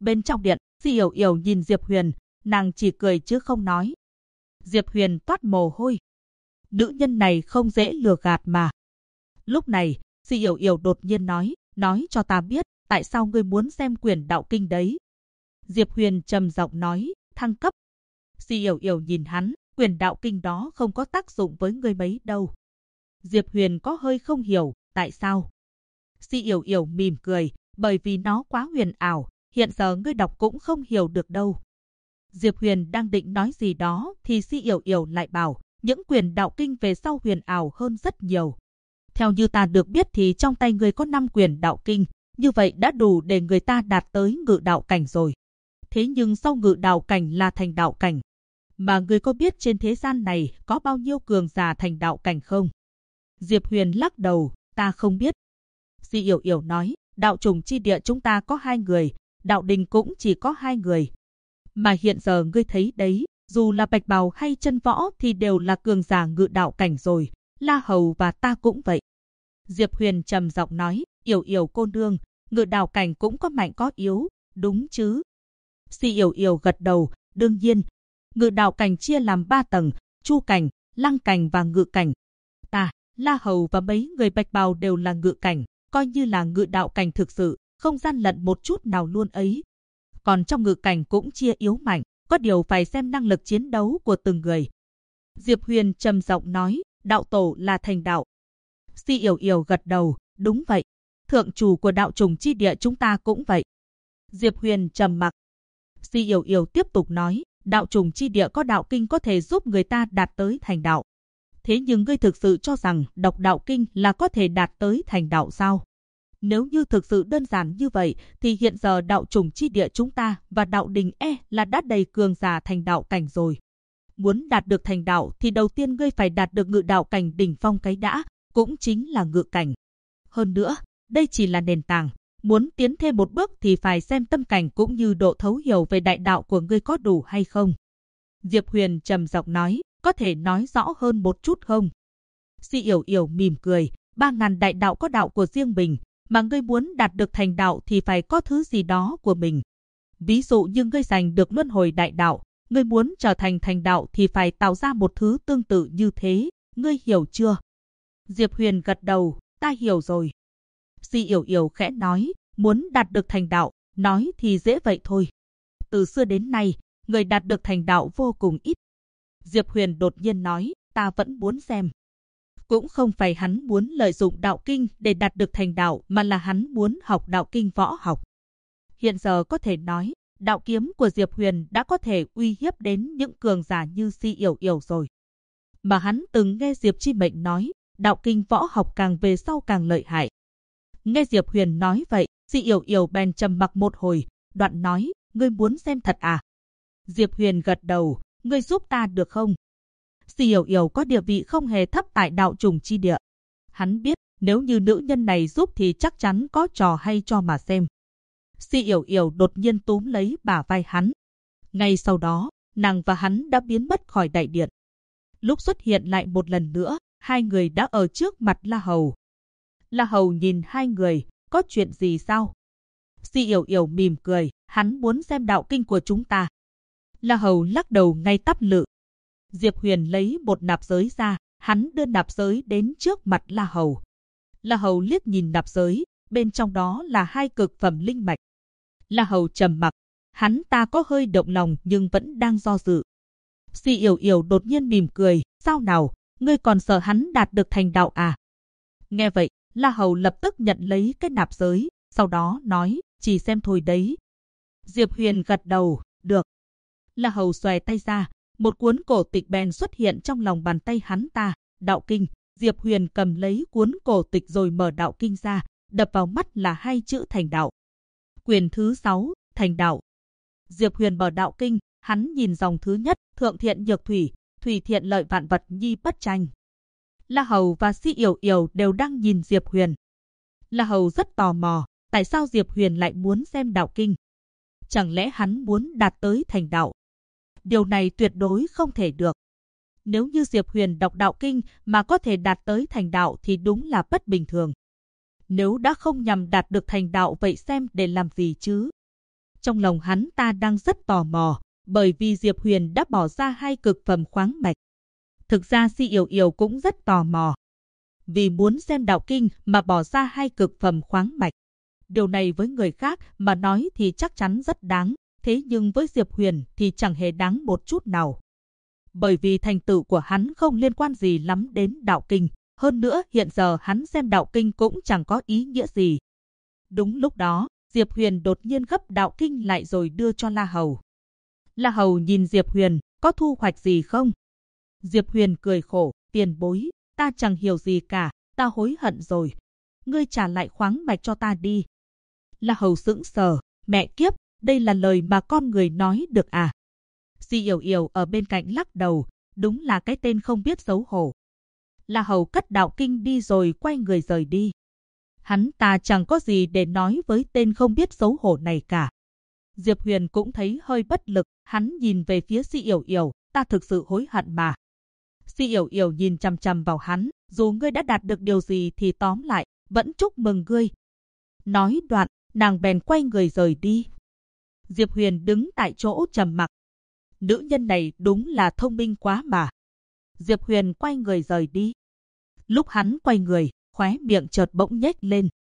Bên trong điện, Si Yểu Yểu nhìn Diệp Huyền, nàng chỉ cười chứ không nói. Diệp Huyền toát mồ hôi. Nữ nhân này không dễ lừa gạt mà. Lúc này, Si Yểu Yểu đột nhiên nói cho ta biết, tại sao ngươi muốn xem Quyền Đạo Kinh đấy? Diệp Huyền trầm giọng nói, thăng cấp. Si Yểu Yểu nhìn hắn, Quyền Đạo Kinh đó không có tác dụng với ngươi mấy đâu. Diệp Huyền có hơi không hiểu, tại sao? Si Yểu Yểu mỉm cười, bởi vì nó quá huyền ảo, hiện giờ ngươi đọc cũng không hiểu được đâu. Diệp Huyền đang định nói gì đó thì Si Yểu Yểu lại bảo, những Quyền Đạo Kinh về sau huyền ảo hơn rất nhiều. Theo như ta được biết thì trong tay ngươi có 5 Quyền Đạo Kinh, như vậy đã đủ để người ta đạt tới Ngự Đạo Cảnh rồi. Thế nhưng sau Ngự Đạo Cảnh là Thành Đạo Cảnh. Mà ngươi có biết trên thế gian này có bao nhiêu cường giả Thành Đạo Cảnh không? Diệp Huyền lắc đầu, ta không biết. Si Yểu Yểu nói, đạo trùng chi địa chúng ta có 2 người, đạo đình cũng chỉ có 2 người. Mà hiện giờ ngươi thấy đấy, dù là Bạch Bào hay Chân Võ thì đều là cường giả Ngự Đạo Cảnh rồi, La Hầu và ta cũng vậy. Diệp Huyền trầm giọng nói, Yểu Yểu cô nương, Ngự Đạo Cảnh cũng có mạnh có yếu, đúng chứ? Si Yểu Yểu gật đầu, đương nhiên. Ngự Đạo Cảnh chia làm 3 tầng, Chu Cảnh, Lăng Cảnh và Ngự Cảnh. Ta, La Hầu và mấy người Bạch Bào đều là Ngự Cảnh, coi như là Ngự Đạo Cảnh thực sự, không gian lận một chút nào luôn ấy. Còn trong Ngự Cảnh cũng chia yếu mạnh, có điều phải xem năng lực chiến đấu của từng người. Diệp Huyền trầm giọng nói, đạo tổ là thành đạo. Si Yểu Yểu gật đầu, đúng vậy. Thượng chủ của đạo trùng chi địa chúng ta cũng vậy. Diệp Huyền trầm mặc. Si Yểu Yểu tiếp tục nói, đạo trùng chi địa có đạo kinh có thể giúp người ta đạt tới thành đạo. Thế nhưng ngươi thực sự cho rằng đọc đạo kinh là có thể đạt tới thành đạo sao? Nếu như thực sự đơn giản như vậy, thì hiện giờ đạo trùng chi địa chúng ta và đạo đình là đã đầy cường giả thành đạo cảnh rồi. Muốn đạt được thành đạo thì đầu tiên ngươi phải đạt được Ngự Đạo Cảnh đỉnh phong cái đã, cũng chính là Ngự Cảnh. Hơn nữa, đây chỉ là nền tảng. Muốn tiến thêm một bước thì phải xem tâm cảnh cũng như độ thấu hiểu về đại đạo của ngươi có đủ hay không. Diệp Huyền trầm giọng nói, có thể nói rõ hơn một chút không? Si Yểu Yểu mỉm cười, 3000 đại đạo có đạo của riêng mình, mà ngươi muốn đạt được thành đạo thì phải có thứ gì đó của mình. Ví dụ như ngươi giành được luân hồi đại đạo, ngươi muốn trở thành thành đạo thì phải tạo ra một thứ tương tự như thế, ngươi hiểu chưa? Diệp Huyền gật đầu, ta hiểu rồi. Si Yểu Yểu khẽ nói, muốn đạt được thành đạo, nói thì dễ vậy thôi. Từ xưa đến nay, người đạt được thành đạo vô cùng ít. Diệp Huyền đột nhiên nói, ta vẫn muốn xem. Cũng không phải hắn muốn lợi dụng đạo kinh để đạt được thành đạo, mà là hắn muốn học đạo kinh võ học. Hiện giờ có thể nói, đạo kiếm của Diệp Huyền đã có thể uy hiếp đến những cường giả như Si Yểu Yểu rồi. Mà hắn từng nghe Diệp Chi Mệnh nói, đạo kinh võ học càng về sau càng lợi hại. Nghe Diệp Huyền nói vậy, Si Yểu Yểu bèn trầm mặc một hồi, đoạn nói, ngươi muốn xem thật à? Diệp Huyền gật đầu, ngươi giúp ta được không? Si Yểu Yểu có địa vị không hề thấp tại đạo trùng chi địa. Hắn biết, nếu như nữ nhân này giúp thì chắc chắn có trò hay cho mà xem. Si Yểu Yểu đột nhiên túm lấy bả vai hắn. Ngay sau đó, nàng và hắn đã biến mất khỏi đại điện. Lúc xuất hiện lại một lần nữa, hai người đã ở trước mặt La Hầu. La Hầu nhìn hai người, có chuyện gì sao? Si Yểu Yểu mỉm cười, hắn muốn xem đạo kinh của chúng ta. La Hầu lắc đầu ngay tắp lự. Diệp Huyền lấy một nạp giới ra, hắn đưa nạp giới đến trước mặt La Hầu. La Hầu liếc nhìn nạp giới, bên trong đó là 2 cực phẩm linh mạch. La Hầu trầm mặc, hắn ta có hơi động lòng nhưng vẫn đang do dự. Si Yểu Yểu đột nhiên mỉm cười, sao nào, ngươi còn sợ hắn đạt được thành đạo à? Nghe vậy, La Hầu lập tức nhận lấy cái nạp giới, sau đó nói, chỉ xem thôi đấy. Diệp Huyền gật đầu, được. La Hầu xòe tay ra, một cuốn cổ tịch bèn xuất hiện trong lòng bàn tay hắn ta, đạo kinh. Diệp Huyền cầm lấy cuốn cổ tịch rồi mở đạo kinh ra, đập vào mắt là 2 chữ thành đạo. Quyển thứ 6, thành đạo. Diệp Huyền mở đạo kinh, hắn nhìn dòng thứ nhất, thượng thiện nhược thủy, thủy thiện lợi vạn vật nhi bất tranh. La Hầu và Si Yểu Yểu đều đang nhìn Diệp Huyền. La Hầu rất tò mò, tại sao Diệp Huyền lại muốn xem đạo kinh? Chẳng lẽ hắn muốn đạt tới thành đạo? Điều này tuyệt đối không thể được. Nếu như Diệp Huyền đọc đạo kinh mà có thể đạt tới thành đạo thì đúng là bất bình thường. Nếu đã không nhằm đạt được thành đạo vậy xem để làm gì chứ? Trong lòng hắn ta đang rất tò mò, bởi vì Diệp Huyền đã bỏ ra 2 cực phẩm khoáng mạch. Thực ra Si Yểu Yểu cũng rất tò mò. Vì muốn xem đạo kinh mà bỏ ra 2 cực phẩm khoáng mạch. Điều này với người khác mà nói thì chắc chắn rất đáng, thế nhưng với Diệp Huyền thì chẳng hề đáng một chút nào. Bởi vì thành tựu của hắn không liên quan gì lắm đến đạo kinh, hơn nữa hiện giờ hắn xem đạo kinh cũng chẳng có ý nghĩa gì. Đúng lúc đó, Diệp Huyền đột nhiên gấp đạo kinh lại rồi đưa cho La Hầu. La Hầu nhìn Diệp Huyền, có thu hoạch gì không? Diệp Huyền cười khổ, tiền bối, ta chẳng hiểu gì cả, ta hối hận rồi. Ngươi trả lại khoáng mạch cho ta đi. La Hầu sững sờ, mẹ kiếp, đây là lời mà con người nói được à? Si Yểu Yểu ở bên cạnh lắc đầu, đúng là cái tên không biết xấu hổ. La Hầu cất đạo kinh đi rồi quay người rời đi. Hắn ta chẳng có gì để nói với tên không biết xấu hổ này cả. Diệp Huyền cũng thấy hơi bất lực, hắn nhìn về phía Si Yểu Yểu, ta thực sự hối hận mà. Si Yểu Yểu nhìn chằm chằm vào hắn, dù ngươi đã đạt được điều gì thì tóm lại, vẫn chúc mừng ngươi. Nói đoạn, nàng bèn quay người rời đi. Diệp Huyền đứng tại chỗ trầm mặc. Nữ nhân này đúng là thông minh quá mà. Diệp Huyền quay người rời đi. Lúc hắn quay người, khóe miệng chợt bỗng nhếch lên,